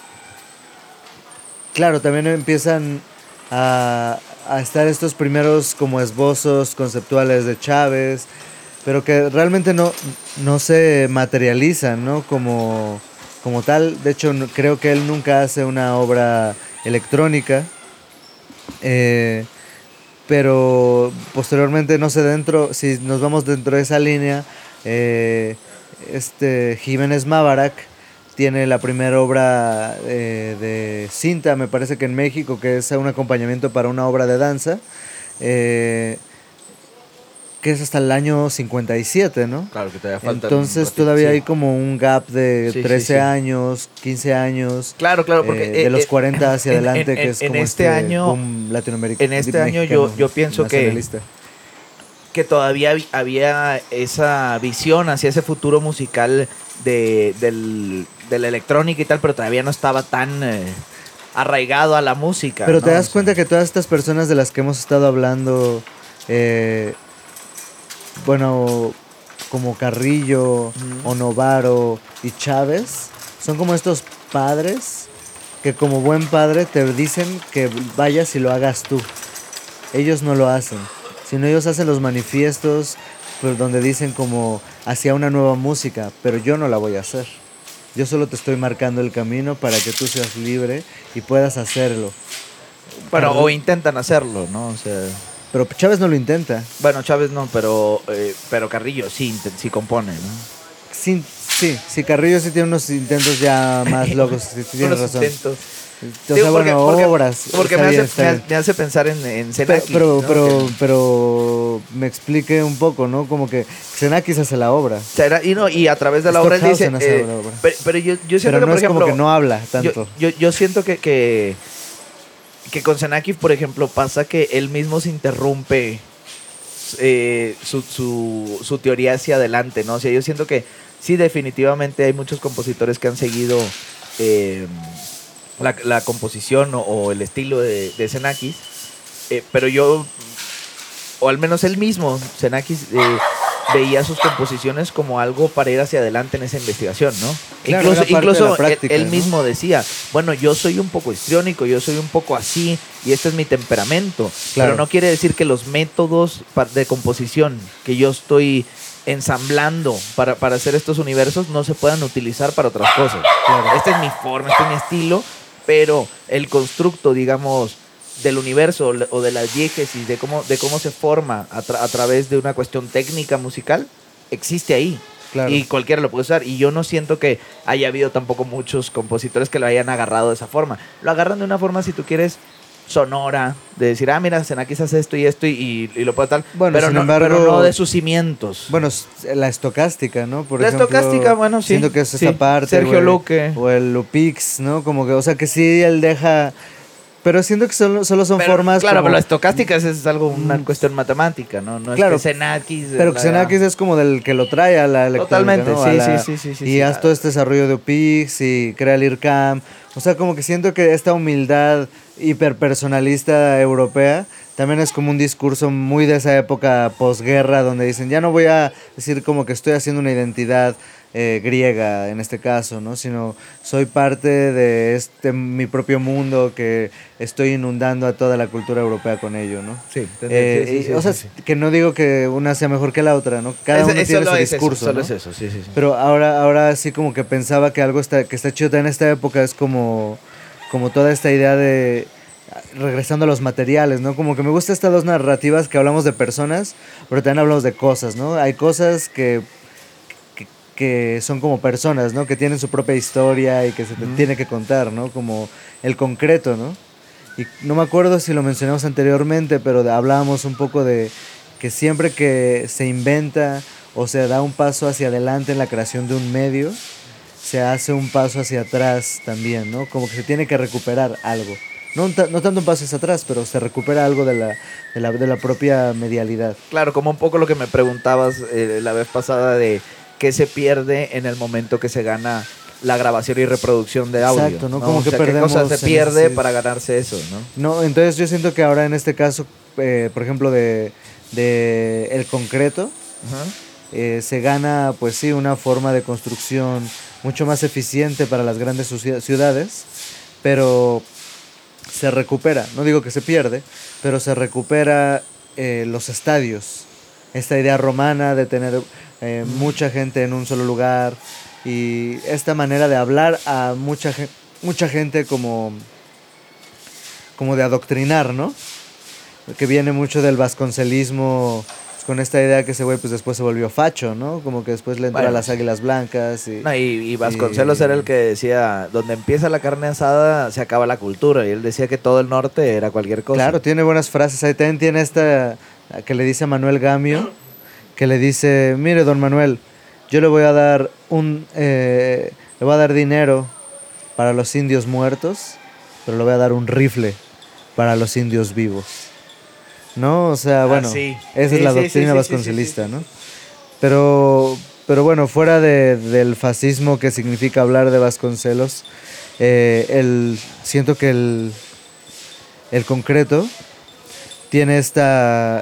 claro, también empiezan a estar estos primeros como esbozos conceptuales de Chávez, pero que realmente no se materializan, ¿no? Como tal. De hecho, creo que él nunca hace una obra electrónica. Pero posteriormente, no sé, si nos vamos dentro de esa línea, Jiménez Mábarak tiene la primera obra de cinta, me parece que en México, que es un acompañamiento para una obra de danza, que es hasta el año 57, ¿no? Claro que todavía falta. Entonces todavía hay como un gap de Sí, 13 sí. años, 15 años. Claro, porque De los 40 hacia en- adelante, en- que es en como este año- boom latinoamericano. en este año yo pienso que todavía había esa visión hacia ese futuro musical de la electrónica y tal, pero todavía no estaba tan arraigado a la música. Pero ¿no? te das O sea, cuenta que todas estas personas de las que hemos estado hablando, bueno, como Carrillo, Onovaro y Chávez, son como estos padres que como buen padre te dicen que vayas y lo hagas tú. Ellos no lo hacen, sino ellos hacen los manifiestos pues, donde dicen como hacia una nueva música, pero yo no la voy a hacer. Yo solo te estoy marcando el camino para que tú seas libre y puedas hacerlo. bueno, o intentan hacerlo, ¿no? O sea, Pero Chávez no lo intenta. bueno, Chávez no, pero Carrillo sí compone, ¿no? Sí, Carrillo sí tiene unos intentos ya más locos, sí, tienes Unos razón. intentos. O Digo, sea, bueno, obras. Porque está me bien, hace, está bien. me hace pensar en Pero, Xenakis, pero, ¿no? pero me explique un poco, ¿no? Como que Xenakis hace la obra. Y a través de la obra él dice... Stockhausen hace la obra. Pero yo siento Pero que, no por es ejemplo... como que no habla tanto. Yo siento que con Xenakis, por ejemplo, pasa que él mismo se interrumpe su teoría hacia adelante, ¿no? O sea, yo siento que sí, definitivamente hay muchos compositores que han seguido la composición o el estilo de Xenakis, pero yo, o al menos él mismo, Xenakis, veía sus composiciones como algo para ir hacia adelante en esa investigación, ¿no? Claro, era parte incluso de la práctica, él ¿no? mismo decía, bueno, yo soy un poco histriónico, yo soy un poco así, y este es mi temperamento, Claro. pero no quiere decir que los métodos de composición que yo estoy ensamblando para hacer estos universos no se puedan utilizar para otras cosas. Claro. Esta es mi forma, este es mi estilo, pero el constructo, digamos, del universo o de las diégesis, de cómo se forma a través de una cuestión técnica musical, existe ahí. Claro. Y cualquiera lo puede usar. Y yo no siento que haya habido tampoco muchos compositores que lo hayan agarrado de esa forma. Lo agarran de una forma, si tú quieres, sonora, de decir, mira, Xenakis hace esto y lo puede tal. Bueno, pero, sin no, embargo, pero no de sus cimientos. Bueno, la estocástica, ¿no? Por La ejemplo, estocástica, bueno, sí. Siento que es sí. esa parte. Sergio güey, Luque. O el Lupix, ¿no? Como que, o sea, que sí él deja... Pero siento que solo son Pero, formas claro, como... pero la estocástica es algo, una cuestión matemática, ¿no? No Claro, es que Xenakis... Pero Xenakis es como del que lo trae a la electrónica, Totalmente, ¿no? sí. Y sí, haz todo este desarrollo de Upix y crea el IRCAM. O sea, como que siento que esta humildad hiperpersonalista europea también es como un discurso muy de esa época posguerra, donde dicen, ya no voy a decir como que estoy haciendo una identidad griega en este caso, ¿no? Sino soy parte de mi propio mundo que estoy inundando a toda la cultura europea con ello, ¿no? Sí, O sea, que no digo que una sea mejor que la otra, ¿no? Cada uno tiene su discurso, solo ¿no? es eso, sí. Pero ahora sí como que pensaba que algo que está chido en esta época es como toda esta idea de regresando a los materiales, ¿no? Como que me gustan estas dos narrativas que hablamos de personas, pero también hablamos de cosas, ¿no? Hay cosas que son como personas, ¿no? Que tienen su propia historia y que se te tiene que contar, ¿no? Como el concreto, ¿no? Y no me acuerdo si lo mencionamos anteriormente, pero hablábamos un poco de que siempre que se inventa o se da un paso hacia adelante en la creación de un medio, se hace un paso hacia atrás también, ¿no? Como que se tiene que recuperar algo. No tanto un paso hacia atrás, pero se recupera algo de la propia medialidad. Claro, como un poco lo que me preguntabas la vez pasada de qué se pierde en el momento que se gana la grabación y reproducción de audio. Exacto, ¿no? Como que ¿qué perdemos cosa se pierde para ganarse eso, no? No, entonces yo siento que ahora en este caso, por ejemplo, de el concreto, se gana, pues sí, una forma de construcción mucho más eficiente para las grandes ciudades, pero se recupera, no digo que se pierde, pero se recupera los estadios, esta idea romana de tener mucha gente en un solo lugar y esta manera de hablar a mucha gente como de adoctrinar, ¿no? Que viene mucho del vasconcelismo, pues, con esta idea que ese güey pues después se volvió facho, ¿no? Como que después le entró a las Águilas Blancas. Y Vasconcelos era el que decía, donde empieza la carne asada se acaba la cultura, y él decía que todo el norte era cualquier cosa. Claro, tiene buenas frases. Ahí también tiene esta que le dice a Manuel Gamio, que le dice, mire, don Manuel, yo le voy a dar dinero para los indios muertos, pero le voy a dar un rifle para los indios vivos. ¿No? O sea, bueno, esa es la doctrina vasconcelista, ¿no? Pero bueno, fuera del fascismo que significa hablar de Vasconcelos, siento que el concreto tiene esta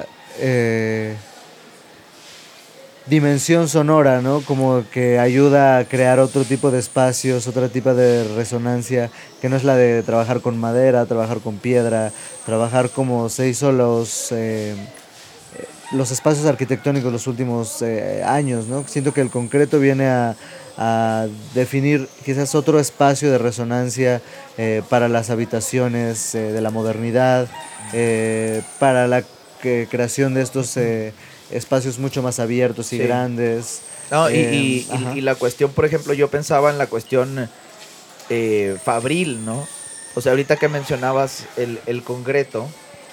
dimensión sonora, ¿no? Como que ayuda a crear otro tipo de espacios, otro tipo de resonancia, que no es la de trabajar con madera, trabajar con piedra, trabajar como se hizo los espacios arquitectónicos los últimos años, ¿no? Siento que el concreto viene a definir quizás otro espacio de resonancia para las habitaciones de la modernidad, para la creación de estos espacios mucho más abiertos y grandes. No, y la cuestión, por ejemplo, yo pensaba en la cuestión fabril, ¿no? O sea, ahorita que mencionabas el concreto,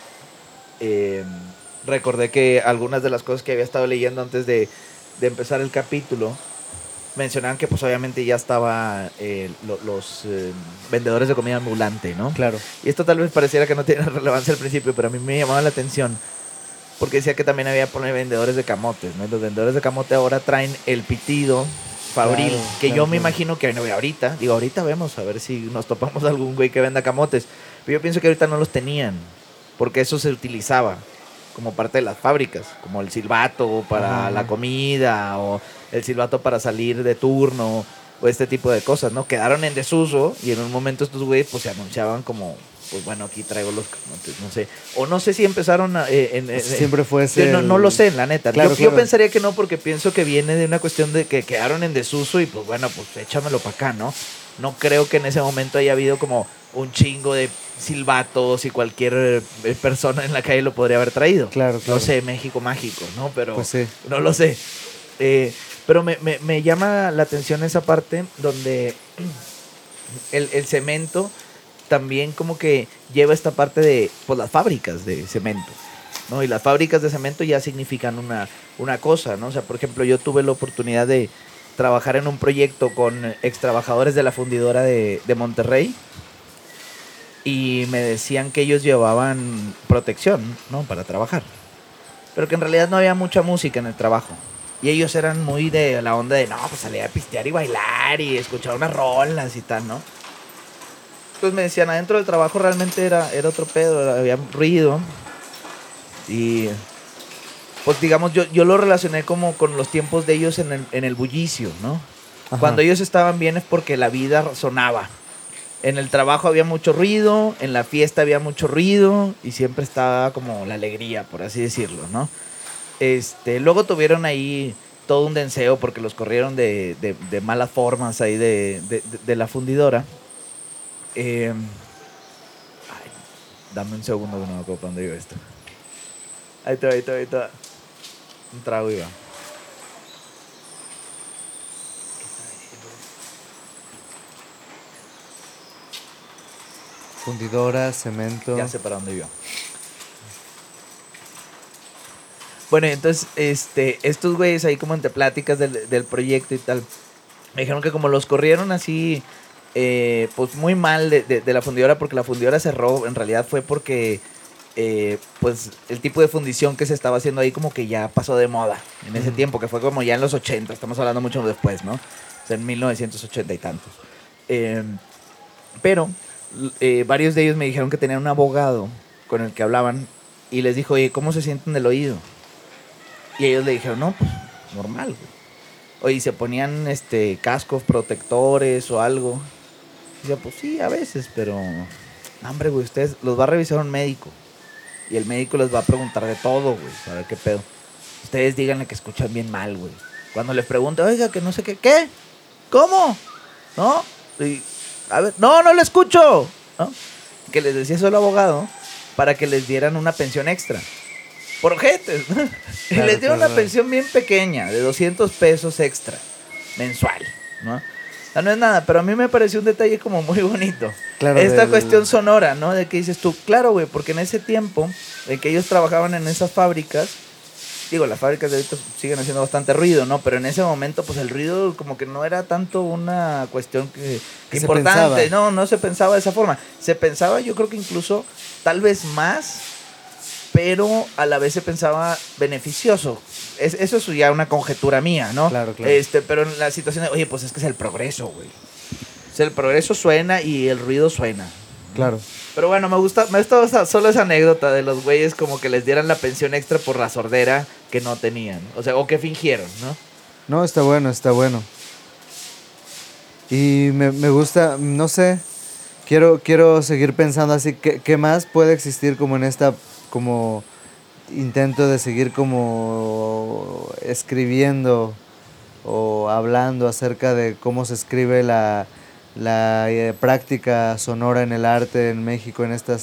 recordé que algunas de las cosas que había estado leyendo antes de empezar el capítulo mencionaban que pues obviamente ya estaba los vendedores de comida ambulante, ¿no? Claro. Y esto tal vez pareciera que no tiene relevancia al principio, pero a mí me llamaba la atención porque decía que también había vendedores de camotes, ¿no? Y los vendedores de camote ahora traen el pitido fabril, yo me imagino que ahorita vemos a ver si nos topamos algún güey que venda camotes, pero yo pienso que ahorita no los tenían, porque eso se utilizaba como parte de las fábricas, como el silbato para la comida o el silbato para salir de turno o este tipo de cosas, ¿no? Quedaron en desuso y en un momento estos güeyes pues se anunciaban como, pues bueno, aquí traigo los camotes, no sé. O no sé si empezaron siempre fue ese... No lo sé, la neta. Claro, yo pensaría que no, porque pienso que viene de una cuestión de que quedaron en desuso y pues bueno, pues échamelo para acá, ¿no? No creo que en ese momento haya habido como un chingo de silbatos y cualquier persona en la calle lo podría haber traído. Claro. No sé, México mágico, ¿no? Pero pues sí. no lo sé. Pero me llama la atención esa parte donde el cemento también como que lleva esta parte de pues, las fábricas de cemento, ¿no? Y las fábricas de cemento ya significan una cosa, ¿no? O sea, por ejemplo, yo tuve la oportunidad de trabajar en un proyecto con ex trabajadores de la fundidora de Monterrey y me decían que ellos llevaban protección, ¿no? Para trabajar. Pero que en realidad no había mucha música en el trabajo. Y ellos eran muy de la onda de, no, pues salir a pistear y bailar y escuchar unas rolas y tal, ¿no? Entonces me decían, adentro del trabajo realmente era otro pedo, había ruido. Y pues digamos, yo lo relacioné como con los tiempos de ellos en el bullicio, ¿no? Ajá. Cuando ellos estaban bien es porque la vida sonaba. En el trabajo había mucho ruido, en la fiesta había mucho ruido y siempre estaba como la alegría, por así decirlo, ¿no? Luego tuvieron ahí todo un denseo porque los corrieron de malas formas ahí de la fundidora. Ay, dame un segundo que no me acuerdo para dónde iba esto. Ahí está. Un trago iba. Fundidora, cemento. Ya sé para dónde iba. Bueno, entonces, estos güeyes ahí como entre pláticas del proyecto y tal, me dijeron que como los corrieron así, pues muy mal de la fundidora, porque la fundidora cerró, en realidad fue porque, pues, el tipo de fundición que se estaba haciendo ahí como que ya pasó de moda en ese tiempo, que fue como ya en los 80, estamos hablando mucho después, ¿no? O sea, en 1980 y tantos. Pero varios de ellos me dijeron que tenían un abogado con el que hablaban y les dijo, oye, ¿cómo se sienten del oído? Y ellos le dijeron, no, pues normal, güey. Oye, ¿se ponían cascos protectores o algo? Y yo, pues sí, a veces, pero no, hombre, güey, ustedes los va a revisar un médico y el médico les va a preguntar de todo, güey, para ver qué pedo. Ustedes díganle que escuchan bien mal, güey. Cuando les pregunte, oiga, que no sé qué, ¿qué? ¿Cómo? ¿No? Y, a ver, no lo escucho, ¿no? Que les decía eso el abogado para que les dieran una pensión extra. Por ojetes, ¿no? Y les dieron una pensión bien pequeña, de 200 pesos extra, mensual, ¿no? O sea, no es nada, pero a mí me pareció un detalle como muy bonito. Claro, esta cuestión sonora, ¿no? De que dices tú, claro, güey, porque en ese tiempo en que ellos trabajaban en esas fábricas, digo, las fábricas de ahorita siguen haciendo bastante ruido, ¿no? Pero en ese momento, pues el ruido como que no era tanto una cuestión que importante, no se pensaba de esa forma. Se pensaba, yo creo que incluso, tal vez más, pero a la vez se pensaba beneficioso. Eso es ya una conjetura mía, ¿no? Claro. Pero en la situación de, oye, pues es que es el progreso, güey. O sea, el progreso suena y el ruido suena. Claro. Pero bueno, me gusta solo esa anécdota de los güeyes como que les dieran la pensión extra por la sordera que no tenían. O sea, o que fingieron, ¿no? No, está bueno. Y me gusta, no sé, quiero seguir pensando así, ¿qué más puede existir como en esta, como intento de seguir como escribiendo o hablando acerca de cómo se escribe la práctica sonora en el arte en México en este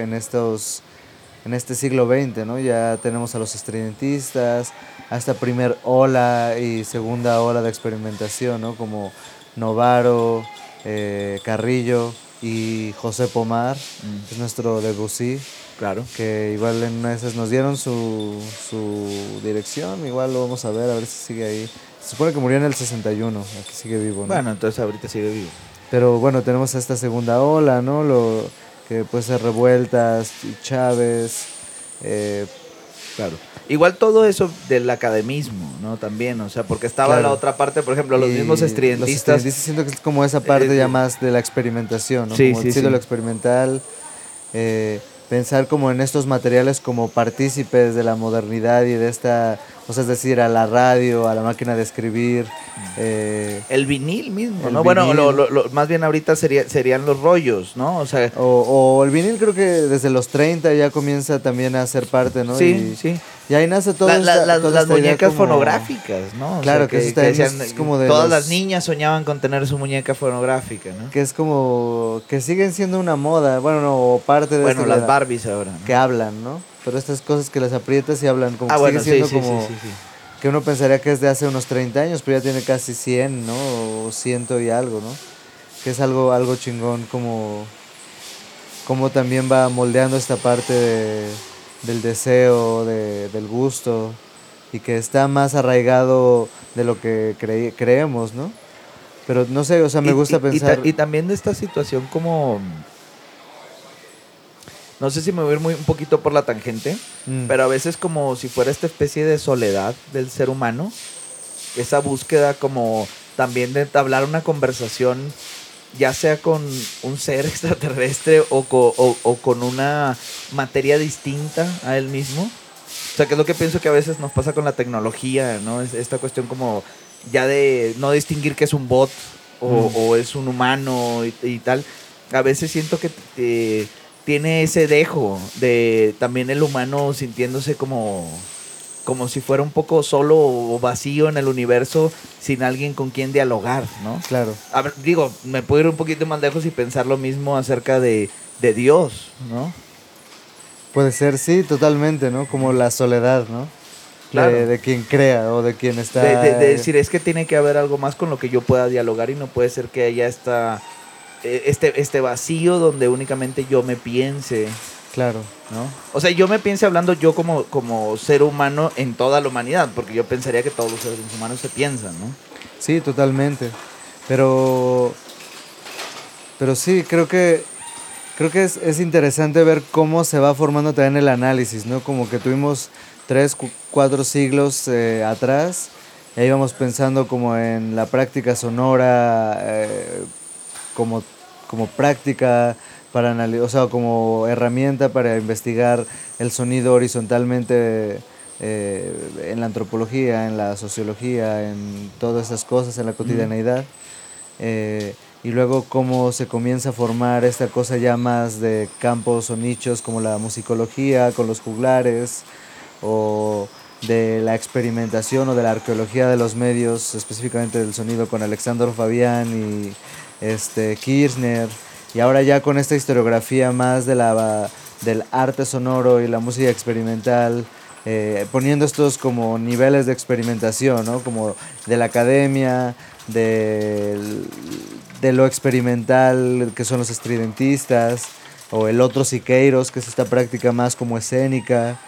siglo XX, ¿no? Ya tenemos a los estridentistas, a esta primer ola y segunda ola de experimentación, ¿no? Como Novaro, Carrillo y José Pomar, es nuestro Debussy. Claro. Que igual en una de esas nos dieron su dirección, igual lo vamos a ver si sigue ahí. Se supone que murió en el 61, aquí sigue vivo, ¿no? Bueno, entonces ahorita sigue vivo. Pero bueno, tenemos esta segunda ola, ¿no? Que puede ser Revueltas y Chávez. Claro. Igual todo eso del academismo, ¿no? También, o sea, porque estaba la otra parte, por ejemplo, los mismos estridentistas. Los estridentistas siento que es como esa parte ya más de la experimentación, ¿no? Sí, como el siglo experimental. Pensar como en estos materiales como partícipes de la modernidad y de esta, o sea, es decir, a la radio, a la máquina de escribir. El vinil mismo, ¿no? Bueno, más bien ahorita serían los rollos, ¿no? O sea, o el vinil creo que desde los 30 ya comienza también a ser parte, ¿no? Sí. Y ahí nace toda las muñecas fonográficas, ¿no? Claro, o sea, que decían, es como de todas las niñas soñaban con tener su muñeca fonográfica, ¿no? Que es como que siguen siendo una moda, bueno, no, parte de las Barbies ahora, ¿no? Que hablan, ¿no? Pero estas cosas que las aprietas y hablan como bueno, sigue siendo sí. que uno pensaría que es de hace unos 30 años, pero ya tiene casi 100, ¿no? O 100 y algo, ¿no? Que es algo chingón, como también va moldeando esta parte del deseo, del gusto, y que está más arraigado de lo que creemos, ¿no? Pero no sé, o sea, me gusta pensar... Y también de esta situación como... No sé si me voy a ir un poquito por la tangente, pero a veces como si fuera esta especie de soledad del ser humano, esa búsqueda como también de entablar una conversación, ya sea con un ser extraterrestre o con una materia distinta a él mismo. O sea, que es lo que pienso que a veces nos pasa con la tecnología, ¿no? Es esta cuestión como ya de no distinguir que es un bot o es un humano y tal. A veces siento que tiene ese dejo de también el humano sintiéndose como si fuera un poco solo o vacío en el universo sin alguien con quien dialogar, ¿no? Claro. A ver, digo, me puedo ir un poquito más lejos y pensar lo mismo acerca de Dios, ¿no? Puede ser, sí, totalmente, ¿no? Como la soledad, ¿no? Claro. De quien crea o de quien está... De decir, es que tiene que haber algo más con lo que yo pueda dialogar y no puede ser que haya este vacío donde únicamente yo me piense. Claro. ¿No? O sea, yo me piense hablando yo como ser humano en toda la humanidad, porque yo pensaría que todos los seres humanos se piensan, ¿no? Sí, totalmente. Pero sí, creo que es interesante ver cómo se va formando también el análisis, ¿no? Como que tuvimos 3, 4 siglos atrás, ya íbamos pensando como en la práctica sonora, como práctica para analizar, o sea, como herramienta para investigar el sonido horizontalmente en la antropología, en la sociología, en todas esas cosas, en la cotidianeidad. Y luego cómo se comienza a formar esta cosa ya más de campos o nichos como la musicología con los juglares, o de la experimentación o de la arqueología de los medios, específicamente del sonido con Alexandre Fabián y Kirchner, y ahora ya con esta historiografía más del arte sonoro y la música experimental, poniendo estos como niveles de experimentación, ¿no? Como de la academia, de lo experimental, que son los estridentistas, o el otro Siqueiros, que es esta práctica más como escénica,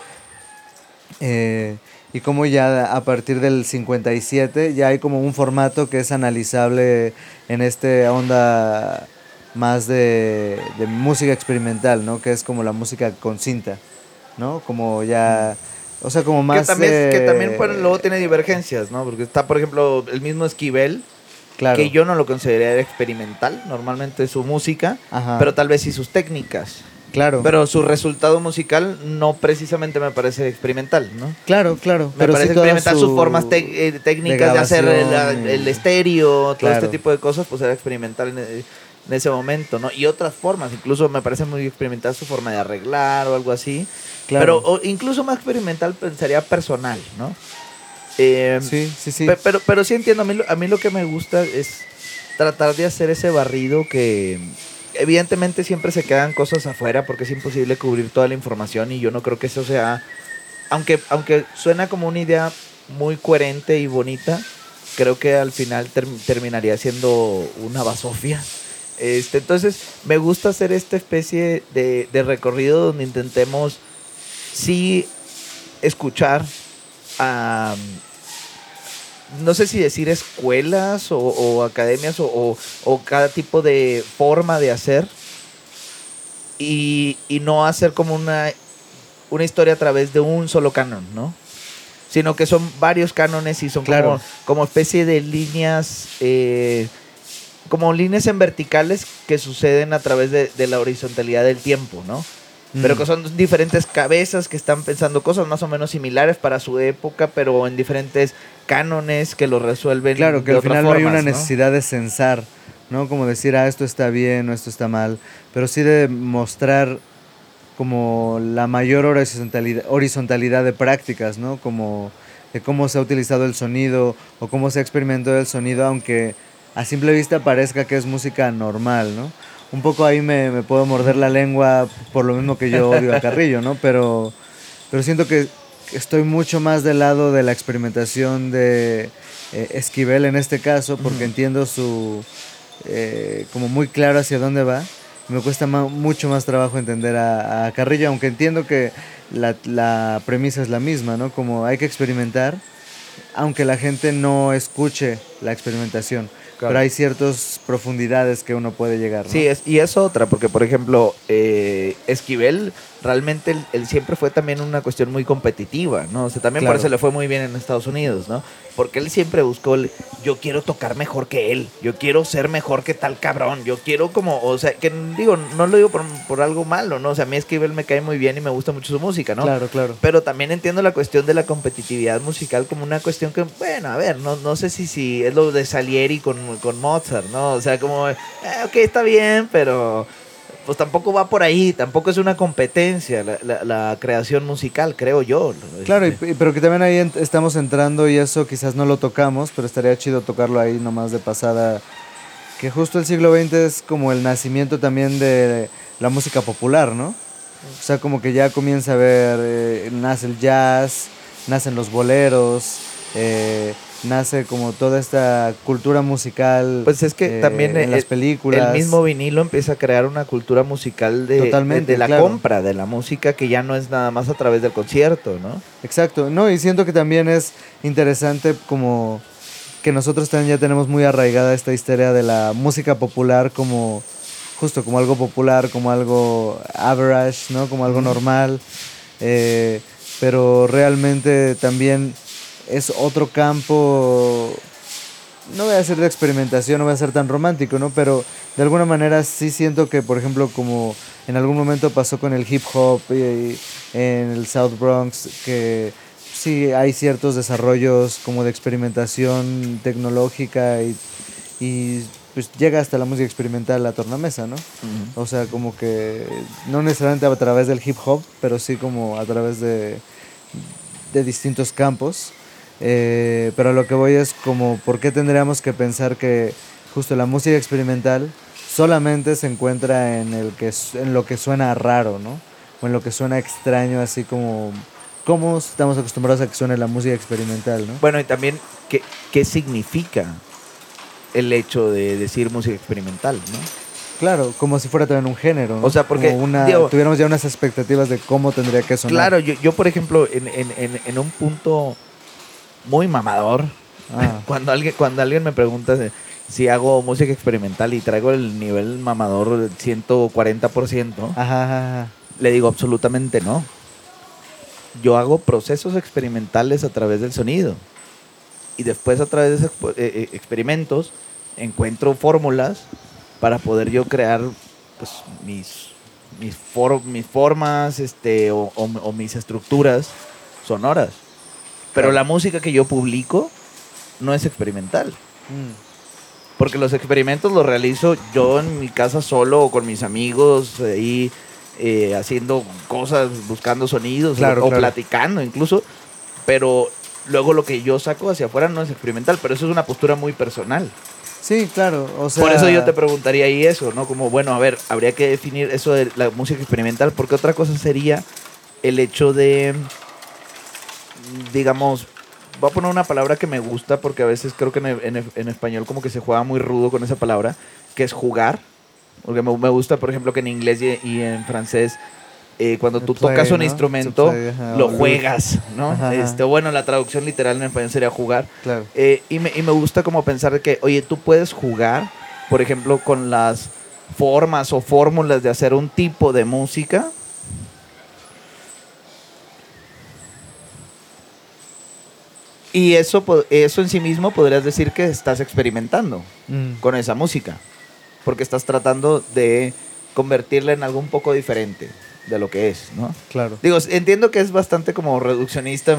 y como ya a partir del 57 ya hay como un formato que es analizable en esta onda más de música experimental, ¿no? Que es como la música con cinta, ¿no? Como ya... O sea, como más... Que también pues, luego tiene divergencias, ¿no? Porque está, por ejemplo, el mismo Esquivel, claro, que yo no lo consideraría experimental, normalmente su música, ajá, pero tal vez sí sus técnicas. Claro. Pero su resultado musical no precisamente me parece experimental, ¿no? Claro. Me pero parece sí experimental sus formas técnicas de hacer el estéreo, todo este tipo de cosas, pues era experimental en ese momento, ¿no? Y otras formas, incluso me parece muy experimental su forma de arreglar o algo así. Claro. Pero incluso más experimental pensaría personal, ¿no? Sí. Pero sí entiendo, a mí lo que me gusta es tratar de hacer ese barrido que... Evidentemente siempre se quedan cosas afuera porque es imposible cubrir toda la información y yo no creo que eso sea... Aunque suena como una idea muy coherente y bonita, creo que al final terminaría siendo una basofia. Entonces me gusta hacer esta especie de recorrido donde intentemos sí escuchar a... no sé si decir escuelas o academias o cada tipo de forma de hacer y no hacer como una historia a través de un solo canon, ¿no? Sino que son varios cánones y son claro, como especie de líneas, como líneas en verticales que suceden a través de la horizontalidad del tiempo, ¿no? Pero que son diferentes cabezas que están pensando cosas más o menos similares para su época, pero en diferentes cánones que lo resuelven. Claro, que de al otras final no hay formas, una ¿no? necesidad de censar, ¿no? Como decir, esto está bien o esto está mal, pero sí de mostrar como la mayor horizontalidad de prácticas, ¿no? Como de cómo se ha utilizado el sonido o cómo se ha experimentado el sonido, aunque a simple vista parezca que es música normal, ¿no? Un poco ahí me puedo morder la lengua por lo mismo que yo odio a Carrillo, ¿no? Pero siento que estoy mucho más del lado de la experimentación de Esquivel en este caso, porque entiendo su como muy claro hacia dónde va. Me cuesta mucho más trabajo entender a Carrillo, aunque entiendo que la premisa es la misma, ¿no? Como hay que experimentar, aunque la gente no escuche la experimentación. Claro. Pero hay ciertas profundidades que uno puede llegar, ¿no? Sí, y es otra, porque por ejemplo, Esquivel realmente él siempre fue también una cuestión muy competitiva, ¿no? O sea, también por eso le fue muy bien en Estados Unidos, ¿no? Porque él siempre buscó, yo quiero tocar mejor que él, yo quiero ser mejor que tal cabrón, yo quiero como, o sea, que digo, no lo digo por algo malo, ¿no? O sea, a mí Esquivel me cae muy bien y me gusta mucho su música, ¿no? Claro, claro. Pero también entiendo la cuestión de la competitividad musical como una cuestión que, bueno, a ver, no sé si es lo de Salieri con Mozart, ¿no? O sea, como, ok, está bien, pero pues tampoco va por ahí, tampoco es una competencia la creación musical, creo yo. Claro, pero que también ahí estamos entrando y eso quizás no lo tocamos, pero estaría chido tocarlo ahí nomás de pasada, que justo el siglo XX es como el nacimiento también de la música popular, ¿no? O sea, como que ya comienza a ver, nace el jazz, nacen los boleros, nace como toda esta cultura musical. Pues es que también en las películas. El mismo vinilo empieza a crear una cultura musical de la compra de la música, que ya no es nada más a través del concierto, ¿no? Exacto, no, y siento que también es interesante como que nosotros también ya tenemos muy arraigada esta histeria de la música popular como justo como algo popular, como algo average, ¿no? Como algo normal, pero realmente también es otro campo, no voy a decir de experimentación, no voy a ser tan romántico, ¿no? Pero de alguna manera sí siento que, por ejemplo, como en algún momento pasó con el hip hop y en el South Bronx, que sí hay ciertos desarrollos como de experimentación tecnológica y pues llega hasta la música experimental, la tornamesa, ¿no? O sea, como que no necesariamente a través del hip hop, pero sí como a través de distintos campos. Pero a lo que voy es como, ¿por qué tendríamos que pensar que justo la música experimental solamente se encuentra en lo que suena raro, ¿no? O en lo que suena extraño, así como cómo estamos acostumbrados a que suene la música experimental, ¿no? Bueno, y también, ¿qué significa el hecho de decir música experimental, ¿no? Claro, como si fuera también un género, ¿no? O sea, porque tuviéramos ya unas expectativas de cómo tendría que sonar. Claro, yo por ejemplo, en un punto muy mamador, cuando alguien me pregunta si hago música experimental y traigo el nivel mamador del 140%, le digo absolutamente no. Yo hago procesos experimentales a través del sonido y después a través de esos experimentos encuentro fórmulas para poder yo crear pues mis formas o mis estructuras sonoras. Pero la música que yo publico no es experimental. Porque los experimentos los realizo yo en mi casa solo o con mis amigos ahí haciendo cosas, buscando sonidos o platicando incluso. Pero luego lo que yo saco hacia afuera no es experimental, pero eso es una postura muy personal. Sí, claro. O sea, por eso yo te preguntaría ahí eso, ¿no? Como, bueno, a ver, habría que definir eso de la música experimental, porque otra cosa sería el hecho de, digamos, voy a poner una palabra que me gusta, porque a veces creo que en español como que se juega muy rudo con esa palabra, que es jugar. Porque me gusta, por ejemplo, que en inglés y en francés, cuando tú tocas un instrumento, lo juegas, ¿no? Bueno, la traducción literal en español sería jugar. Claro. Y me gusta como pensar que, oye, tú puedes jugar, por ejemplo, con las formas o fórmulas de hacer un tipo de música. Y eso en sí mismo podrías decir que estás experimentando con esa música. Porque estás tratando de convertirla en algo un poco diferente de lo que es, ¿no? Claro. Digo, entiendo que es bastante como reduccionista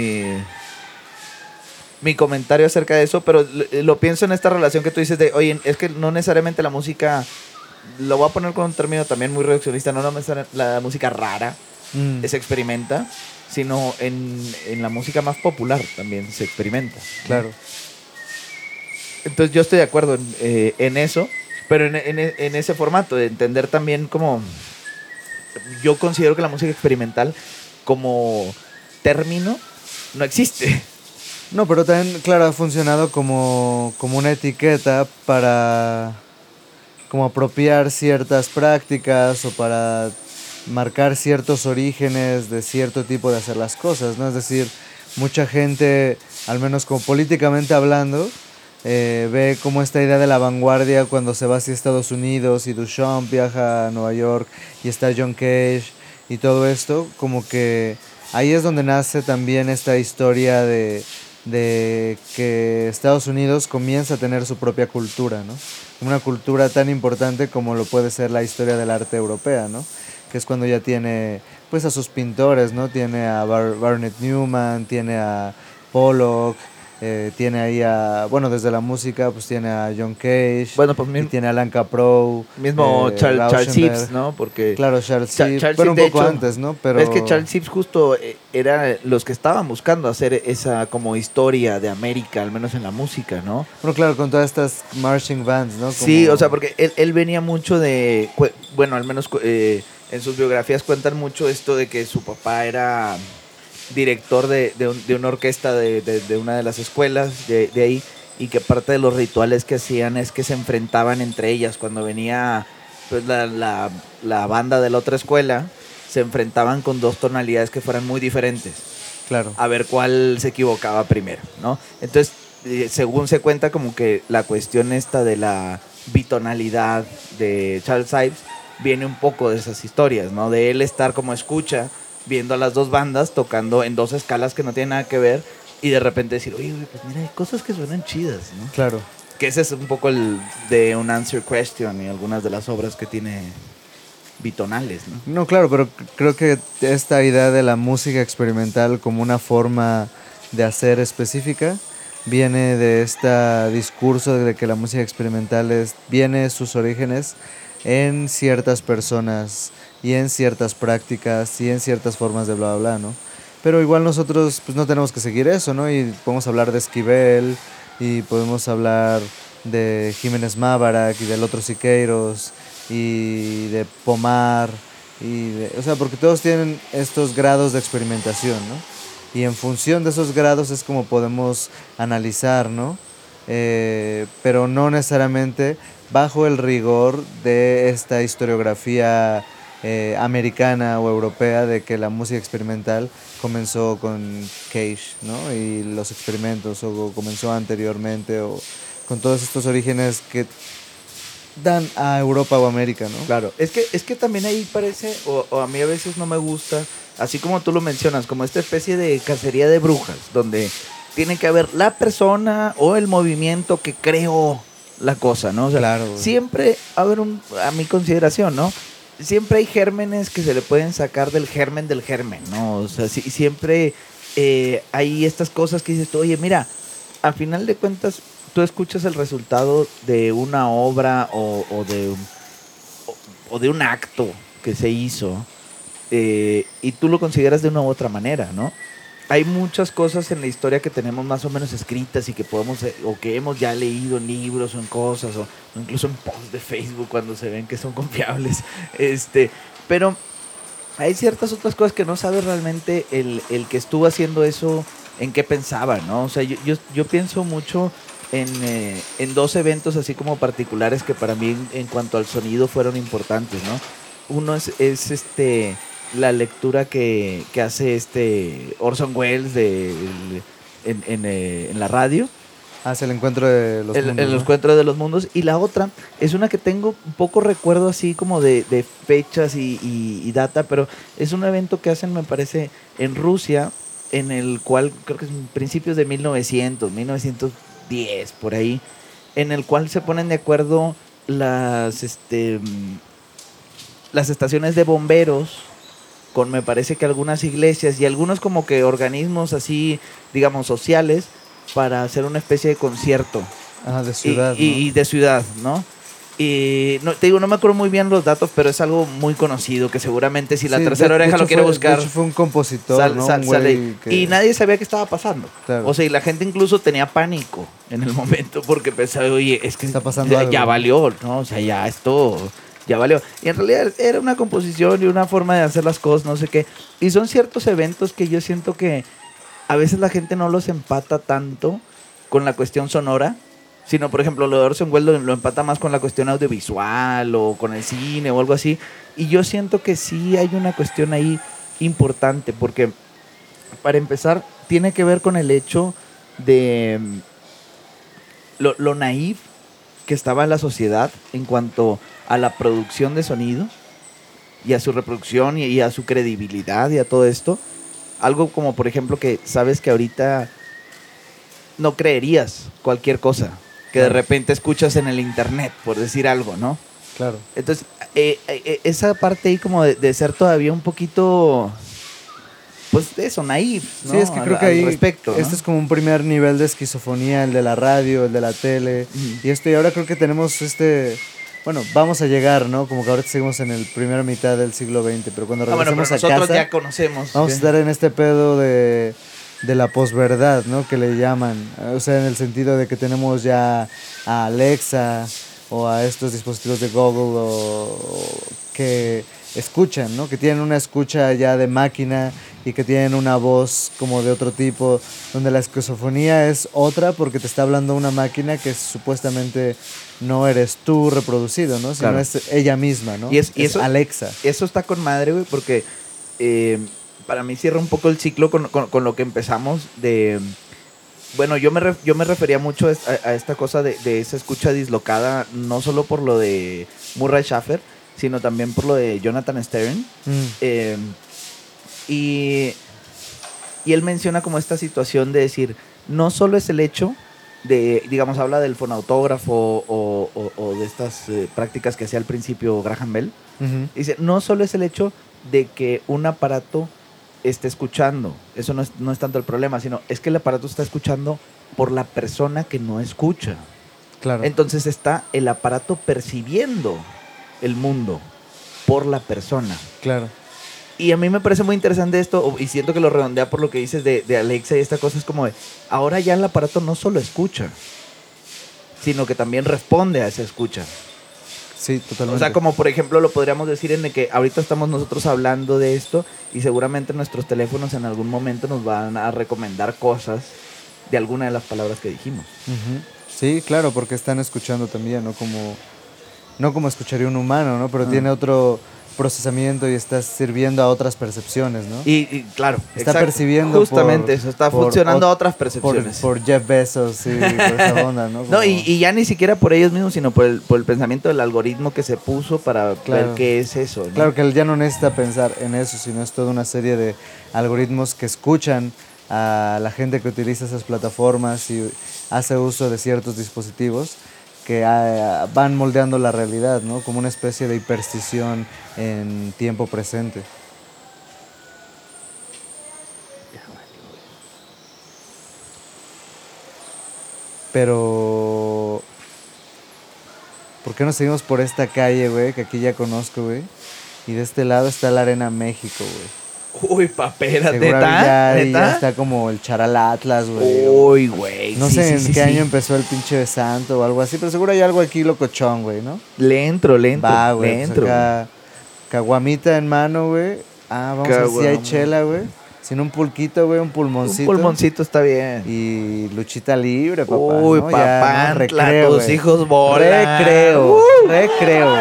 mi comentario acerca de eso, pero lo pienso en esta relación que tú dices de, oye, es que no necesariamente la música, lo voy a poner con un término también muy reduccionista, no necesariamente la música rara se experimenta, sino en la música más popular también se experimenta. Claro. Entonces yo estoy de acuerdo en eso, pero en ese formato, de entender también como... Yo considero que la música experimental como término no existe. No, pero también, claro, ha funcionado como una etiqueta para como apropiar ciertas prácticas o para marcar ciertos orígenes de cierto tipo de hacer las cosas, ¿no? Es decir, mucha gente, al menos como políticamente hablando, ve como esta idea de la vanguardia cuando se va hacia Estados Unidos y Duchamp viaja a Nueva York y está John Cage y todo esto, como que ahí es donde nace también esta historia de que Estados Unidos comienza a tener su propia cultura, ¿no? Una cultura tan importante como lo puede ser la historia del arte europea, ¿no? Que es cuando ya tiene pues a sus pintores, ¿no? Tiene a Barnett Newman, tiene a Pollock, tiene ahí a, bueno, desde la música pues tiene a John Cage, Bueno, pues y tiene a Alan Caprow, mismo Charles Rauschenberg. Sips, ¿no? Porque Claro, Charles Sips, Charles pero un Sips, de poco hecho, antes, ¿no? Pero es que Charles Sips justo era los que estaban buscando hacer esa como historia de América, al menos en la música, ¿no? bueno, claro, con todas estas marching bands, ¿no? Sí, Como- o sea, porque él venía mucho de, bueno, al menos en sus biografías cuentan mucho esto de que su papá era director de una orquesta de una de las escuelas de ahí, y que parte de los rituales que hacían es que se enfrentaban entre ellas. Cuando venía pues la banda de la otra escuela, se enfrentaban con dos tonalidades que fueran muy diferentes, Claro. a ver cuál se equivocaba primero, ¿no? Entonces, según se cuenta, como que la cuestión esta de la bitonalidad de Charles Ives viene un poco de esas historias, ¿no? De él estar como escucha, viendo a las dos bandas tocando en dos escalas que no tienen nada que ver, y de repente decir, oye, pues mira, hay cosas que suenan chidas, ¿no? Claro. Que ese es un poco el de un answer question y algunas de las obras que tiene bitonales, ¿no? No, claro, pero creo que esta idea de la música experimental como una forma de hacer específica viene de este discurso de que la música experimental viene sus orígenes en ciertas personas y en ciertas prácticas y en ciertas formas de bla, bla, bla, ¿no? Pero igual nosotros pues no tenemos que seguir eso, ¿no? Y podemos hablar de Esquivel y podemos hablar de Jiménez Mábarak y del otro Siqueiros y de Pomar o sea, porque todos tienen estos grados de experimentación, ¿no? Y en función de esos grados es como podemos analizar, ¿no? Pero no necesariamente bajo el rigor de esta historiografía americana o europea de que la música experimental comenzó con Cage, ¿no? Y los experimentos, o comenzó anteriormente, o con todos estos orígenes que dan a Europa o América, ¿no? Claro, es que también ahí parece, o a mí a veces no me gusta, así como tú lo mencionas, como esta especie de cacería de brujas, donde tiene que haber la persona o el movimiento que creó la cosa, ¿no? O sea, Claro, güey. siempre, a mi consideración, ¿no? Siempre hay gérmenes que se le pueden sacar del germen, ¿no? O sea, siempre hay estas cosas que dices tú, oye, mira, al final de cuentas, tú escuchas el resultado de una obra o de un acto que se hizo, y tú lo consideras de una u otra manera, ¿no? Hay muchas cosas en la historia que tenemos más o menos escritas y que podemos, o que hemos ya leído en libros o en cosas, o incluso en posts de Facebook cuando se ven que son confiables. Pero hay ciertas otras cosas que no sabes realmente el que estuvo haciendo eso, en qué pensaba, ¿no? O sea, yo pienso mucho en dos eventos así como particulares que para mí en cuanto al sonido fueron importantes, ¿no? Uno es la lectura que hace Orson Welles en la radio. Hacia el encuentro de los mundos, El ¿no? encuentro de los mundos. Y la otra es una que tengo un poco recuerdo así como de fechas y data, pero es un evento que hacen, me parece, en Rusia, en el cual creo que es principios de 1910, por ahí, en el cual se ponen de acuerdo las estaciones de bomberos con, me parece que algunas iglesias y algunos como que organismos así, digamos, sociales, para hacer una especie de concierto. Ajá, de ciudad, y de ciudad, ¿no? Y no, te digo, no me acuerdo muy bien los datos, pero es algo muy conocido que seguramente si la Sí, tercera de oreja hecho lo quiere fue- buscar. de hecho fue un compositor, ¿no? Un Sale. güey que- Y nadie sabía qué estaba pasando. Claro. O sea, y la gente incluso tenía pánico en el momento porque pensaba, oye, es que Está pasando ya algo. valió, ¿no? O sea, ya esto ya valió. Y en realidad era una composición y una forma de hacer las cosas, no sé qué. Y son ciertos eventos que yo siento que a veces la gente no los empata tanto con la cuestión sonora, sino, por ejemplo, lo de Orson Welles lo empata más con la cuestión audiovisual o con el cine o algo así. Y yo siento que sí hay una cuestión ahí importante, porque para empezar tiene que ver con el hecho de lo naif que estaba en la sociedad en cuanto a la producción de sonido y a su reproducción y a su credibilidad y a todo esto. Algo como, por ejemplo, que sabes que ahorita no creerías cualquier cosa que de repente escuchas en el internet, por decir algo, ¿no? Claro. Entonces, esa parte ahí como de ser todavía un poquito, pues de eso, naif, ¿no? Sí, es que creo que ahí respecto, ¿no? este es como un primer nivel de esquizofonía, el de la radio, el de la tele, y ahora creo que tenemos bueno, vamos a llegar, ¿no? Como que ahorita seguimos en el primera mitad del siglo XX, pero cuando regresemos pero a nosotros casa, ya conocemos. vamos a estar en este pedo de la posverdad, ¿no? Que le llaman, o sea, en el sentido de que tenemos ya a Alexa o a estos dispositivos de Google o que escuchan, ¿no? Que tienen una escucha ya de máquina y que tienen una voz como de otro tipo, donde la esquizofonía es otra porque te está hablando una máquina que supuestamente no eres tú reproducido, ¿no? Sino claro. Es ella misma, ¿no? Y eso, Alexa. Eso está con madre, güey, porque para mí cierra un poco el ciclo con lo que empezamos de... Bueno, yo me refería mucho a esta cosa de esa escucha dislocada, no solo por lo de Murray Schafer, sino también por lo de Jonathan Stern. Y él menciona como esta situación de decir, no solo es el hecho de, digamos, habla del fonautógrafo o de estas prácticas que hacía al principio Graham Bell. Dice, no solo es el hecho de que un aparato esté escuchando, eso no es tanto el problema, sino es que el aparato está escuchando por la persona que no escucha. Claro. Entonces está el aparato percibiendo el mundo por la persona. Claro. Y a mí me parece muy interesante esto, y siento que lo redondea por lo que dices de Alexa y esta cosa, es como de, ahora ya el aparato no solo escucha, sino que también responde a esa escucha. Sí, totalmente. O sea, como por ejemplo lo podríamos decir en el que ahorita estamos nosotros hablando de esto y seguramente nuestros teléfonos en algún momento nos van a recomendar cosas de alguna de las palabras que dijimos. Sí, claro, porque están escuchando también, no como escucharía un humano, ¿no? Pero tiene otro procesamiento y está sirviendo a otras percepciones, ¿no? Y claro, está percibiendo justamente eso, está funcionando a otras percepciones. Por Jeff Bezos y por esa onda, ¿no? No, y ya ni siquiera por ellos mismos, sino por el pensamiento del algoritmo que se puso para ver qué es eso, ¿no? Claro que él ya no necesita pensar en eso, sino es toda una serie de algoritmos que escuchan a la gente que utiliza esas plataformas y hace uso de ciertos dispositivos que van moldeando la realidad, ¿no? Como una especie de hiperstición en tiempo presente. Pero ¿por qué no seguimos por esta calle, güey? Que aquí ya conozco, güey. Y de este lado está la Arena México, güey. Uy, papera, ya ¿neta? está como el Charal Atlas, güey. Uy, güey. No sé en qué año empezó el pinche de Santo o algo así, pero seguro hay algo aquí locochón, güey, ¿no? Le entro. Va, güey. Pues acá, caguamita en mano, güey. Vamos a ver si hay chela, güey. Sin un pulquito, güey, un pulmoncito. Un pulmoncito está bien. Y luchita libre, papá. Uy, ¿no? papá, ¿no? Recreo, tus güey. hijos bolan. Recreo.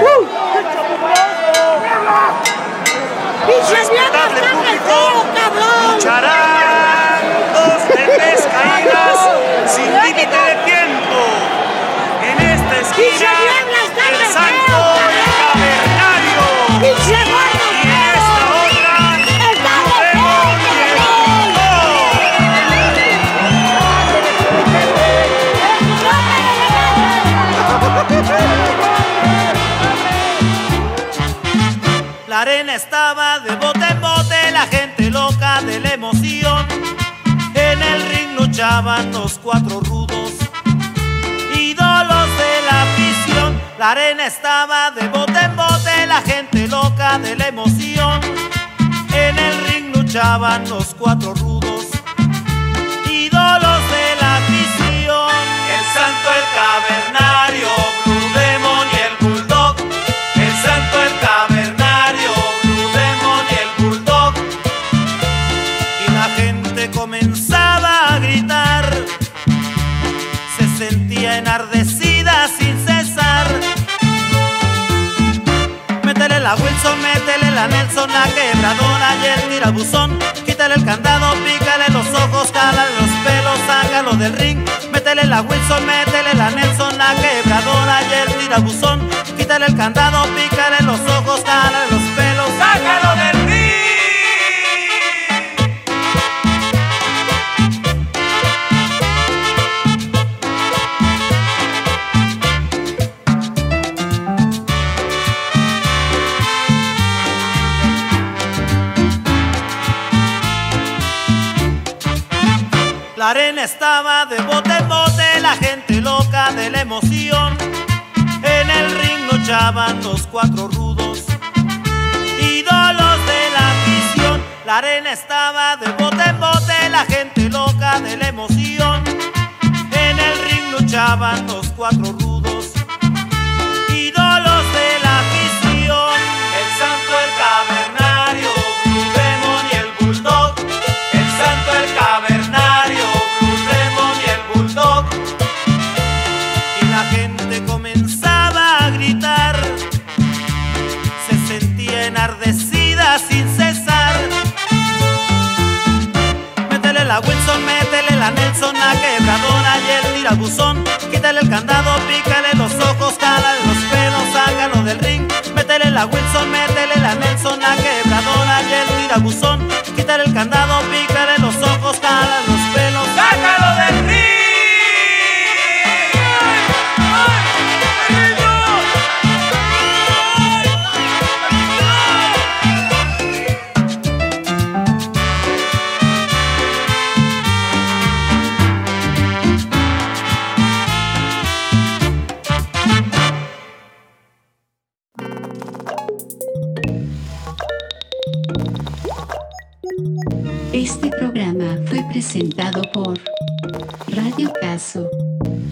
Respetable público, lucharán dos de tres caídas sin límite de tiempo. En esta esquina, el Santo Cavernario. Y en esta otra, el La arena estaba de bote en bote, la gente loca de la emoción. En el ring luchaban los cuatro rudos, ídolos de la afición. La arena estaba de bote en bote, la gente loca de la emoción. En el ring luchaban los cuatro rudos, ídolos de la afición. El Santo, el Cavernario, Blue Demon y el Bulldog. El Santo, Wilson, métele la Nelson, la quebradora y el tirabuzón. Quítale el candado, pícale los ojos, jálale los pelos, sácalo del ring. Métele la Wilson, métele la Nelson, la quebradora y el tirabuzón. Quítale el candado, pícale los ojos, jálale los pelos, sácalo del ring. La arena estaba de bote en bote, la gente loca de la emoción. En el ring luchaban los cuatro rudos, ídolos de la afición. La arena estaba de bote en bote, la gente loca de la emoción. En el ring luchaban los cuatro rudos, ídolos de la afición. El santo, el cavernario, Blue Demon y el Bulldog. El santo, el cavernario, Blue Demon y el Bulldog. Y la gente comenzaba a gritar, se sentía enardecida sin cesar. Métele la Wilson, métele la Nelson, la quebradora y el tirabuzón. Quítale el candado, pícale los ojos, jálale los pelos, sácalo del ring. Métele la Wilson, métele la Nelson, la quebradora y el tirabuzón. Quítale el candado, pícale los ojos, jálale los pelos, sácalo del ring. Este programa fue presentado por Radio Caso.